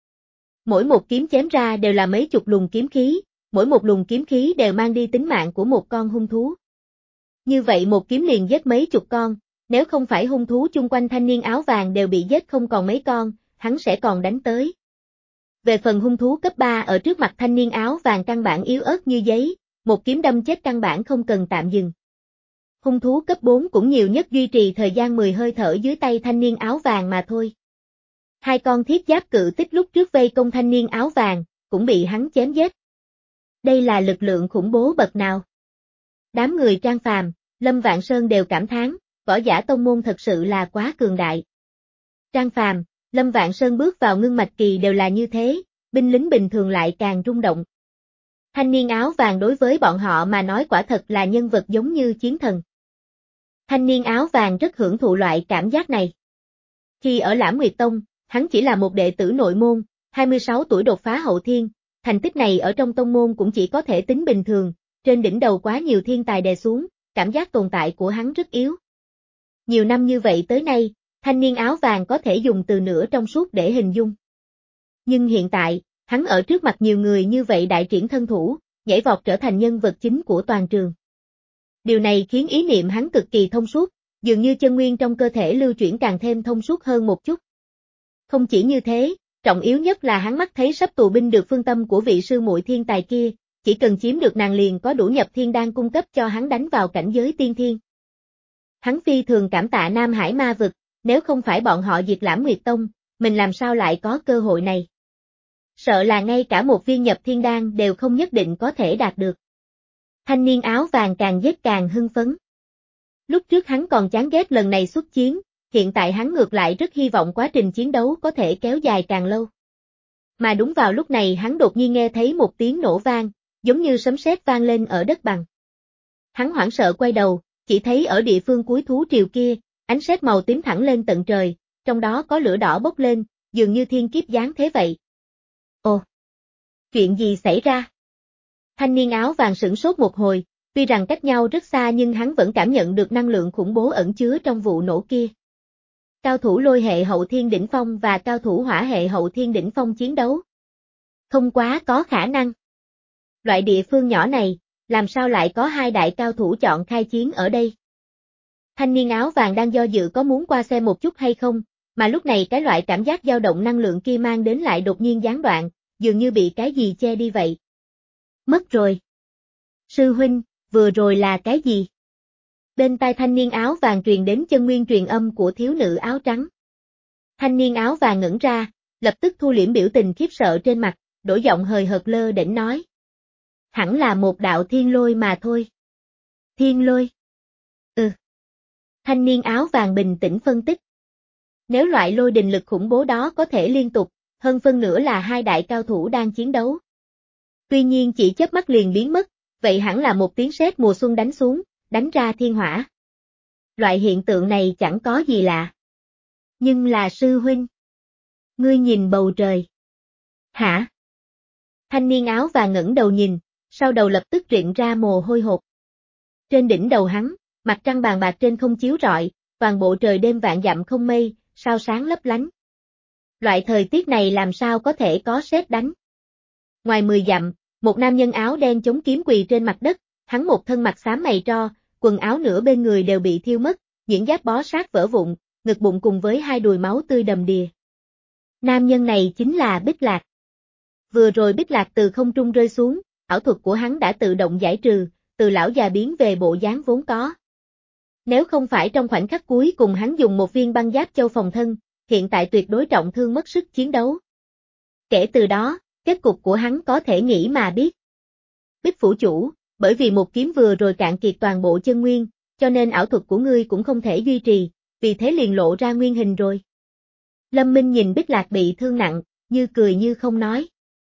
Mỗi một kiếm chém ra đều là mấy chục luồng kiếm khí, mỗi một luồng kiếm khí đều mang đi tính mạng của một con hung thú. Như vậy một kiếm liền giết mấy chục con, nếu không phải hung thú chung quanh thanh niên áo vàng đều bị giết không còn mấy con, hắn sẽ còn đánh tới. Về phần hung thú cấp ba ở trước mặt thanh niên áo vàng căn bản yếu ớt như giấy, một kiếm đâm chết căn bản không cần tạm dừng. Hung thú cấp bốn cũng nhiều nhất duy trì thời gian mười hơi thở dưới tay thanh niên áo vàng mà thôi. Hai con thiết giáp cự tích lúc trước vây công thanh niên áo vàng, cũng bị hắn chém giết. Đây là lực lượng khủng bố bậc nào? Đám người Trang Phàm, Lâm Vạn Sơn đều cảm thán, võ giả tông môn thật sự là quá cường đại. Trang Phàm, Lâm Vạn Sơn bước vào ngưng mạch kỳ đều là như thế, binh lính bình thường lại càng rung động. Thanh niên áo vàng đối với bọn họ mà nói quả thật là nhân vật giống như chiến thần. Thanh niên áo vàng rất hưởng thụ loại cảm giác này. Khi ở Lãm Nguyệt Tông, hắn chỉ là một đệ tử nội môn, hai mươi sáu tuổi đột phá hậu thiên, thành tích này ở trong tông môn cũng chỉ có thể tính bình thường, trên đỉnh đầu quá nhiều thiên tài đè xuống, cảm giác tồn tại của hắn rất yếu. Nhiều năm như vậy tới nay, thanh niên áo vàng có thể dùng từ nửa trong suốt để hình dung. Nhưng hiện tại, hắn ở trước mặt nhiều người như vậy đại triển thân thủ, nhảy vọt trở thành nhân vật chính của toàn trường. Điều này khiến ý niệm hắn cực kỳ thông suốt, dường như chân nguyên trong cơ thể lưu chuyển càng thêm thông suốt hơn một chút. Không chỉ như thế, trọng yếu nhất là hắn mắt thấy sắp tù binh được phương tâm của vị sư muội thiên tài kia, chỉ cần chiếm được nàng liền có đủ nhập thiên đan cung cấp cho hắn đánh vào cảnh giới tiên thiên. Hắn phi thường cảm tạ Nam Hải ma vực, nếu không phải bọn họ diệt Lãm Nguyệt Tông, mình làm sao lại có cơ hội này. Sợ là ngay cả một viên nhập thiên đan đều không nhất định có thể đạt được. Thanh niên áo vàng càng giết càng hưng phấn. Lúc trước hắn còn chán ghét lần này xuất chiến, hiện tại hắn ngược lại rất hy vọng quá trình chiến đấu có thể kéo dài càng lâu. Mà đúng vào lúc này hắn đột nhiên nghe thấy một tiếng nổ vang, giống như sấm sét vang lên ở đất bằng. Hắn hoảng sợ quay đầu, chỉ thấy ở địa phương cuối thú triều kia, ánh sét màu tím thẳng lên tận trời, trong đó có lửa đỏ bốc lên, dường như thiên kiếp giáng thế vậy. Ồ! Chuyện gì xảy ra? Thanh niên áo vàng sửng sốt một hồi, tuy rằng cách nhau rất xa nhưng hắn vẫn cảm nhận được năng lượng khủng bố ẩn chứa trong vụ nổ kia. Cao thủ lôi hệ hậu thiên đỉnh phong và cao thủ hỏa hệ hậu thiên đỉnh phong chiến đấu. Không quá có khả năng. Loại địa phương nhỏ này, làm sao lại có hai đại cao thủ chọn khai chiến ở đây? Thanh niên áo vàng đang do dự có muốn qua xem một chút hay không, mà lúc này cái loại cảm giác dao động năng lượng kia mang đến lại đột nhiên gián đoạn, dường như bị cái gì che đi vậy. Mất rồi. Sư huynh, vừa rồi là cái gì? Bên tai thanh niên áo vàng truyền đến chân nguyên truyền âm của thiếu nữ áo trắng. Thanh niên áo vàng ngẩn ra, lập tức thu liễm biểu tình khiếp sợ trên mặt, đổi giọng hời hợt lơ đễnh nói. Hẳn là một đạo thiên lôi mà thôi. Thiên lôi? Ừ. Thanh niên áo vàng bình tĩnh phân tích. Nếu loại lôi đình lực khủng bố đó có thể liên tục, hơn phân nửa là hai đại cao thủ đang chiến đấu. Tuy nhiên chỉ chớp mắt liền biến mất, vậy hẳn là một tiếng sét mùa xuân đánh xuống, đánh ra thiên hỏa. Loại hiện tượng này chẳng có gì lạ. Nhưng là sư huynh. Ngươi nhìn bầu trời. Hả? Thanh niên áo vàng ngẩng đầu nhìn, sau đầu lập tức rịn ra mồ hôi hột. Trên đỉnh đầu hắn, mặt trăng bàn bạc trên không chiếu rọi, toàn bộ trời đêm vạn dặm không mây, sao sáng lấp lánh. Loại thời tiết này làm sao có thể có sét đánh. Ngoài mười dặm, một nam nhân áo đen chống kiếm quỳ trên mặt đất, hắn một thân mặt xám mày tro, quần áo nửa bên người đều bị thiêu mất, những giáp bó sát vỡ vụn, ngực bụng cùng với hai đùi máu tươi đầm đìa. Nam nhân này chính là Bích Lạc. Vừa rồi Bích Lạc từ không trung rơi xuống, ảo thuật của hắn đã tự động giải trừ, từ lão già biến về bộ dáng vốn có. Nếu không phải trong khoảnh khắc cuối cùng hắn dùng một viên băng giáp châu phòng thân, hiện tại tuyệt đối trọng thương mất sức chiến đấu. Kể từ đó, kết cục của hắn có thể nghĩ mà biết. Bích phủ chủ, bởi vì một kiếm vừa rồi cạn kiệt toàn bộ chân nguyên, cho nên ảo thuật của ngươi cũng không thể duy trì, vì thế liền lộ ra nguyên hình rồi. Lâm Minh nhìn Bích Lạc bị thương nặng, như cười như không nói.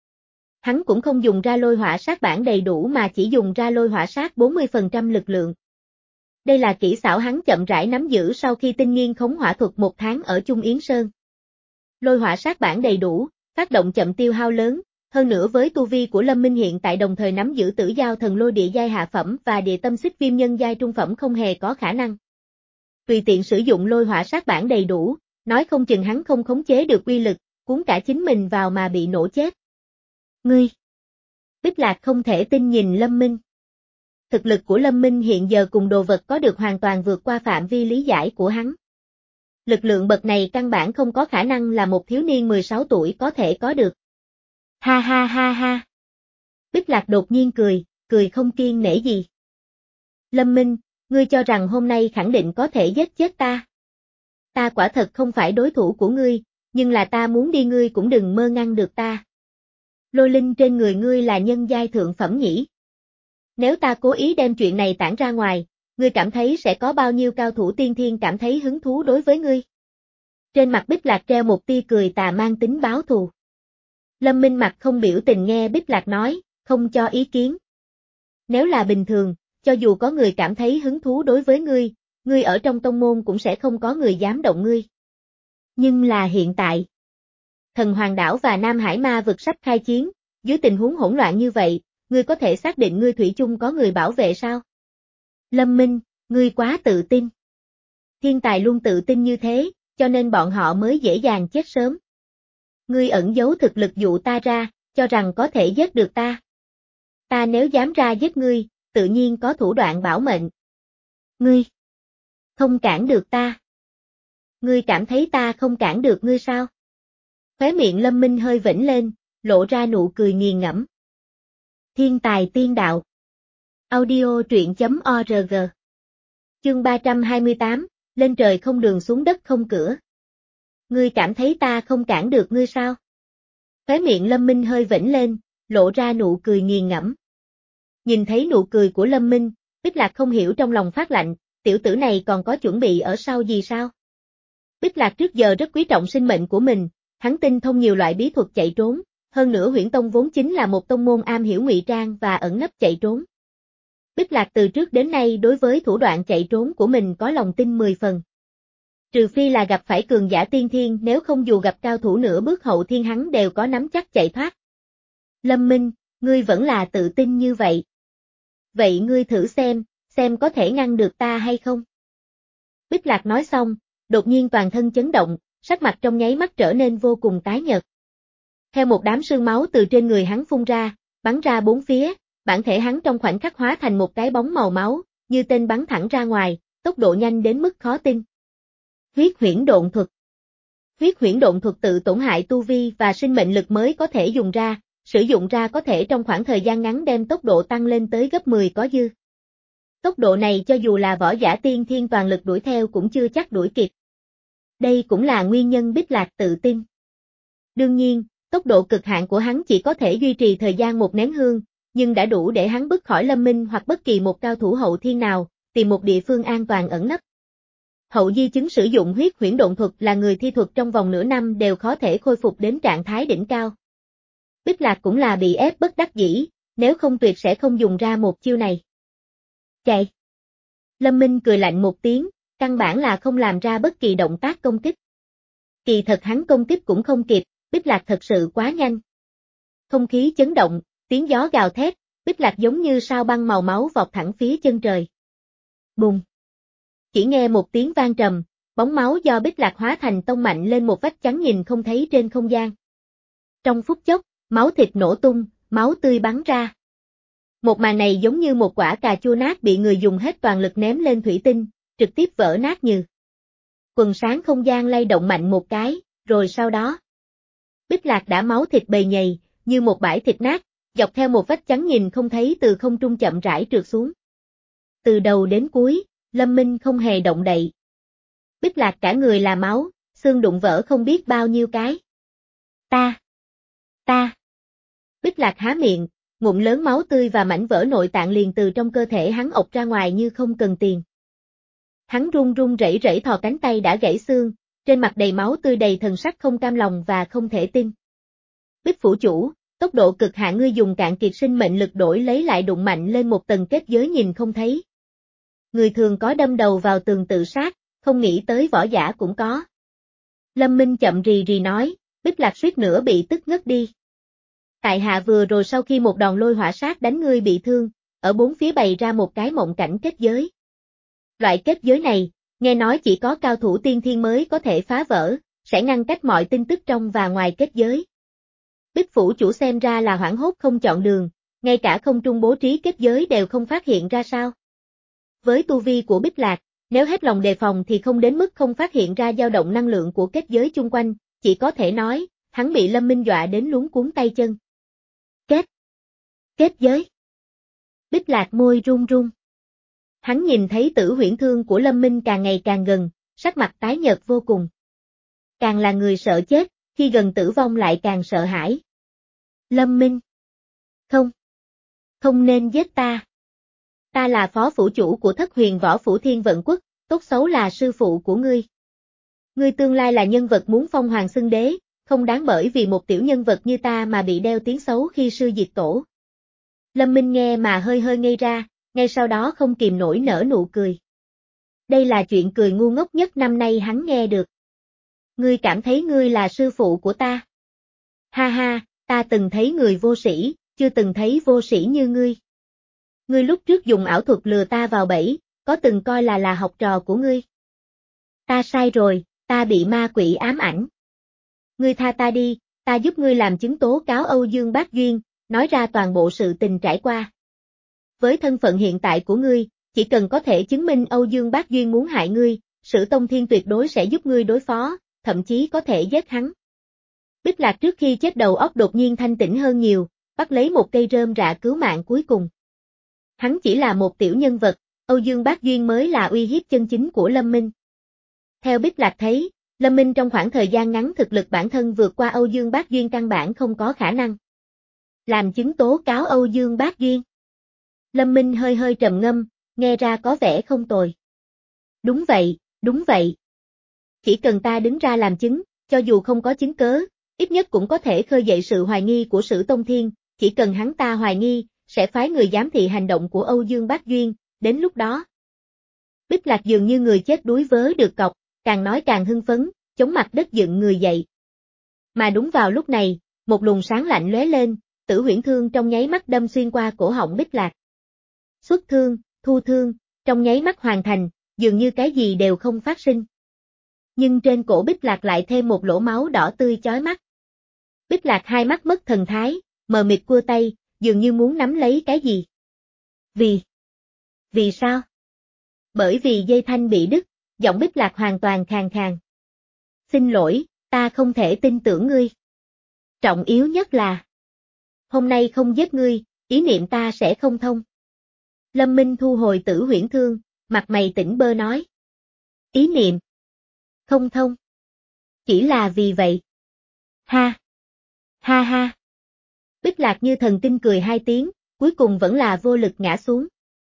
Hắn cũng không dùng ra lôi hỏa sát bản đầy đủ mà chỉ dùng ra lôi hỏa sát bốn mươi phần trăm lực lượng. Đây là kỹ xảo hắn chậm rãi nắm giữ sau khi tinh nghiên khống hỏa thuật một tháng ở Trung Yến Sơn. Lôi hỏa sát bản đầy đủ, phát động chậm tiêu hao lớn, hơn nữa với tu vi của Lâm Minh hiện tại đồng thời nắm giữ tử giao thần lôi địa giai hạ phẩm và địa tâm xích viêm nhân giai trung phẩm không hề có khả năng. Tùy tiện sử dụng lôi hỏa sát bản đầy đủ, nói không chừng hắn không khống chế được uy lực, cuốn cả chính mình vào mà bị nổ chết. Ngươi! Bích Lạc không thể tin nhìn Lâm Minh. Thực lực của Lâm Minh hiện giờ cùng đồ vật có được hoàn toàn vượt qua phạm vi lý giải của hắn. Lực lượng bậc này căn bản không có khả năng là một thiếu niên mười sáu tuổi có thể có được. Ha ha ha ha. Bích Lạc đột nhiên cười, cười không kiêng nể gì. Lâm Minh, ngươi cho rằng hôm nay khẳng định có thể giết chết ta. Ta quả thật không phải đối thủ của ngươi, nhưng là ta muốn đi ngươi cũng đừng mơ ngăn được ta. Lôi linh trên người ngươi là nhân giai thượng phẩm nhỉ? Nếu ta cố ý đem chuyện này tản ra ngoài, ngươi cảm thấy sẽ có bao nhiêu cao thủ tiên thiên cảm thấy hứng thú đối với ngươi? Trên mặt Bích Lạc treo một tia cười tà mang tính báo thù. Lâm Minh mặt không biểu tình nghe Bích Lạc nói, không cho ý kiến. Nếu là bình thường, cho dù có người cảm thấy hứng thú đối với ngươi, ngươi ở trong tông môn cũng sẽ không có người dám động ngươi. Nhưng là hiện tại, Thần Hoàng Đảo và Nam Hải Ma vực sắp khai chiến, dưới tình huống hỗn loạn như vậy, ngươi có thể xác định ngươi thủy chung có người bảo vệ sao? Lâm Minh, ngươi quá tự tin. Thiên tài luôn tự tin như thế, cho nên bọn họ mới dễ dàng chết sớm. Ngươi ẩn giấu thực lực dụ ta ra, cho rằng có thể giết được ta. Ta nếu dám ra giết ngươi, tự nhiên có thủ đoạn bảo mệnh. Ngươi không cản được ta. Ngươi cảm thấy ta không cản được ngươi sao? Khóe miệng Lâm Minh hơi vểnh lên, lộ ra nụ cười nghiền ngẫm. Thiên tài tiên đạo. Audio truyện chấm org. Chương ba trăm hai mươi tám, lên trời không đường xuống đất không cửa. Ngươi cảm thấy ta không cản được ngươi sao? Khóe miệng Lâm Minh hơi vểnh lên, lộ ra nụ cười nghiền ngẫm. Nhìn thấy nụ cười của Lâm Minh, Bích Lạc không hiểu trong lòng phát lạnh, tiểu tử này còn có chuẩn bị ở sau gì sao? Bích Lạc trước giờ rất quý trọng sinh mệnh của mình, hắn tinh thông nhiều loại bí thuật chạy trốn, hơn nữa Huyễn Tông vốn chính là một tông môn am hiểu ngụy trang và ẩn nấp chạy trốn. Bích Lạc từ trước đến nay đối với thủ đoạn chạy trốn của mình có lòng tin mười phần. Trừ phi là gặp phải cường giả tiên thiên, nếu không dù gặp cao thủ nửa bước hậu thiên hắn đều có nắm chắc chạy thoát. Lâm Minh, ngươi vẫn là tự tin như vậy. Vậy ngươi thử xem, xem có thể ngăn được ta hay không? Bích Lạc nói xong, đột nhiên toàn thân chấn động, sắc mặt trong nháy mắt trở nên vô cùng tái nhợt. Theo một đám sương máu từ trên người hắn phun ra, bắn ra bốn phía, bản thể hắn trong khoảnh khắc hóa thành một cái bóng màu máu, như tên bắn thẳng ra ngoài, tốc độ nhanh đến mức khó tin. Huyết huyễn độn thuật. Huyết huyễn độn thuật tự tổn hại tu vi và sinh mệnh lực mới có thể dùng ra, sử dụng ra có thể trong khoảng thời gian ngắn đem tốc độ tăng lên tới gấp mười có dư. Tốc độ này cho dù là võ giả tiên thiên toàn lực đuổi theo cũng chưa chắc đuổi kịp. Đây cũng là nguyên nhân Bích Lạc tự tin. Đương nhiên, tốc độ cực hạn của hắn chỉ có thể duy trì thời gian một nén hương, nhưng đã đủ để hắn bứt khỏi Lâm Minh hoặc bất kỳ một cao thủ hậu thiên nào, tìm một địa phương an toàn ẩn nấp. Hậu di chứng sử dụng huyết huyễn độn thuật là người thi thuật trong vòng nửa năm đều khó thể khôi phục đến trạng thái đỉnh cao. Bích Lạc cũng là bị ép bất đắc dĩ, nếu không tuyệt sẽ không dùng ra một chiêu này. Chạy. Lâm Minh cười lạnh một tiếng, căn bản là không làm ra bất kỳ động tác công kích. Kỳ thật hắn công kích cũng không kịp, Bích Lạc thật sự quá nhanh. Không khí chấn động, tiếng gió gào thét, Bích Lạc giống như sao băng màu máu vọt thẳng phía chân trời. Bùng! Chỉ nghe một tiếng vang trầm, bóng máu do Bích Lạc hóa thành tông mạnh lên một vách chắn nhìn không thấy trên không gian. Trong phút chốc, máu thịt nổ tung, máu tươi bắn ra. Một màn này giống như một quả cà chua nát bị người dùng hết toàn lực ném lên thủy tinh, trực tiếp vỡ nát như. Quần sáng không gian lay động mạnh một cái, rồi sau đó. Bích Lạc đã máu thịt bầy nhầy, như một bãi thịt nát, dọc theo một vách chắn nhìn không thấy từ không trung chậm rãi trượt xuống. Từ đầu đến cuối, Lâm Minh không hề động đậy. Bích Lạc cả người là máu, xương đụng vỡ không biết bao nhiêu cái. Ta! Ta! Bích Lạc há miệng, ngụm lớn máu tươi và mảnh vỡ nội tạng liền từ trong cơ thể hắn ộc ra ngoài như không cần tiền. Hắn run run rẩy rẩy thò cánh tay đã gãy xương, trên mặt đầy máu tươi đầy thần sắc không cam lòng và không thể tin. Bích phủ chủ, tốc độ cực hạn ngươi dùng cạn kiệt sinh mệnh lực đổi lấy lại đụng mạnh lên một tầng kết giới nhìn không thấy. Người thường có đâm đầu vào tường tự sát, không nghĩ tới võ giả cũng có. Lâm Minh chậm rì rì nói, Bích Lạc suýt nữa bị tức ngất đi. Tại hạ vừa rồi sau khi một đòn lôi hỏa sát đánh ngươi bị thương, ở bốn phía bày ra một cái mộng cảnh kết giới. Loại kết giới này, nghe nói chỉ có cao thủ tiên thiên mới có thể phá vỡ, sẽ ngăn cách mọi tin tức trong và ngoài kết giới. Bích phủ chủ xem ra là hoảng hốt không chọn đường, ngay cả không trung bố trí kết giới đều không phát hiện ra sao. Với tu vi của Bích Lạc, nếu hết lòng đề phòng thì không đến mức không phát hiện ra dao động năng lượng của kết giới chung quanh, chỉ có thể nói, hắn bị Lâm Minh dọa đến luống cuống tay chân. Kết! Kết giới! Bích Lạc môi run run. Hắn nhìn thấy tử huyễn thương của Lâm Minh càng ngày càng gần, sắc mặt tái nhợt vô cùng. Càng là người sợ chết, khi gần tử vong lại càng sợ hãi. Lâm Minh! Không! Không nên giết ta! Ta là phó phủ chủ của Thất Huyền Võ Phủ Thiên Vận Quốc, tốt xấu là sư phụ của ngươi. Ngươi tương lai là nhân vật muốn phong hoàng xưng đế, không đáng bởi vì một tiểu nhân vật như ta mà bị đeo tiếng xấu khi sư diệt tổ. Lâm Minh nghe mà hơi hơi ngây ra, ngay sau đó không kìm nổi nở nụ cười. Đây là chuyện cười ngu ngốc nhất năm nay hắn nghe được. Ngươi cảm thấy ngươi là sư phụ của ta? Ha ha, ta từng thấy người vô sĩ, chưa từng thấy vô sĩ như ngươi. Ngươi lúc trước dùng ảo thuật lừa ta vào bẫy, có từng coi là là học trò của ngươi? Ta sai rồi, ta bị ma quỷ ám ảnh. Ngươi tha ta đi, ta giúp ngươi làm chứng tố cáo Âu Dương Bác Duyên, nói ra toàn bộ sự tình trải qua. Với thân phận hiện tại của ngươi, chỉ cần có thể chứng minh Âu Dương Bác Duyên muốn hại ngươi, Sử Tông Thiên tuyệt đối sẽ giúp ngươi đối phó, thậm chí có thể giết hắn. Bích Lạc trước khi chết đầu óc đột nhiên thanh tĩnh hơn nhiều, bắt lấy một cây rơm rạ cứu mạng cuối cùng. Hắn chỉ là một tiểu nhân vật, Âu Dương Bác Duyên mới là uy hiếp chân chính của Lâm Minh. Theo Bích Lạc thấy, Lâm Minh trong khoảng thời gian ngắn thực lực bản thân vượt qua Âu Dương Bác Duyên căn bản không có khả năng. Làm chứng tố cáo Âu Dương Bác Duyên. Lâm Minh hơi hơi trầm ngâm, nghe ra có vẻ không tồi. Đúng vậy, đúng vậy. Chỉ cần ta đứng ra làm chứng, cho dù không có chứng cớ, ít nhất cũng có thể khơi dậy sự hoài nghi của Sử Tông Thiên, chỉ cần hắn ta hoài nghi, sẽ phái người giám thị hành động của Âu Dương Bác Duyên, đến lúc đó. Bích Lạc dường như người chết đuối vớ được cọc, càng nói càng hưng phấn, chống mặt đất dựng người dậy. Mà đúng vào lúc này, một luồng sáng lạnh lóe lên, Tử Huyễn Thương trong nháy mắt đâm xuyên qua cổ họng Bích Lạc. Xuất thương, thu thương, trong nháy mắt hoàn thành, dường như cái gì đều không phát sinh. Nhưng trên cổ Bích Lạc lại thêm một lỗ máu đỏ tươi chói mắt. Bích Lạc hai mắt mất thần thái, mờ mịt cua tay, dường như muốn nắm lấy cái gì. Vì? Vì sao? Bởi vì dây thanh bị đứt, giọng Bích Lạc hoàn toàn khàn khàn. Xin lỗi, ta không thể tin tưởng ngươi. Trọng yếu nhất là, hôm nay không giết ngươi, ý niệm ta sẽ không thông. Lâm Minh thu hồi Tử Huyễn Thương, mặt mày tỉnh bơ nói. Ý niệm? Không thông. Chỉ là vì vậy. Ha! Ha ha! Bích Lạc như thần kinh cười hai tiếng, cuối cùng vẫn là vô lực ngã xuống.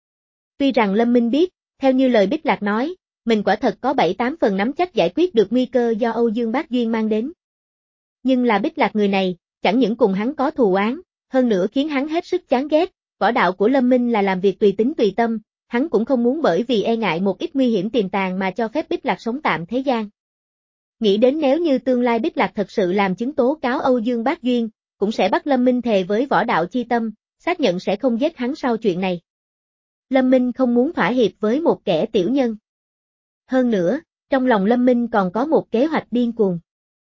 Tuy rằng Lâm Minh biết, theo như lời Bích Lạc nói, mình quả thật có bảy tám phần nắm chắc giải quyết được nguy cơ do Âu Dương Bác Duyên mang đến. Nhưng là Bích Lạc người này, chẳng những cùng hắn có thù oán, hơn nữa khiến hắn hết sức chán ghét, võ đạo của Lâm Minh là làm việc tùy tính tùy tâm, hắn cũng không muốn bởi vì e ngại một ít nguy hiểm tiềm tàng mà cho phép Bích Lạc sống tạm thế gian. Nghĩ đến nếu như tương lai Bích Lạc thật sự làm chứng tố cáo Âu Dương Bác Duyên, cũng sẽ bắt Lâm Minh thề với võ đạo chi tâm, xác nhận sẽ không giết hắn sau chuyện này. Lâm Minh không muốn thỏa hiệp với một kẻ tiểu nhân. Hơn nữa, trong lòng Lâm Minh còn có một kế hoạch điên cuồng.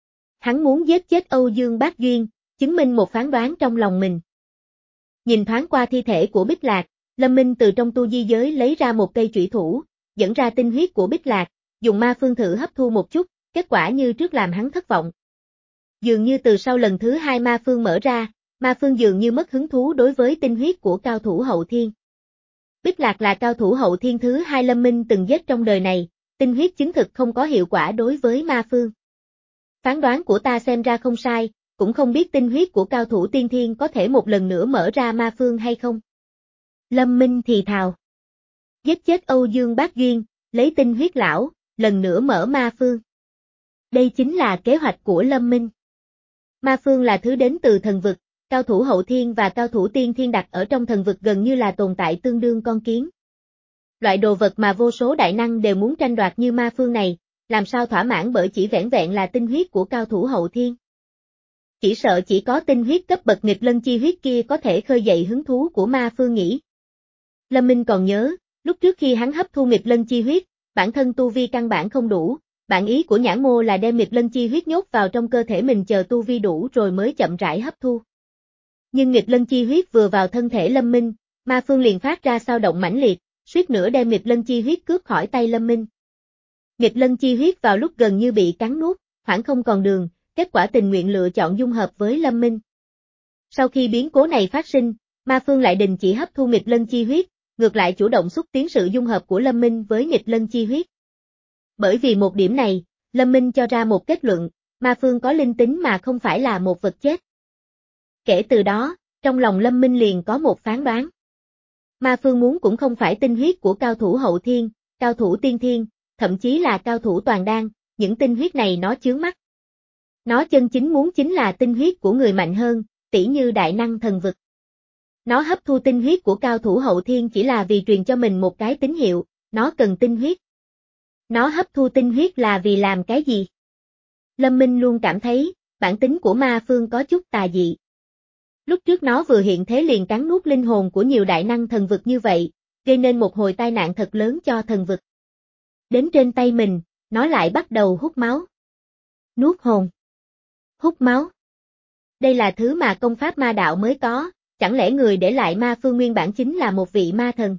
Hắn muốn giết chết Âu Dương Bác Duyên, chứng minh một phán đoán trong lòng mình. Nhìn thoáng qua thi thể của Bích Lạc, Lâm Minh từ trong tu di giới lấy ra một cây chủy thủ, dẫn ra tinh huyết của Bích Lạc, dùng ma phương thử hấp thu một chút, kết quả như trước làm hắn thất vọng. Dường như từ sau lần thứ hai ma phương mở ra, ma phương dường như mất hứng thú đối với tinh huyết của cao thủ hậu thiên. Bích Lạc là cao thủ hậu thiên thứ hai Lâm Minh từng giết trong đời này, tinh huyết chứng thực không có hiệu quả đối với ma phương. Phán đoán của ta xem ra không sai, cũng không biết tinh huyết của cao thủ tiên thiên có thể một lần nữa mở ra ma phương hay không. Lâm Minh thì thào. Giết chết Âu Dương Bác Duyên, lấy tinh huyết lão, lần nữa mở ma phương. Đây chính là kế hoạch của Lâm Minh. Ma phương là thứ đến từ thần vực, cao thủ hậu thiên và cao thủ tiên thiên đặt ở trong thần vực gần như là tồn tại tương đương con kiến. Loại đồ vật mà vô số đại năng đều muốn tranh đoạt như ma phương này, làm sao thỏa mãn bởi chỉ vẻn vẹn là tinh huyết của cao thủ hậu thiên. Chỉ sợ chỉ có tinh huyết cấp bậc nghịch lân chi huyết kia có thể khơi dậy hứng thú của ma phương nhỉ. Lâm Minh còn nhớ, lúc trước khi hắn hấp thu nghịch lân chi huyết, bản thân tu vi căn bản không đủ, bản ý của Nhãn Mô là đem nghịch lân chi huyết nhốt vào trong cơ thể mình chờ tu vi đủ rồi mới chậm rãi hấp thu. Nhưng nghịch lân chi huyết vừa vào thân thể Lâm Minh, ma phương liền phát ra sao động mãnh liệt, suýt nữa đem nghịch lân chi huyết cướp khỏi tay Lâm Minh. Nghịch lân chi huyết vào lúc gần như bị cắn nuốt, khoảng không còn đường, kết quả tình nguyện lựa chọn dung hợp với Lâm Minh. Sau khi biến cố này phát sinh, ma phương lại đình chỉ hấp thu nghịch lân chi huyết, ngược lại chủ động xúc tiến sự dung hợp của Lâm Minh với nghịch lân chi huyết. Bởi vì một điểm này, Lâm Minh cho ra một kết luận, ma phương có linh tính mà không phải là một vật chết. Kể từ đó, trong lòng Lâm Minh liền có một phán đoán. Ma phương muốn cũng không phải tinh huyết của cao thủ hậu thiên, cao thủ tiên thiên, thậm chí là cao thủ toàn đan, những tinh huyết này nó chướng mắt. Nó chân chính muốn chính là tinh huyết của người mạnh hơn, tỉ như đại năng thần vực. Nó hấp thu tinh huyết của cao thủ hậu thiên chỉ là vì truyền cho mình một cái tín hiệu, nó cần tinh huyết. Nó hấp thu tinh huyết là vì làm cái gì? Lâm Minh luôn cảm thấy, bản tính của ma phương có chút tà dị. Lúc trước nó vừa hiện thế liền cắn nuốt linh hồn của nhiều đại năng thần vực như vậy, gây nên một hồi tai nạn thật lớn cho thần vực. Đến trên tay mình, nó lại bắt đầu hút máu. Nuốt hồn. Hút máu. Đây là thứ mà công pháp ma đạo mới có, chẳng lẽ người để lại ma phương nguyên bản chính là một vị ma thần?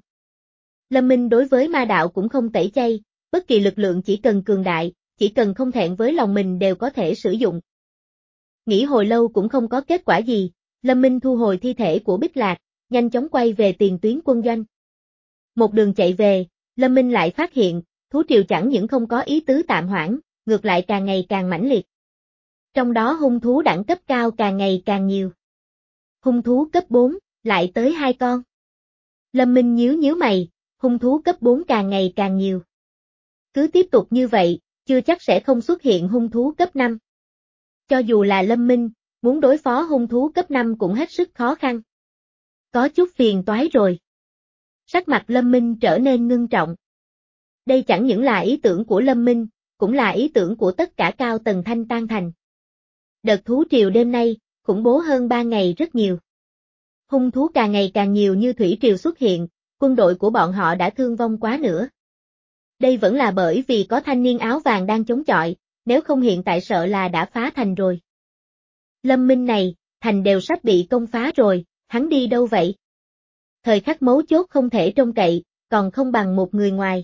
Lâm Minh đối với ma đạo cũng không tẩy chay, bất kỳ lực lượng chỉ cần cường đại, chỉ cần không thẹn với lòng mình đều có thể sử dụng. Nghĩ hồi lâu cũng không có kết quả gì, Lâm Minh thu hồi thi thể của Bích Lạc, nhanh chóng quay về tiền tuyến quân doanh. Một đường chạy về, Lâm Minh lại phát hiện, thú triều chẳng những không có ý tứ tạm hoãn, ngược lại càng ngày càng mãnh liệt. Trong đó hung thú đẳng cấp cao càng ngày càng nhiều. Hung thú cấp bốn, lại tới hai con. Lâm Minh nhíu nhíu mày, hung thú cấp bốn càng ngày càng nhiều. Cứ tiếp tục như vậy, chưa chắc sẽ không xuất hiện hung thú cấp năm. Cho dù là Lâm Minh, muốn đối phó hung thú cấp năm cũng hết sức khó khăn. Có chút phiền toái rồi. Sắc mặt Lâm Minh trở nên ngưng trọng. Đây chẳng những là ý tưởng của Lâm Minh, cũng là ý tưởng của tất cả cao tầng Thanh Tan Thành. Đợt thú triều đêm nay, khủng bố hơn ba ngày rất nhiều. Hung thú càng ngày càng nhiều như thủy triều xuất hiện, quân đội của bọn họ đã thương vong quá nữa. Đây vẫn là bởi vì có thanh niên áo vàng đang chống chọi, nếu không hiện tại sợ là đã phá thành rồi. Lâm Minh này, thành đều sắp bị công phá rồi, hắn đi đâu vậy? Thời khắc mấu chốt không thể trông cậy, còn không bằng một người ngoài.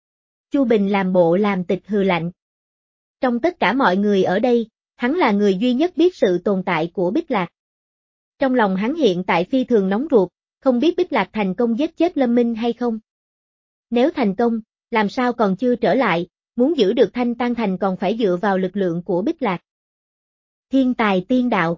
Chu Bình làm bộ làm tịch hừ lạnh. Trong tất cả mọi người ở đây, hắn là người duy nhất biết sự tồn tại của Bích Lạc. Trong lòng hắn hiện tại phi thường nóng ruột, không biết Bích Lạc thành công giết chết Lâm Minh hay không. Nếu thành công, làm sao còn chưa trở lại, muốn giữ được Thanh Tan Thành còn phải dựa vào lực lượng của Bích Lạc. Thiên tài tiên đạo.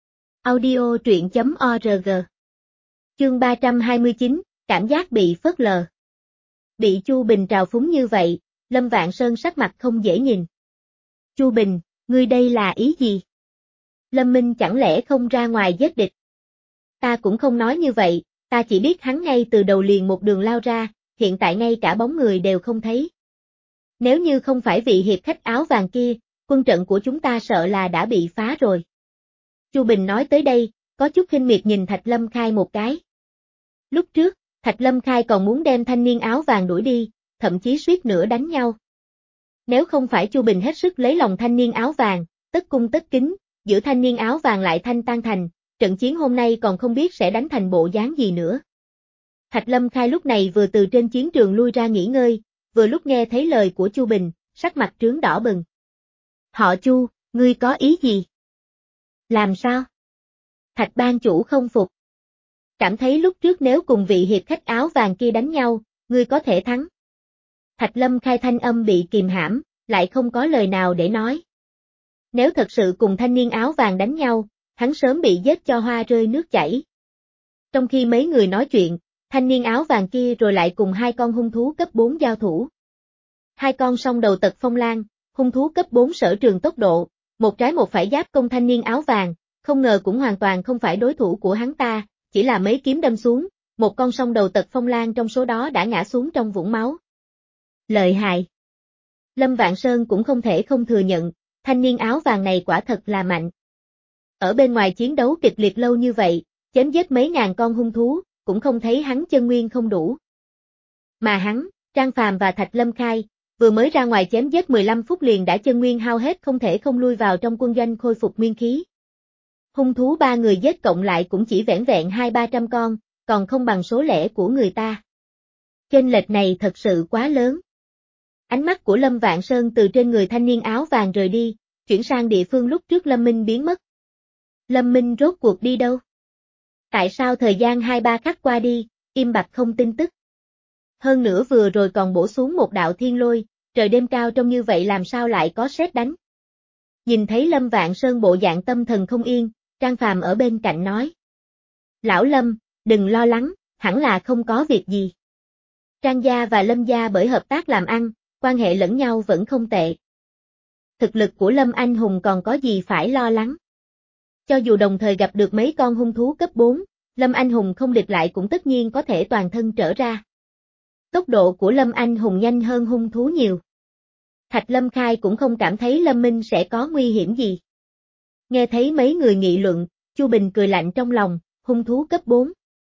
Audio truyện chấm org. Chương ba trăm hai mươi chín, cảm giác bị phớt lờ. Bị Chu Bình trào phúng như vậy, Lâm Vạn Sơn sắc mặt không dễ nhìn. Chu Bình, ngươi đây là ý gì? Lâm Minh chẳng lẽ không ra ngoài giết địch? Ta cũng không nói như vậy, ta chỉ biết hắn ngay từ đầu liền một đường lao ra, hiện tại ngay cả bóng người đều không thấy. Nếu như không phải vị hiệp khách áo vàng kia, quân trận của chúng ta sợ là đã bị phá rồi. Chu Bình nói tới đây, có chút khinh miệt nhìn Thạch Lâm Khai một cái. Lúc trước, Thạch Lâm Khai còn muốn đem thanh niên áo vàng đuổi đi, thậm chí suýt nữa đánh nhau. Nếu không phải Chu Bình hết sức lấy lòng thanh niên áo vàng, tất cung tất kính, giữ thanh niên áo vàng lại Thanh Tan Thành, trận chiến hôm nay còn không biết sẽ đánh thành bộ dáng gì nữa. Thạch Lâm Khai lúc này vừa từ trên chiến trường lui ra nghỉ ngơi, vừa lúc nghe thấy lời của Chu Bình, sắc mặt trướng đỏ bừng. Họ Chu, ngươi có ý gì? Làm sao? Thạch ban chủ không phục. Cảm thấy lúc trước nếu cùng vị hiệp khách áo vàng kia đánh nhau, ngươi có thể thắng. Thạch Lâm Khai thanh âm bị kìm hãm, lại không có lời nào để nói. Nếu thật sự cùng thanh niên áo vàng đánh nhau, hắn sớm bị giết cho hoa rơi nước chảy. Trong khi mấy người nói chuyện, thanh niên áo vàng kia rồi lại cùng hai con hung thú cấp bốn giao thủ. Hai con song đầu tật phong lan, hung thú cấp bốn sở trường tốc độ, một trái một phải giáp công thanh niên áo vàng, không ngờ cũng hoàn toàn không phải đối thủ của hắn ta, chỉ là mấy kiếm đâm xuống, một con song đầu tật phong lan trong số đó đã ngã xuống trong vũng máu. Lợi hại. Lâm Vạn Sơn cũng không thể không thừa nhận, thanh niên áo vàng này quả thật là mạnh. Ở bên ngoài chiến đấu kịch liệt lâu như vậy, chém giết mấy ngàn con hung thú, cũng không thấy hắn chân nguyên không đủ. Mà hắn, Trang Phàm và Thạch Lâm Khai, vừa mới ra ngoài chém giết mười lăm phút liền đã chân nguyên hao hết không thể không lui vào trong quân doanh khôi phục nguyên khí. Hung thú ba người giết cộng lại cũng chỉ vẻn vẹn hai ba trăm con, còn không bằng số lẻ của người ta. Chênh lệch này thật sự quá lớn. Ánh mắt của Lâm Vạn Sơn từ trên người thanh niên áo vàng rời đi, chuyển sang địa phương lúc trước Lâm Minh biến mất. Lâm Minh rốt cuộc đi đâu? Tại sao thời gian hai ba khắc qua đi, im bặt không tin tức? Hơn nữa vừa rồi còn bổ xuống một đạo thiên lôi, trời đêm cao trông như vậy làm sao lại có sét đánh? Nhìn thấy Lâm Vạn Sơn bộ dạng tâm thần không yên, Trang Phàm ở bên cạnh nói. Lão Lâm, đừng lo lắng, hẳn là không có việc gì. Trang gia và Lâm gia bởi hợp tác làm ăn, quan hệ lẫn nhau vẫn không tệ. Thực lực của Lâm Anh Hùng còn có gì phải lo lắng. Cho dù đồng thời gặp được mấy con hung thú cấp bốn, Lâm Anh Hùng không địch lại cũng tất nhiên có thể toàn thân trở ra. Tốc độ của Lâm Anh Hùng nhanh hơn hung thú nhiều. Thạch Lâm Khai cũng không cảm thấy Lâm Minh sẽ có nguy hiểm gì. Nghe thấy mấy người nghị luận, Chu Bình cười lạnh trong lòng, hung thú cấp bốn.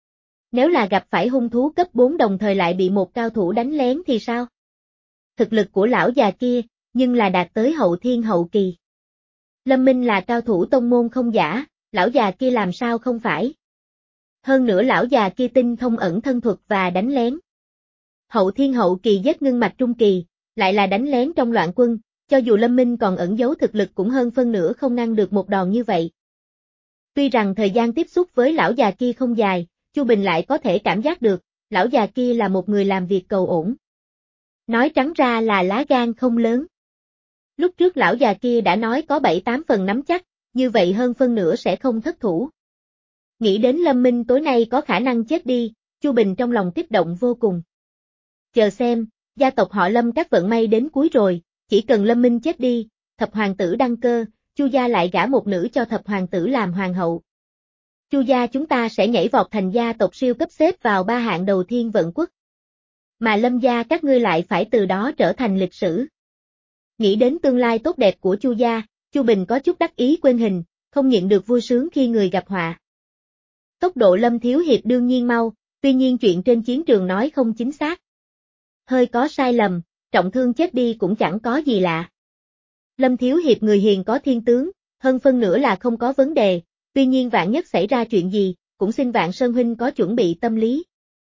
Nếu là gặp phải hung thú cấp bốn đồng thời lại bị một cao thủ đánh lén thì sao? Thực lực của lão già kia, nhưng là đạt tới hậu thiên hậu kỳ. Lâm Minh là cao thủ tông môn không giả, lão già kia làm sao không phải. Hơn nữa lão già kia tinh thông ẩn thân thuật và đánh lén. Hậu thiên hậu kỳ giết ngưng mạch trung kỳ, lại là đánh lén trong loạn quân, cho dù Lâm Minh còn ẩn giấu thực lực cũng hơn phân nửa không ngăn được một đòn như vậy. Tuy rằng thời gian tiếp xúc với lão già kia không dài, Chu Bình lại có thể cảm giác được, lão già kia là một người làm việc cầu ổn. Nói trắng ra là lá gan không lớn. Lúc trước lão già kia đã nói có bảy tám phần nắm chắc, như vậy hơn phân nửa sẽ không thất thủ. Nghĩ đến Lâm Minh tối nay có khả năng chết đi, Chu Bình trong lòng kích động vô cùng. Chờ xem, gia tộc họ Lâm các vận may đến cuối rồi, chỉ cần Lâm Minh chết đi, thập hoàng tử đăng cơ, Chu gia lại gả một nữ cho thập hoàng tử làm hoàng hậu. Chu gia chúng ta sẽ nhảy vọt thành gia tộc siêu cấp xếp vào ba hạng đầu thiên vận quốc. Mà Lâm gia các ngươi lại phải từ đó trở thành lịch sử. Nghĩ đến tương lai tốt đẹp của Chu gia, Chu Bình có chút đắc ý quên hình, không nhịn được vui sướng khi người gặp họa. Tốc độ Lâm Thiếu Hiệp đương nhiên mau, tuy nhiên chuyện trên chiến trường nói không chính xác. Hơi có sai lầm, trọng thương chết đi cũng chẳng có gì lạ. Lâm Thiếu Hiệp người hiền có thiên tướng, hơn phân nửa là không có vấn đề, tuy nhiên vạn nhất xảy ra chuyện gì, cũng xin Vạn Sơn huynh có chuẩn bị tâm lý.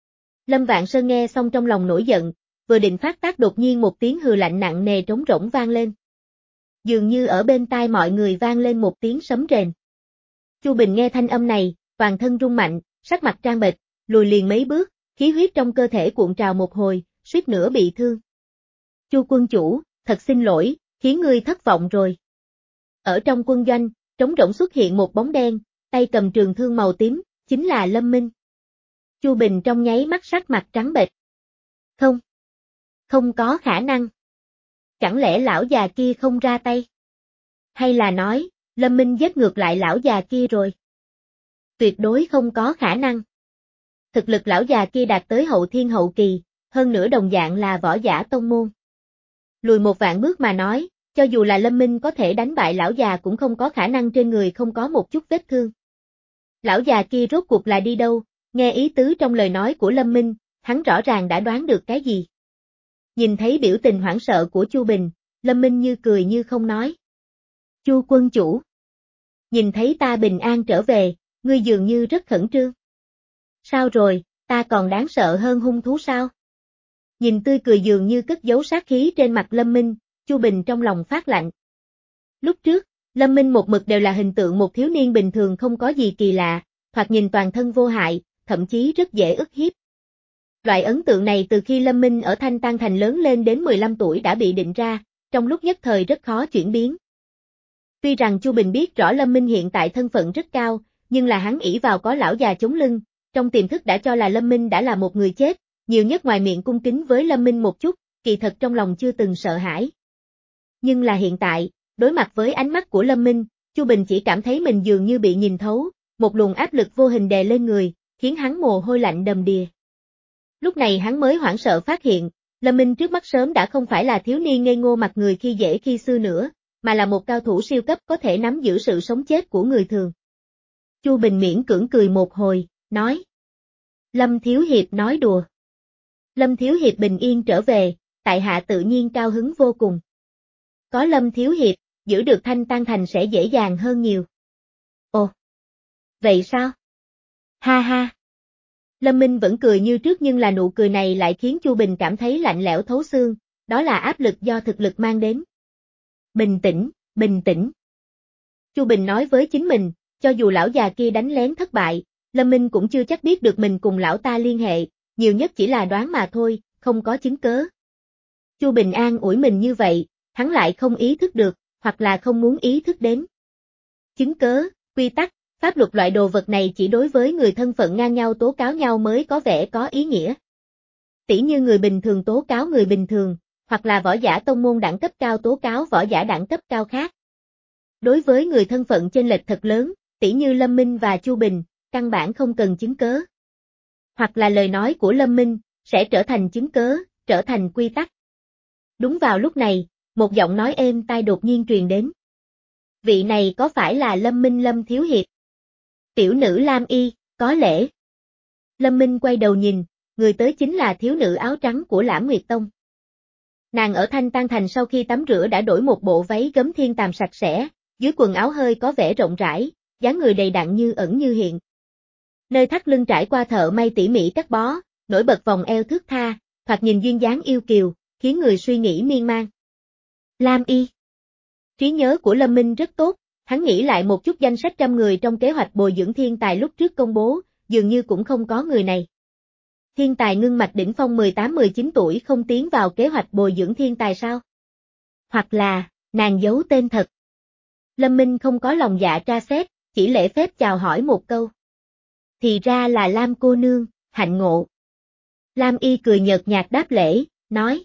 Lâm Vạn Sơn nghe xong trong lòng nổi giận, vừa định phát tác đột nhiên một tiếng hừ lạnh nặng nề trống rỗng vang lên. Dường như ở bên tai mọi người vang lên một tiếng sấm rền. Chu Bình nghe thanh âm này, toàn thân rung mạnh, sắc mặt trang bệch, lùi liền mấy bước, khí huyết trong cơ thể cuộn trào một hồi, suýt nữa bị thương. Chu quân chủ, thật xin lỗi, khiến ngươi thất vọng rồi. Ở trong quân doanh, trống rỗng xuất hiện một bóng đen, tay cầm trường thương màu tím, chính là Lâm Minh. Chu Bình trong nháy mắt sắc mặt trắng bệch. Không, không có khả năng. Chẳng lẽ lão già kia không ra tay? Hay là nói, Lâm Minh giết ngược lại lão già kia rồi? Tuyệt đối không có khả năng. Thực lực lão già kia đạt tới hậu thiên hậu kỳ, hơn nữa đồng dạng là võ giả tông môn. Lùi một vạn bước mà nói, cho dù là Lâm Minh có thể đánh bại lão già cũng không có khả năng trên người không có một chút vết thương. Lão già kia rốt cuộc là đi đâu, nghe ý tứ trong lời nói của Lâm Minh, hắn rõ ràng đã đoán được cái gì. Nhìn thấy biểu tình hoảng sợ của Chu Bình, Lâm Minh như cười như không nói. Chu quân chủ. Nhìn thấy ta bình an trở về, ngươi dường như rất khẩn trương. Sao rồi, ta còn đáng sợ hơn hung thú sao? Nhìn tươi cười dường như cất giấu sát khí trên mặt Lâm Minh, Chu Bình trong lòng phát lạnh. Lúc trước, Lâm Minh một mực đều là hình tượng một thiếu niên bình thường không có gì kỳ lạ, thoạt nhìn toàn thân vô hại, thậm chí rất dễ ức hiếp. Loại ấn tượng này từ khi Lâm Minh ở Thanh Tăng Thành lớn lên đến mười lăm tuổi đã bị định ra, trong lúc nhất thời rất khó chuyển biến. Tuy rằng Chu Bình biết rõ Lâm Minh hiện tại thân phận rất cao, nhưng là hắn ỷ vào có lão già chống lưng, trong tiềm thức đã cho là Lâm Minh đã là một người chết, nhiều nhất ngoài miệng cung kính với Lâm Minh một chút, kỳ thật trong lòng chưa từng sợ hãi. Nhưng là hiện tại, đối mặt với ánh mắt của Lâm Minh, Chu Bình chỉ cảm thấy mình dường như bị nhìn thấu, một luồng áp lực vô hình đè lên người, khiến hắn mồ hôi lạnh đầm đìa. Lúc này hắn mới hoảng sợ phát hiện, Lâm Minh trước mắt sớm đã không phải là thiếu niên ngây ngô mặt người khi dễ khi xưa nữa, mà là một cao thủ siêu cấp có thể nắm giữ sự sống chết của người thường. Chu Bình miễn cưỡng cười một hồi, nói. Lâm Thiếu Hiệp nói đùa. Lâm Thiếu Hiệp bình yên trở về, tại hạ tự nhiên cao hứng vô cùng. Có Lâm Thiếu Hiệp, giữ được Thanh Tăng Thành sẽ dễ dàng hơn nhiều. Ồ! Vậy sao? Ha ha! Lâm Minh vẫn cười như trước nhưng là nụ cười này lại khiến Chu Bình cảm thấy lạnh lẽo thấu xương, đó là áp lực do thực lực mang đến. Bình tĩnh, bình tĩnh. Chu Bình nói với chính mình, cho dù lão già kia đánh lén thất bại, Lâm Minh cũng chưa chắc biết được mình cùng lão ta liên hệ, nhiều nhất chỉ là đoán mà thôi, không có chứng cớ. Chu Bình an ủi mình như vậy, hắn lại không ý thức được, hoặc là không muốn ý thức đến. Chứng cớ, quy tắc, pháp luật loại đồ vật này chỉ đối với người thân phận ngang nhau tố cáo nhau mới có vẻ có ý nghĩa. Tỉ như người bình thường tố cáo người bình thường, hoặc là võ giả tông môn đẳng cấp cao tố cáo võ giả đẳng cấp cao khác. Đối với người thân phận chênh lệch thật lớn, tỉ như Lâm Minh và Chu Bình, căn bản không cần chứng cớ. Hoặc là lời nói của Lâm Minh, sẽ trở thành chứng cớ, trở thành quy tắc. Đúng vào lúc này, một giọng nói êm tai đột nhiên truyền đến. Vị này có phải là Lâm Minh Lâm Thiếu Hiệp? Tiểu nữ Lam Y, có lẽ. Lâm Minh quay đầu nhìn, người tới chính là thiếu nữ áo trắng của Lãm Nguyệt Tông. Nàng ở Thanh Tan Thành sau khi tắm rửa đã đổi một bộ váy gấm thiên tàm sạch sẽ, dưới quần áo hơi có vẻ rộng rãi, dáng người đầy đặn như ẩn như hiện. Nơi thắt lưng trải qua thợ may tỉ mỉ cắt bó, nổi bật vòng eo thướt tha, thoạt nhìn duyên dáng yêu kiều, khiến người suy nghĩ miên man. Lam Y. Trí nhớ của Lâm Minh rất tốt, hắn nghĩ lại một chút danh sách trăm người trong kế hoạch bồi dưỡng thiên tài lúc trước công bố, dường như cũng không có người này. Thiên tài ngưng mạch đỉnh phong mười tám mười chín tuổi không tiến vào kế hoạch bồi dưỡng thiên tài sao? Hoặc là, nàng giấu tên thật. Lâm Minh không có lòng dạ tra xét, chỉ lễ phép chào hỏi một câu. Thì ra là Lam cô nương, hạnh ngộ. Lam Y cười nhợt nhạt đáp lễ, nói.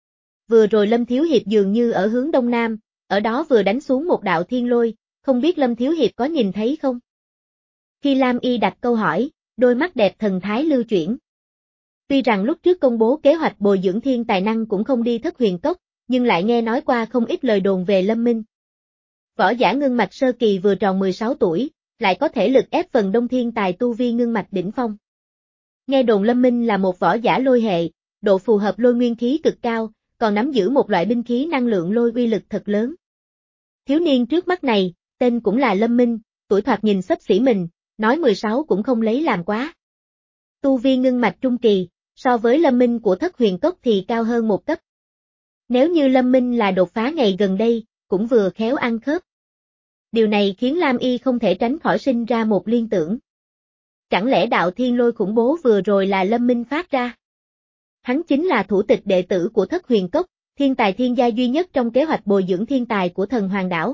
Vừa rồi Lâm Thiếu Hiệp dường như ở hướng đông nam, ở đó vừa đánh xuống một đạo thiên lôi, không biết Lâm Thiếu Hiệp có nhìn thấy không? Khi Lam Y đặt câu hỏi, đôi mắt đẹp thần thái lưu chuyển. Tuy rằng lúc trước công bố kế hoạch bồi dưỡng thiên tài năng cũng không đi Thất Huyền Cốc, nhưng lại nghe nói qua không ít lời đồn về Lâm Minh. Võ giả ngưng mạch sơ kỳ vừa tròn mười sáu tuổi, lại có thể lực ép phần đông thiên tài tu vi ngưng mạch đỉnh phong. Nghe đồn Lâm Minh là một võ giả lôi hệ, độ phù hợp lôi nguyên khí cực cao, còn nắm giữ một loại binh khí năng lượng lôi uy lực thật lớn. Thiếu niên trước mắt này, tên cũng là Lâm Minh, tuổi thoạt nhìn xấp xỉ mình, nói mười sáu cũng không lấy làm quá. Tu vi ngưng mạch trung kỳ, so với Lâm Minh của Thất Huyền Cốc thì cao hơn một cấp. Nếu như Lâm Minh là đột phá ngày gần đây, cũng vừa khéo ăn khớp. Điều này khiến Lam Y không thể tránh khỏi sinh ra một liên tưởng. Chẳng lẽ đạo thiên lôi khủng bố vừa rồi là Lâm Minh phát ra? Hắn chính là thủ tịch đệ tử của Thất Huyền Cốc, thiên tài thiên gia duy nhất trong kế hoạch bồi dưỡng thiên tài của thần Hoàng Đảo.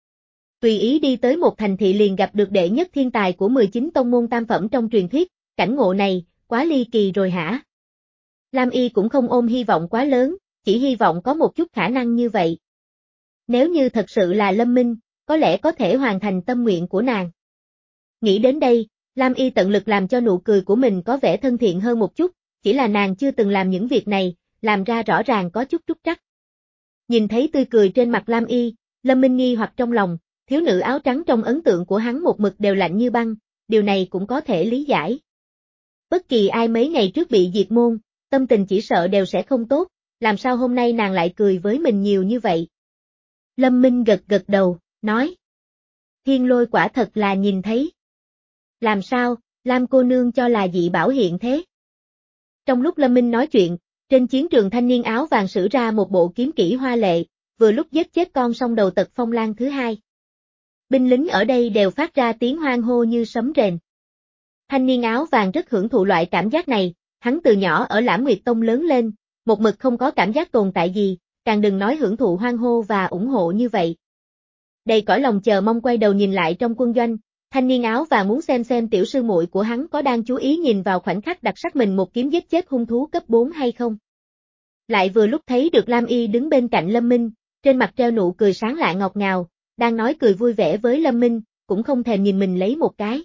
Tùy ý đi tới một thành thị liền gặp được đệ nhất thiên tài của mười chín tông môn tam phẩm trong truyền thuyết, cảnh ngộ này, quá ly kỳ rồi hả? Lam Y cũng không ôm hy vọng quá lớn, chỉ hy vọng có một chút khả năng như vậy. Nếu như thật sự là Lâm Minh, có lẽ có thể hoàn thành tâm nguyện của nàng. Nghĩ đến đây, Lam Y tận lực làm cho nụ cười của mình có vẻ thân thiện hơn một chút, chỉ là nàng chưa từng làm những việc này, làm ra rõ ràng có chút trúc trắc. Nhìn thấy tươi cười trên mặt Lam Y, Lâm Minh nghi hoặc trong lòng, thiếu nữ áo trắng trong ấn tượng của hắn một mực đều lạnh như băng, điều này cũng có thể lý giải. Bất kỳ ai mấy ngày trước bị diệt môn, tâm tình chỉ sợ đều sẽ không tốt, làm sao hôm nay nàng lại cười với mình nhiều như vậy? Lâm Minh gật gật đầu, nói. Thiên lôi quả thật là nhìn thấy. Làm sao, Lam cô nương cho là dị bảo hiện thế? Trong lúc Lâm Minh nói chuyện, trên chiến trường thanh niên áo vàng sử ra một bộ kiếm kỹ hoa lệ, vừa lúc giết chết con song đầu tật Phong Lan thứ hai. Binh lính ở đây đều phát ra tiếng hoan hô như sấm rền. Thanh niên áo vàng rất hưởng thụ loại cảm giác này, hắn từ nhỏ ở Lãm Nguyệt Tông lớn lên, một mực không có cảm giác tồn tại gì, càng đừng nói hưởng thụ hoan hô và ủng hộ như vậy. Đầy cõi lòng chờ mong quay đầu nhìn lại trong quân doanh, thanh niên áo vàng muốn xem xem tiểu sư muội của hắn có đang chú ý nhìn vào khoảnh khắc đặc sắc mình một kiếm giết chết hung thú cấp bốn hay không. Lại vừa lúc thấy được Lam Y đứng bên cạnh Lâm Minh, trên mặt treo nụ cười sáng lạ ngọt ngào, đang nói cười vui vẻ với Lâm Minh, cũng không thèm nhìn mình lấy một cái.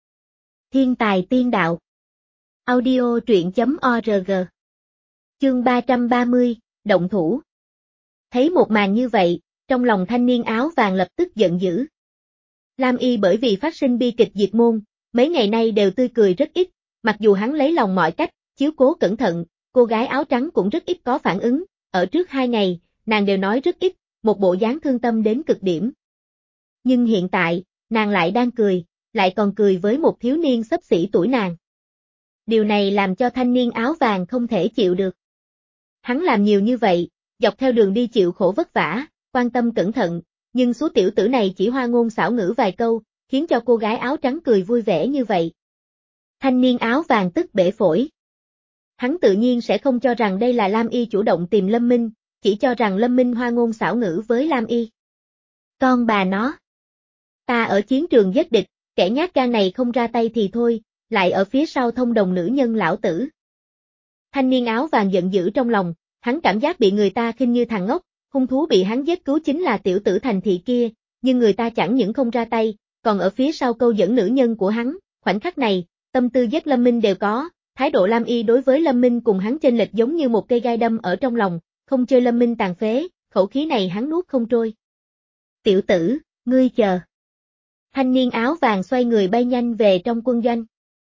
Thiên tài tiên đạo. Audio truyện chấm org. Chương ba trăm ba mươi, động thủ. Thấy một màn như vậy, trong lòng thanh niên áo vàng lập tức giận dữ. Lam Y bởi vì phát sinh bi kịch diệt môn, mấy ngày nay đều tươi cười rất ít, mặc dù hắn lấy lòng mọi cách, chiếu cố cẩn thận, cô gái áo trắng cũng rất ít có phản ứng, ở trước hai ngày, nàng đều nói rất ít, một bộ dáng thương tâm đến cực điểm. Nhưng hiện tại, nàng lại đang cười, lại còn cười với một thiếu niên xấp xỉ tuổi nàng. Điều này làm cho thanh niên áo vàng không thể chịu được. Hắn làm nhiều như vậy, dọc theo đường đi chịu khổ vất vả, quan tâm cẩn thận, nhưng số tiểu tử này chỉ hoa ngôn xảo ngữ vài câu, khiến cho cô gái áo trắng cười vui vẻ như vậy. Thanh niên áo vàng tức bể phổi. Hắn tự nhiên sẽ không cho rằng đây là Lam Y chủ động tìm Lâm Minh, chỉ cho rằng Lâm Minh hoa ngôn xảo ngữ với Lam Y. Con bà nó. Ta ở chiến trường giết địch, kẻ nhát gan này không ra tay thì thôi, lại ở phía sau thông đồng nữ nhân lão tử. Thanh niên áo vàng giận dữ trong lòng, hắn cảm giác bị người ta khinh như thằng ngốc, hung thú bị hắn giết cứu chính là tiểu tử thành thị kia, nhưng người ta chẳng những không ra tay, còn ở phía sau câu dẫn nữ nhân của hắn, khoảnh khắc này, tâm tư giết Lâm Minh đều có, thái độ Lam Y đối với Lâm Minh cùng hắn chênh lệch giống như một cây gai đâm ở trong lòng, không chơi Lâm Minh tàn phế, khẩu khí này hắn nuốt không trôi. Tiểu tử, ngươi chờ. Thanh niên áo vàng xoay người bay nhanh về trong quân doanh.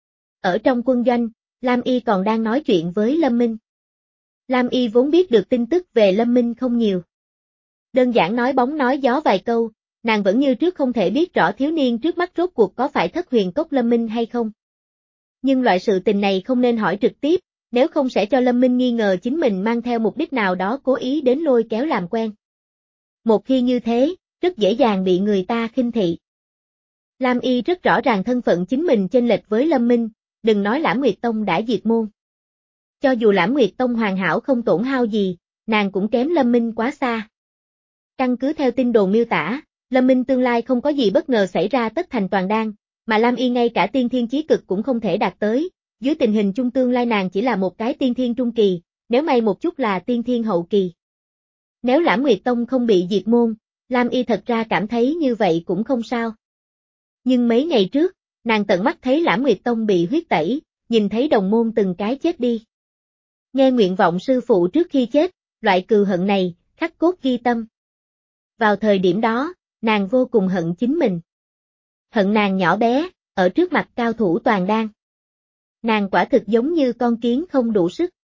Ở trong quân doanh, Lam Y còn đang nói chuyện với Lâm Minh. Lam Y vốn biết được tin tức về Lâm Minh không nhiều. Đơn giản nói bóng nói gió vài câu, nàng vẫn như trước không thể biết rõ thiếu niên trước mắt rốt cuộc có phải thất huyền cốc Lâm Minh hay không. Nhưng loại sự tình này không nên hỏi trực tiếp, nếu không sẽ cho Lâm Minh nghi ngờ chính mình mang theo mục đích nào đó cố ý đến lôi kéo làm quen. Một khi như thế, rất dễ dàng bị người ta khinh thị. Lam Y rất rõ ràng thân phận chính mình chênh lệch với Lâm Minh, đừng nói Lãm Nguyệt Tông đã diệt môn. Cho dù Lãm Nguyệt Tông hoàn hảo không tổn hao gì, nàng cũng kém Lâm Minh quá xa. Căn cứ theo tin đồn miêu tả, Lâm Minh tương lai không có gì bất ngờ xảy ra tất thành toàn đan, mà Lam Y ngay cả tiên thiên chí cực cũng không thể đạt tới, dưới tình hình chung tương lai nàng chỉ là một cái tiên thiên trung kỳ, nếu may một chút là tiên thiên hậu kỳ. Nếu Lãm Nguyệt Tông không bị diệt môn, Lam Y thật ra cảm thấy như vậy cũng không sao. Nhưng mấy ngày trước, nàng tận mắt thấy Lãm Nguyệt Tông bị huyết tẩy, nhìn thấy đồng môn từng cái chết đi. Nghe nguyện vọng sư phụ trước khi chết, loại cừu hận này, khắc cốt ghi tâm. Vào thời điểm đó, nàng vô cùng hận chính mình. Hận nàng nhỏ bé, ở trước mặt cao thủ toàn đan. Nàng quả thực giống như con kiến không đủ sức.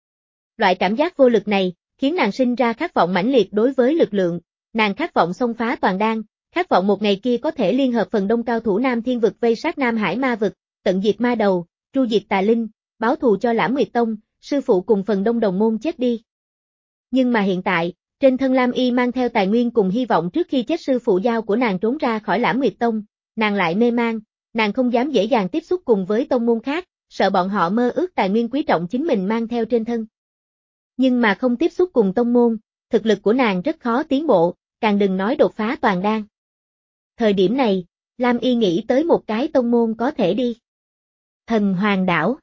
Loại cảm giác vô lực này, khiến nàng sinh ra khát vọng mãnh liệt đối với lực lượng, nàng khát vọng xông phá toàn đan, khát vọng một ngày kia có thể liên hợp phần đông cao thủ Nam Thiên vực vây sát Nam Hải ma vực, tận diệt ma đầu, tru diệt tà linh, báo thù cho Lãm Nguyệt Tông, sư phụ cùng phần đông đồng môn chết đi. Nhưng mà hiện tại, trên thân Lam Y mang theo tài nguyên cùng hy vọng trước khi chết sư phụ giao của nàng trốn ra khỏi Lãm Nguyệt Tông, nàng lại mê mang, nàng không dám dễ dàng tiếp xúc cùng với tông môn khác, sợ bọn họ mơ ước tài nguyên quý trọng chính mình mang theo trên thân. Nhưng mà không tiếp xúc cùng tông môn, thực lực của nàng rất khó tiến bộ, càng đừng nói đột phá toàn đan. Thời điểm này, Lam Y nghĩ tới một cái tông môn có thể đi. Thần Hoàng Đảo.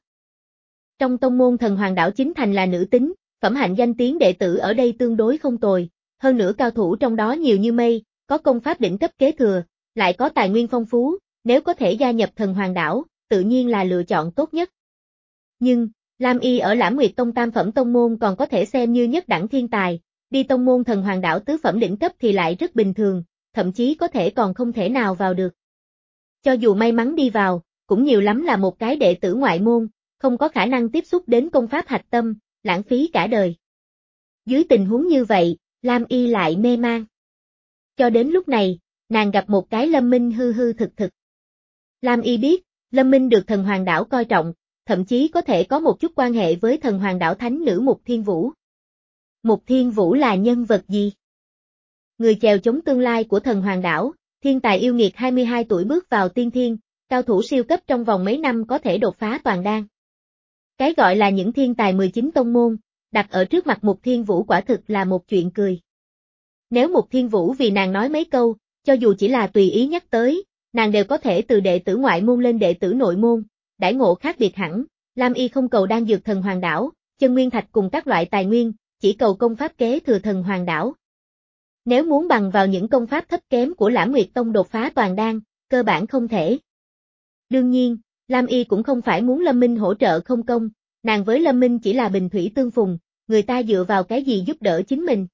Trong tông môn Thần Hoàng Đảo chính thành là nữ tính, phẩm hạnh danh tiếng đệ tử ở đây tương đối không tồi, hơn nữa cao thủ trong đó nhiều như mây, có công pháp đỉnh cấp kế thừa, lại có tài nguyên phong phú, nếu có thể gia nhập Thần Hoàng Đảo, tự nhiên là lựa chọn tốt nhất. Nhưng, Lam Y ở Lãm Nguyệt Tông tam phẩm tông môn còn có thể xem như nhất đẳng thiên tài, đi tông môn Thần Hoàng Đảo tứ phẩm đỉnh cấp thì lại rất bình thường, thậm chí có thể còn không thể nào vào được. Cho dù may mắn đi vào, cũng nhiều lắm là một cái đệ tử ngoại môn, không có khả năng tiếp xúc đến công pháp hạch tâm, lãng phí cả đời. Dưới tình huống như vậy, Lam Y lại mê mang. Cho đến lúc này, nàng gặp một cái Lâm Minh hư hư thực thực. Lam Y biết, Lâm Minh được Thần Hoàng Đảo coi trọng, thậm chí có thể có một chút quan hệ với Thần Hoàng Đảo thánh nữ Mục Thiên Vũ. Mục Thiên Vũ là nhân vật gì? Người chèo chống tương lai của Thần Hoàng Đảo, thiên tài yêu nghiệt hai mươi hai tuổi bước vào tiên thiên, cao thủ siêu cấp trong vòng mấy năm có thể đột phá toàn đan. Cái gọi là những thiên tài mười chín tông môn, đặt ở trước mặt Mục Thiên Vũ quả thực là một chuyện cười. Nếu Mục Thiên Vũ vì nàng nói mấy câu, cho dù chỉ là tùy ý nhắc tới, nàng đều có thể từ đệ tử ngoại môn lên đệ tử nội môn, đãi ngộ khác biệt hẳn. Lam Y không cầu đan dược Thần Hoàng Đảo, chân nguyên thạch cùng các loại tài nguyên, chỉ cầu công pháp kế thừa Thần Hoàng Đảo. Nếu muốn bằng vào những công pháp thấp kém của Lãm Nguyệt Tông đột phá toàn đan, cơ bản không thể. Đương nhiên, Lam Y cũng không phải muốn Lâm Minh hỗ trợ không công, nàng với Lâm Minh chỉ là bình thủy tương phùng, người ta dựa vào cái gì giúp đỡ chính mình.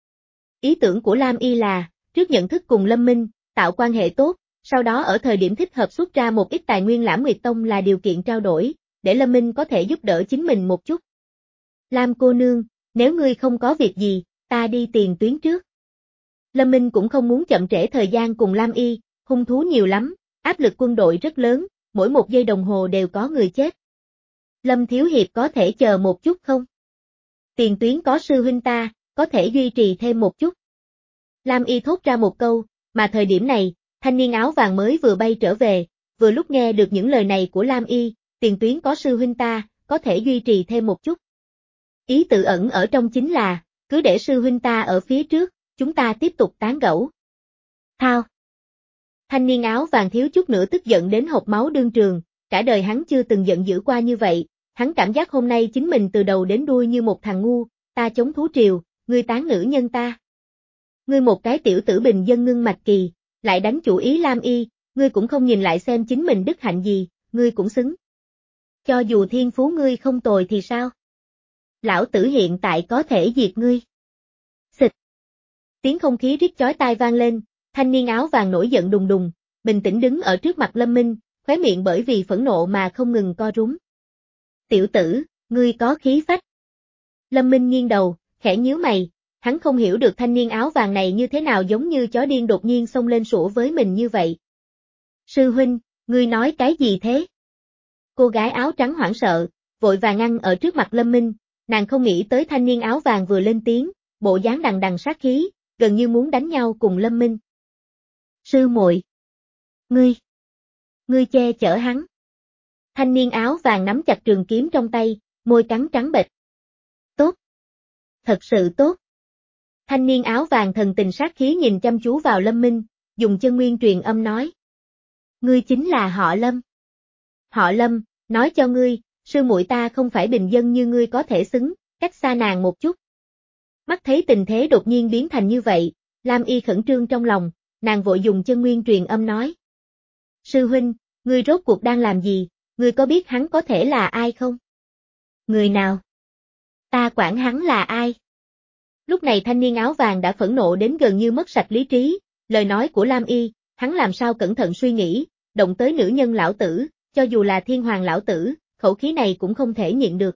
Ý tưởng của Lam Y là, trước nhận thức cùng Lâm Minh, tạo quan hệ tốt, sau đó ở thời điểm thích hợp xuất ra một ít tài nguyên Lãm Nguyệt Tông là điều kiện trao đổi, để Lâm Minh có thể giúp đỡ chính mình một chút. Lam cô nương, nếu ngươi không có việc gì, ta đi tiền tuyến trước. Lâm Minh cũng không muốn chậm trễ thời gian cùng Lam Y, hung thú nhiều lắm, áp lực quân đội rất lớn, mỗi một giây đồng hồ đều có người chết. Lâm Thiếu Hiệp có thể chờ một chút không? Tiền tuyến có sư huynh ta, có thể duy trì thêm một chút. Lam Y thốt ra một câu, mà thời điểm này, thanh niên áo vàng mới vừa bay trở về, vừa lúc nghe được những lời này của Lam Y, tiền tuyến có sư huynh ta, có thể duy trì thêm một chút. Ý tự ẩn ở trong chính là, cứ để sư huynh ta ở phía trước, chúng ta tiếp tục tán gẫu. Thao. Thanh niên áo vàng thiếu chút nữa tức giận đến hộc máu đương trường, cả đời hắn chưa từng giận dữ qua như vậy, hắn cảm giác hôm nay chính mình từ đầu đến đuôi như một thằng ngu, ta chống thú triều, ngươi tán nữ nhân ta. Ngươi một cái tiểu tử bình dân ngưng mạch kỳ, lại đánh chủ ý Lam Y, ngươi cũng không nhìn lại xem chính mình đức hạnh gì, ngươi cũng xứng. Cho dù thiên phú ngươi không tồi thì sao? Lão tử hiện tại có thể diệt ngươi. Xịt. Tiếng không khí rít chói tai vang lên, thanh niên áo vàng nổi giận đùng đùng, bình tĩnh đứng ở trước mặt Lâm Minh, khóe miệng bởi vì phẫn nộ mà không ngừng co rúm. Tiểu tử, ngươi có khí phách. Lâm Minh nghiêng đầu, khẽ nhíu mày, hắn không hiểu được thanh niên áo vàng này như thế nào giống như chó điên đột nhiên xông lên sủa với mình như vậy. Sư huynh, ngươi nói cái gì thế? Cô gái áo trắng hoảng sợ, vội vàng ngăn ở trước mặt Lâm Minh, nàng không nghĩ tới thanh niên áo vàng vừa lên tiếng, bộ dáng đằng đằng sát khí, gần như muốn đánh nhau cùng Lâm Minh. Sư muội, ngươi, ngươi che chở hắn. Thanh niên áo vàng nắm chặt trường kiếm trong tay, môi cắn trắng bệch. Tốt, thật sự tốt. Thanh niên áo vàng thần tình sát khí nhìn chăm chú vào Lâm Minh, dùng chân nguyên truyền âm nói. Ngươi chính là họ Lâm. Họ Lâm, nói cho ngươi, sư muội ta không phải bình dân như ngươi có thể xứng, cách xa nàng một chút. Mắt thấy tình thế đột nhiên biến thành như vậy, Lam Y khẩn trương trong lòng, nàng vội dùng chân nguyên truyền âm nói. Sư huynh, ngươi rốt cuộc đang làm gì, ngươi có biết hắn có thể là ai không? Người nào? Ta quản hắn là ai? Lúc này thanh niên áo vàng đã phẫn nộ đến gần như mất sạch lý trí, lời nói của Lam Y, hắn làm sao cẩn thận suy nghĩ, động tới nữ nhân lão tử, cho dù là thiên hoàng lão tử, khẩu khí này cũng không thể nhịn được.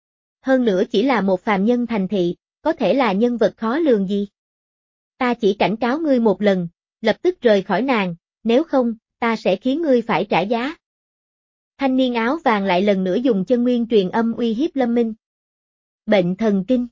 Hơn nữa chỉ là một phàm nhân thành thị, có thể là nhân vật khó lường gì. Ta chỉ cảnh cáo ngươi một lần, lập tức rời khỏi nàng, nếu không, ta sẽ khiến ngươi phải trả giá. Thanh niên áo vàng lại lần nữa dùng chân nguyên truyền âm uy hiếp Lâm Minh. Bệnh thần kinh.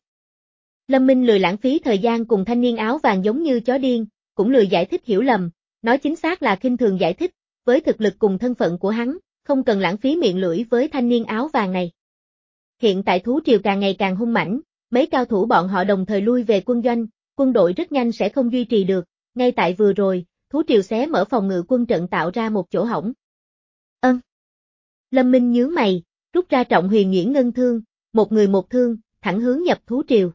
Lâm Minh lười lãng phí thời gian cùng thanh niên áo vàng giống như chó điên, cũng lười giải thích hiểu lầm, nói chính xác là khinh thường giải thích, với thực lực cùng thân phận của hắn, không cần lãng phí miệng lưỡi với thanh niên áo vàng này. Hiện tại thú triều càng ngày càng hung mãnh, mấy cao thủ bọn họ đồng thời lui về quân doanh, quân đội rất nhanh sẽ không duy trì được, ngay tại vừa rồi, thú triều xé mở phòng ngự quân trận tạo ra một chỗ hổng. Ân. Lâm Minh nhướng mày, rút ra trọng huyền nhuyễn ngân thương, một người một thương, thẳng hướng nhập thú triều.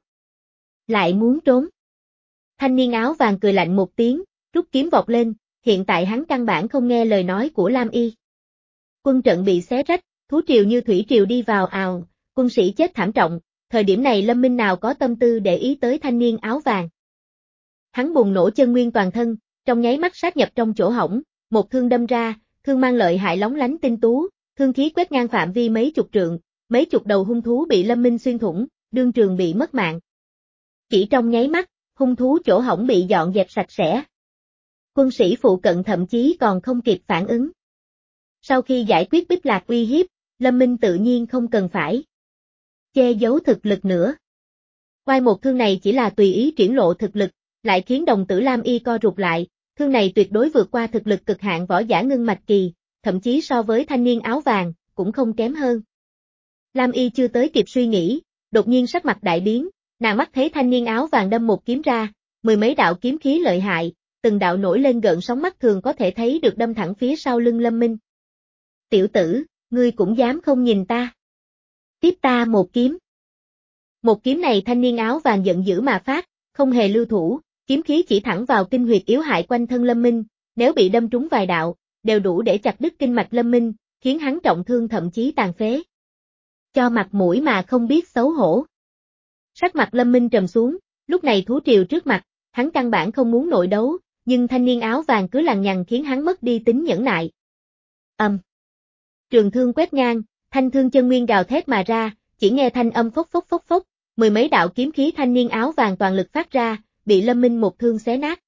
Lại muốn trốn. Thanh niên áo vàng cười lạnh một tiếng, rút kiếm vọt lên, hiện tại hắn căn bản không nghe lời nói của Lam Y. Quân trận bị xé rách, thú triều như thủy triều đi vào ào, quân sĩ chết thảm trọng, thời điểm này Lâm Minh nào có tâm tư để ý tới thanh niên áo vàng. Hắn bùng nổ chân nguyên toàn thân, trong nháy mắt sát nhập trong chỗ hổng, một thương đâm ra, thương mang lợi hại lóng lánh tinh tú, thương khí quét ngang phạm vi mấy chục trượng, mấy chục đầu hung thú bị Lâm Minh xuyên thủng, đương trường bị mất mạng. Chỉ trong nháy mắt, hung thú chỗ hổng bị dọn dẹp sạch sẽ. Quân sĩ phụ cận thậm chí còn không kịp phản ứng. Sau khi giải quyết Bích Lạc uy hiếp, Lâm Minh tự nhiên không cần phải che giấu thực lực nữa. Quay một thương này chỉ là tùy ý triển lộ thực lực, lại khiến đồng tử Lam Y co rụt lại, thương này tuyệt đối vượt qua thực lực cực hạn võ giả ngưng mạch kỳ, thậm chí so với thanh niên áo vàng, cũng không kém hơn. Lam Y chưa tới kịp suy nghĩ, đột nhiên sắc mặt đại biến, nàng mắt thấy thanh niên áo vàng đâm một kiếm ra, mười mấy đạo kiếm khí lợi hại, từng đạo nổi lên gợn sóng mắt thường có thể thấy được đâm thẳng phía sau lưng Lâm Minh. Tiểu tử, ngươi cũng dám không nhìn ta. Tiếp ta một kiếm. Một kiếm này thanh niên áo vàng giận dữ mà phát, không hề lưu thủ, kiếm khí chỉ thẳng vào kinh huyệt yếu hại quanh thân Lâm Minh, nếu bị đâm trúng vài đạo, đều đủ để chặt đứt kinh mạch Lâm Minh, khiến hắn trọng thương thậm chí tàn phế. Cho mặt mũi mà không biết xấu hổ. Sắc mặt Lâm Minh trầm xuống, lúc này thú triều trước mặt, hắn căn bản không muốn nội đấu, nhưng thanh niên áo vàng cứ lằng nhằng khiến hắn mất đi tính nhẫn nại. Âm. Um. Trường thương quét ngang, thanh thương chân nguyên gào thét mà ra, chỉ nghe thanh âm phốc phốc phốc phốc, mười mấy đạo kiếm khí thanh niên áo vàng toàn lực phát ra, bị Lâm Minh một thương xé nát.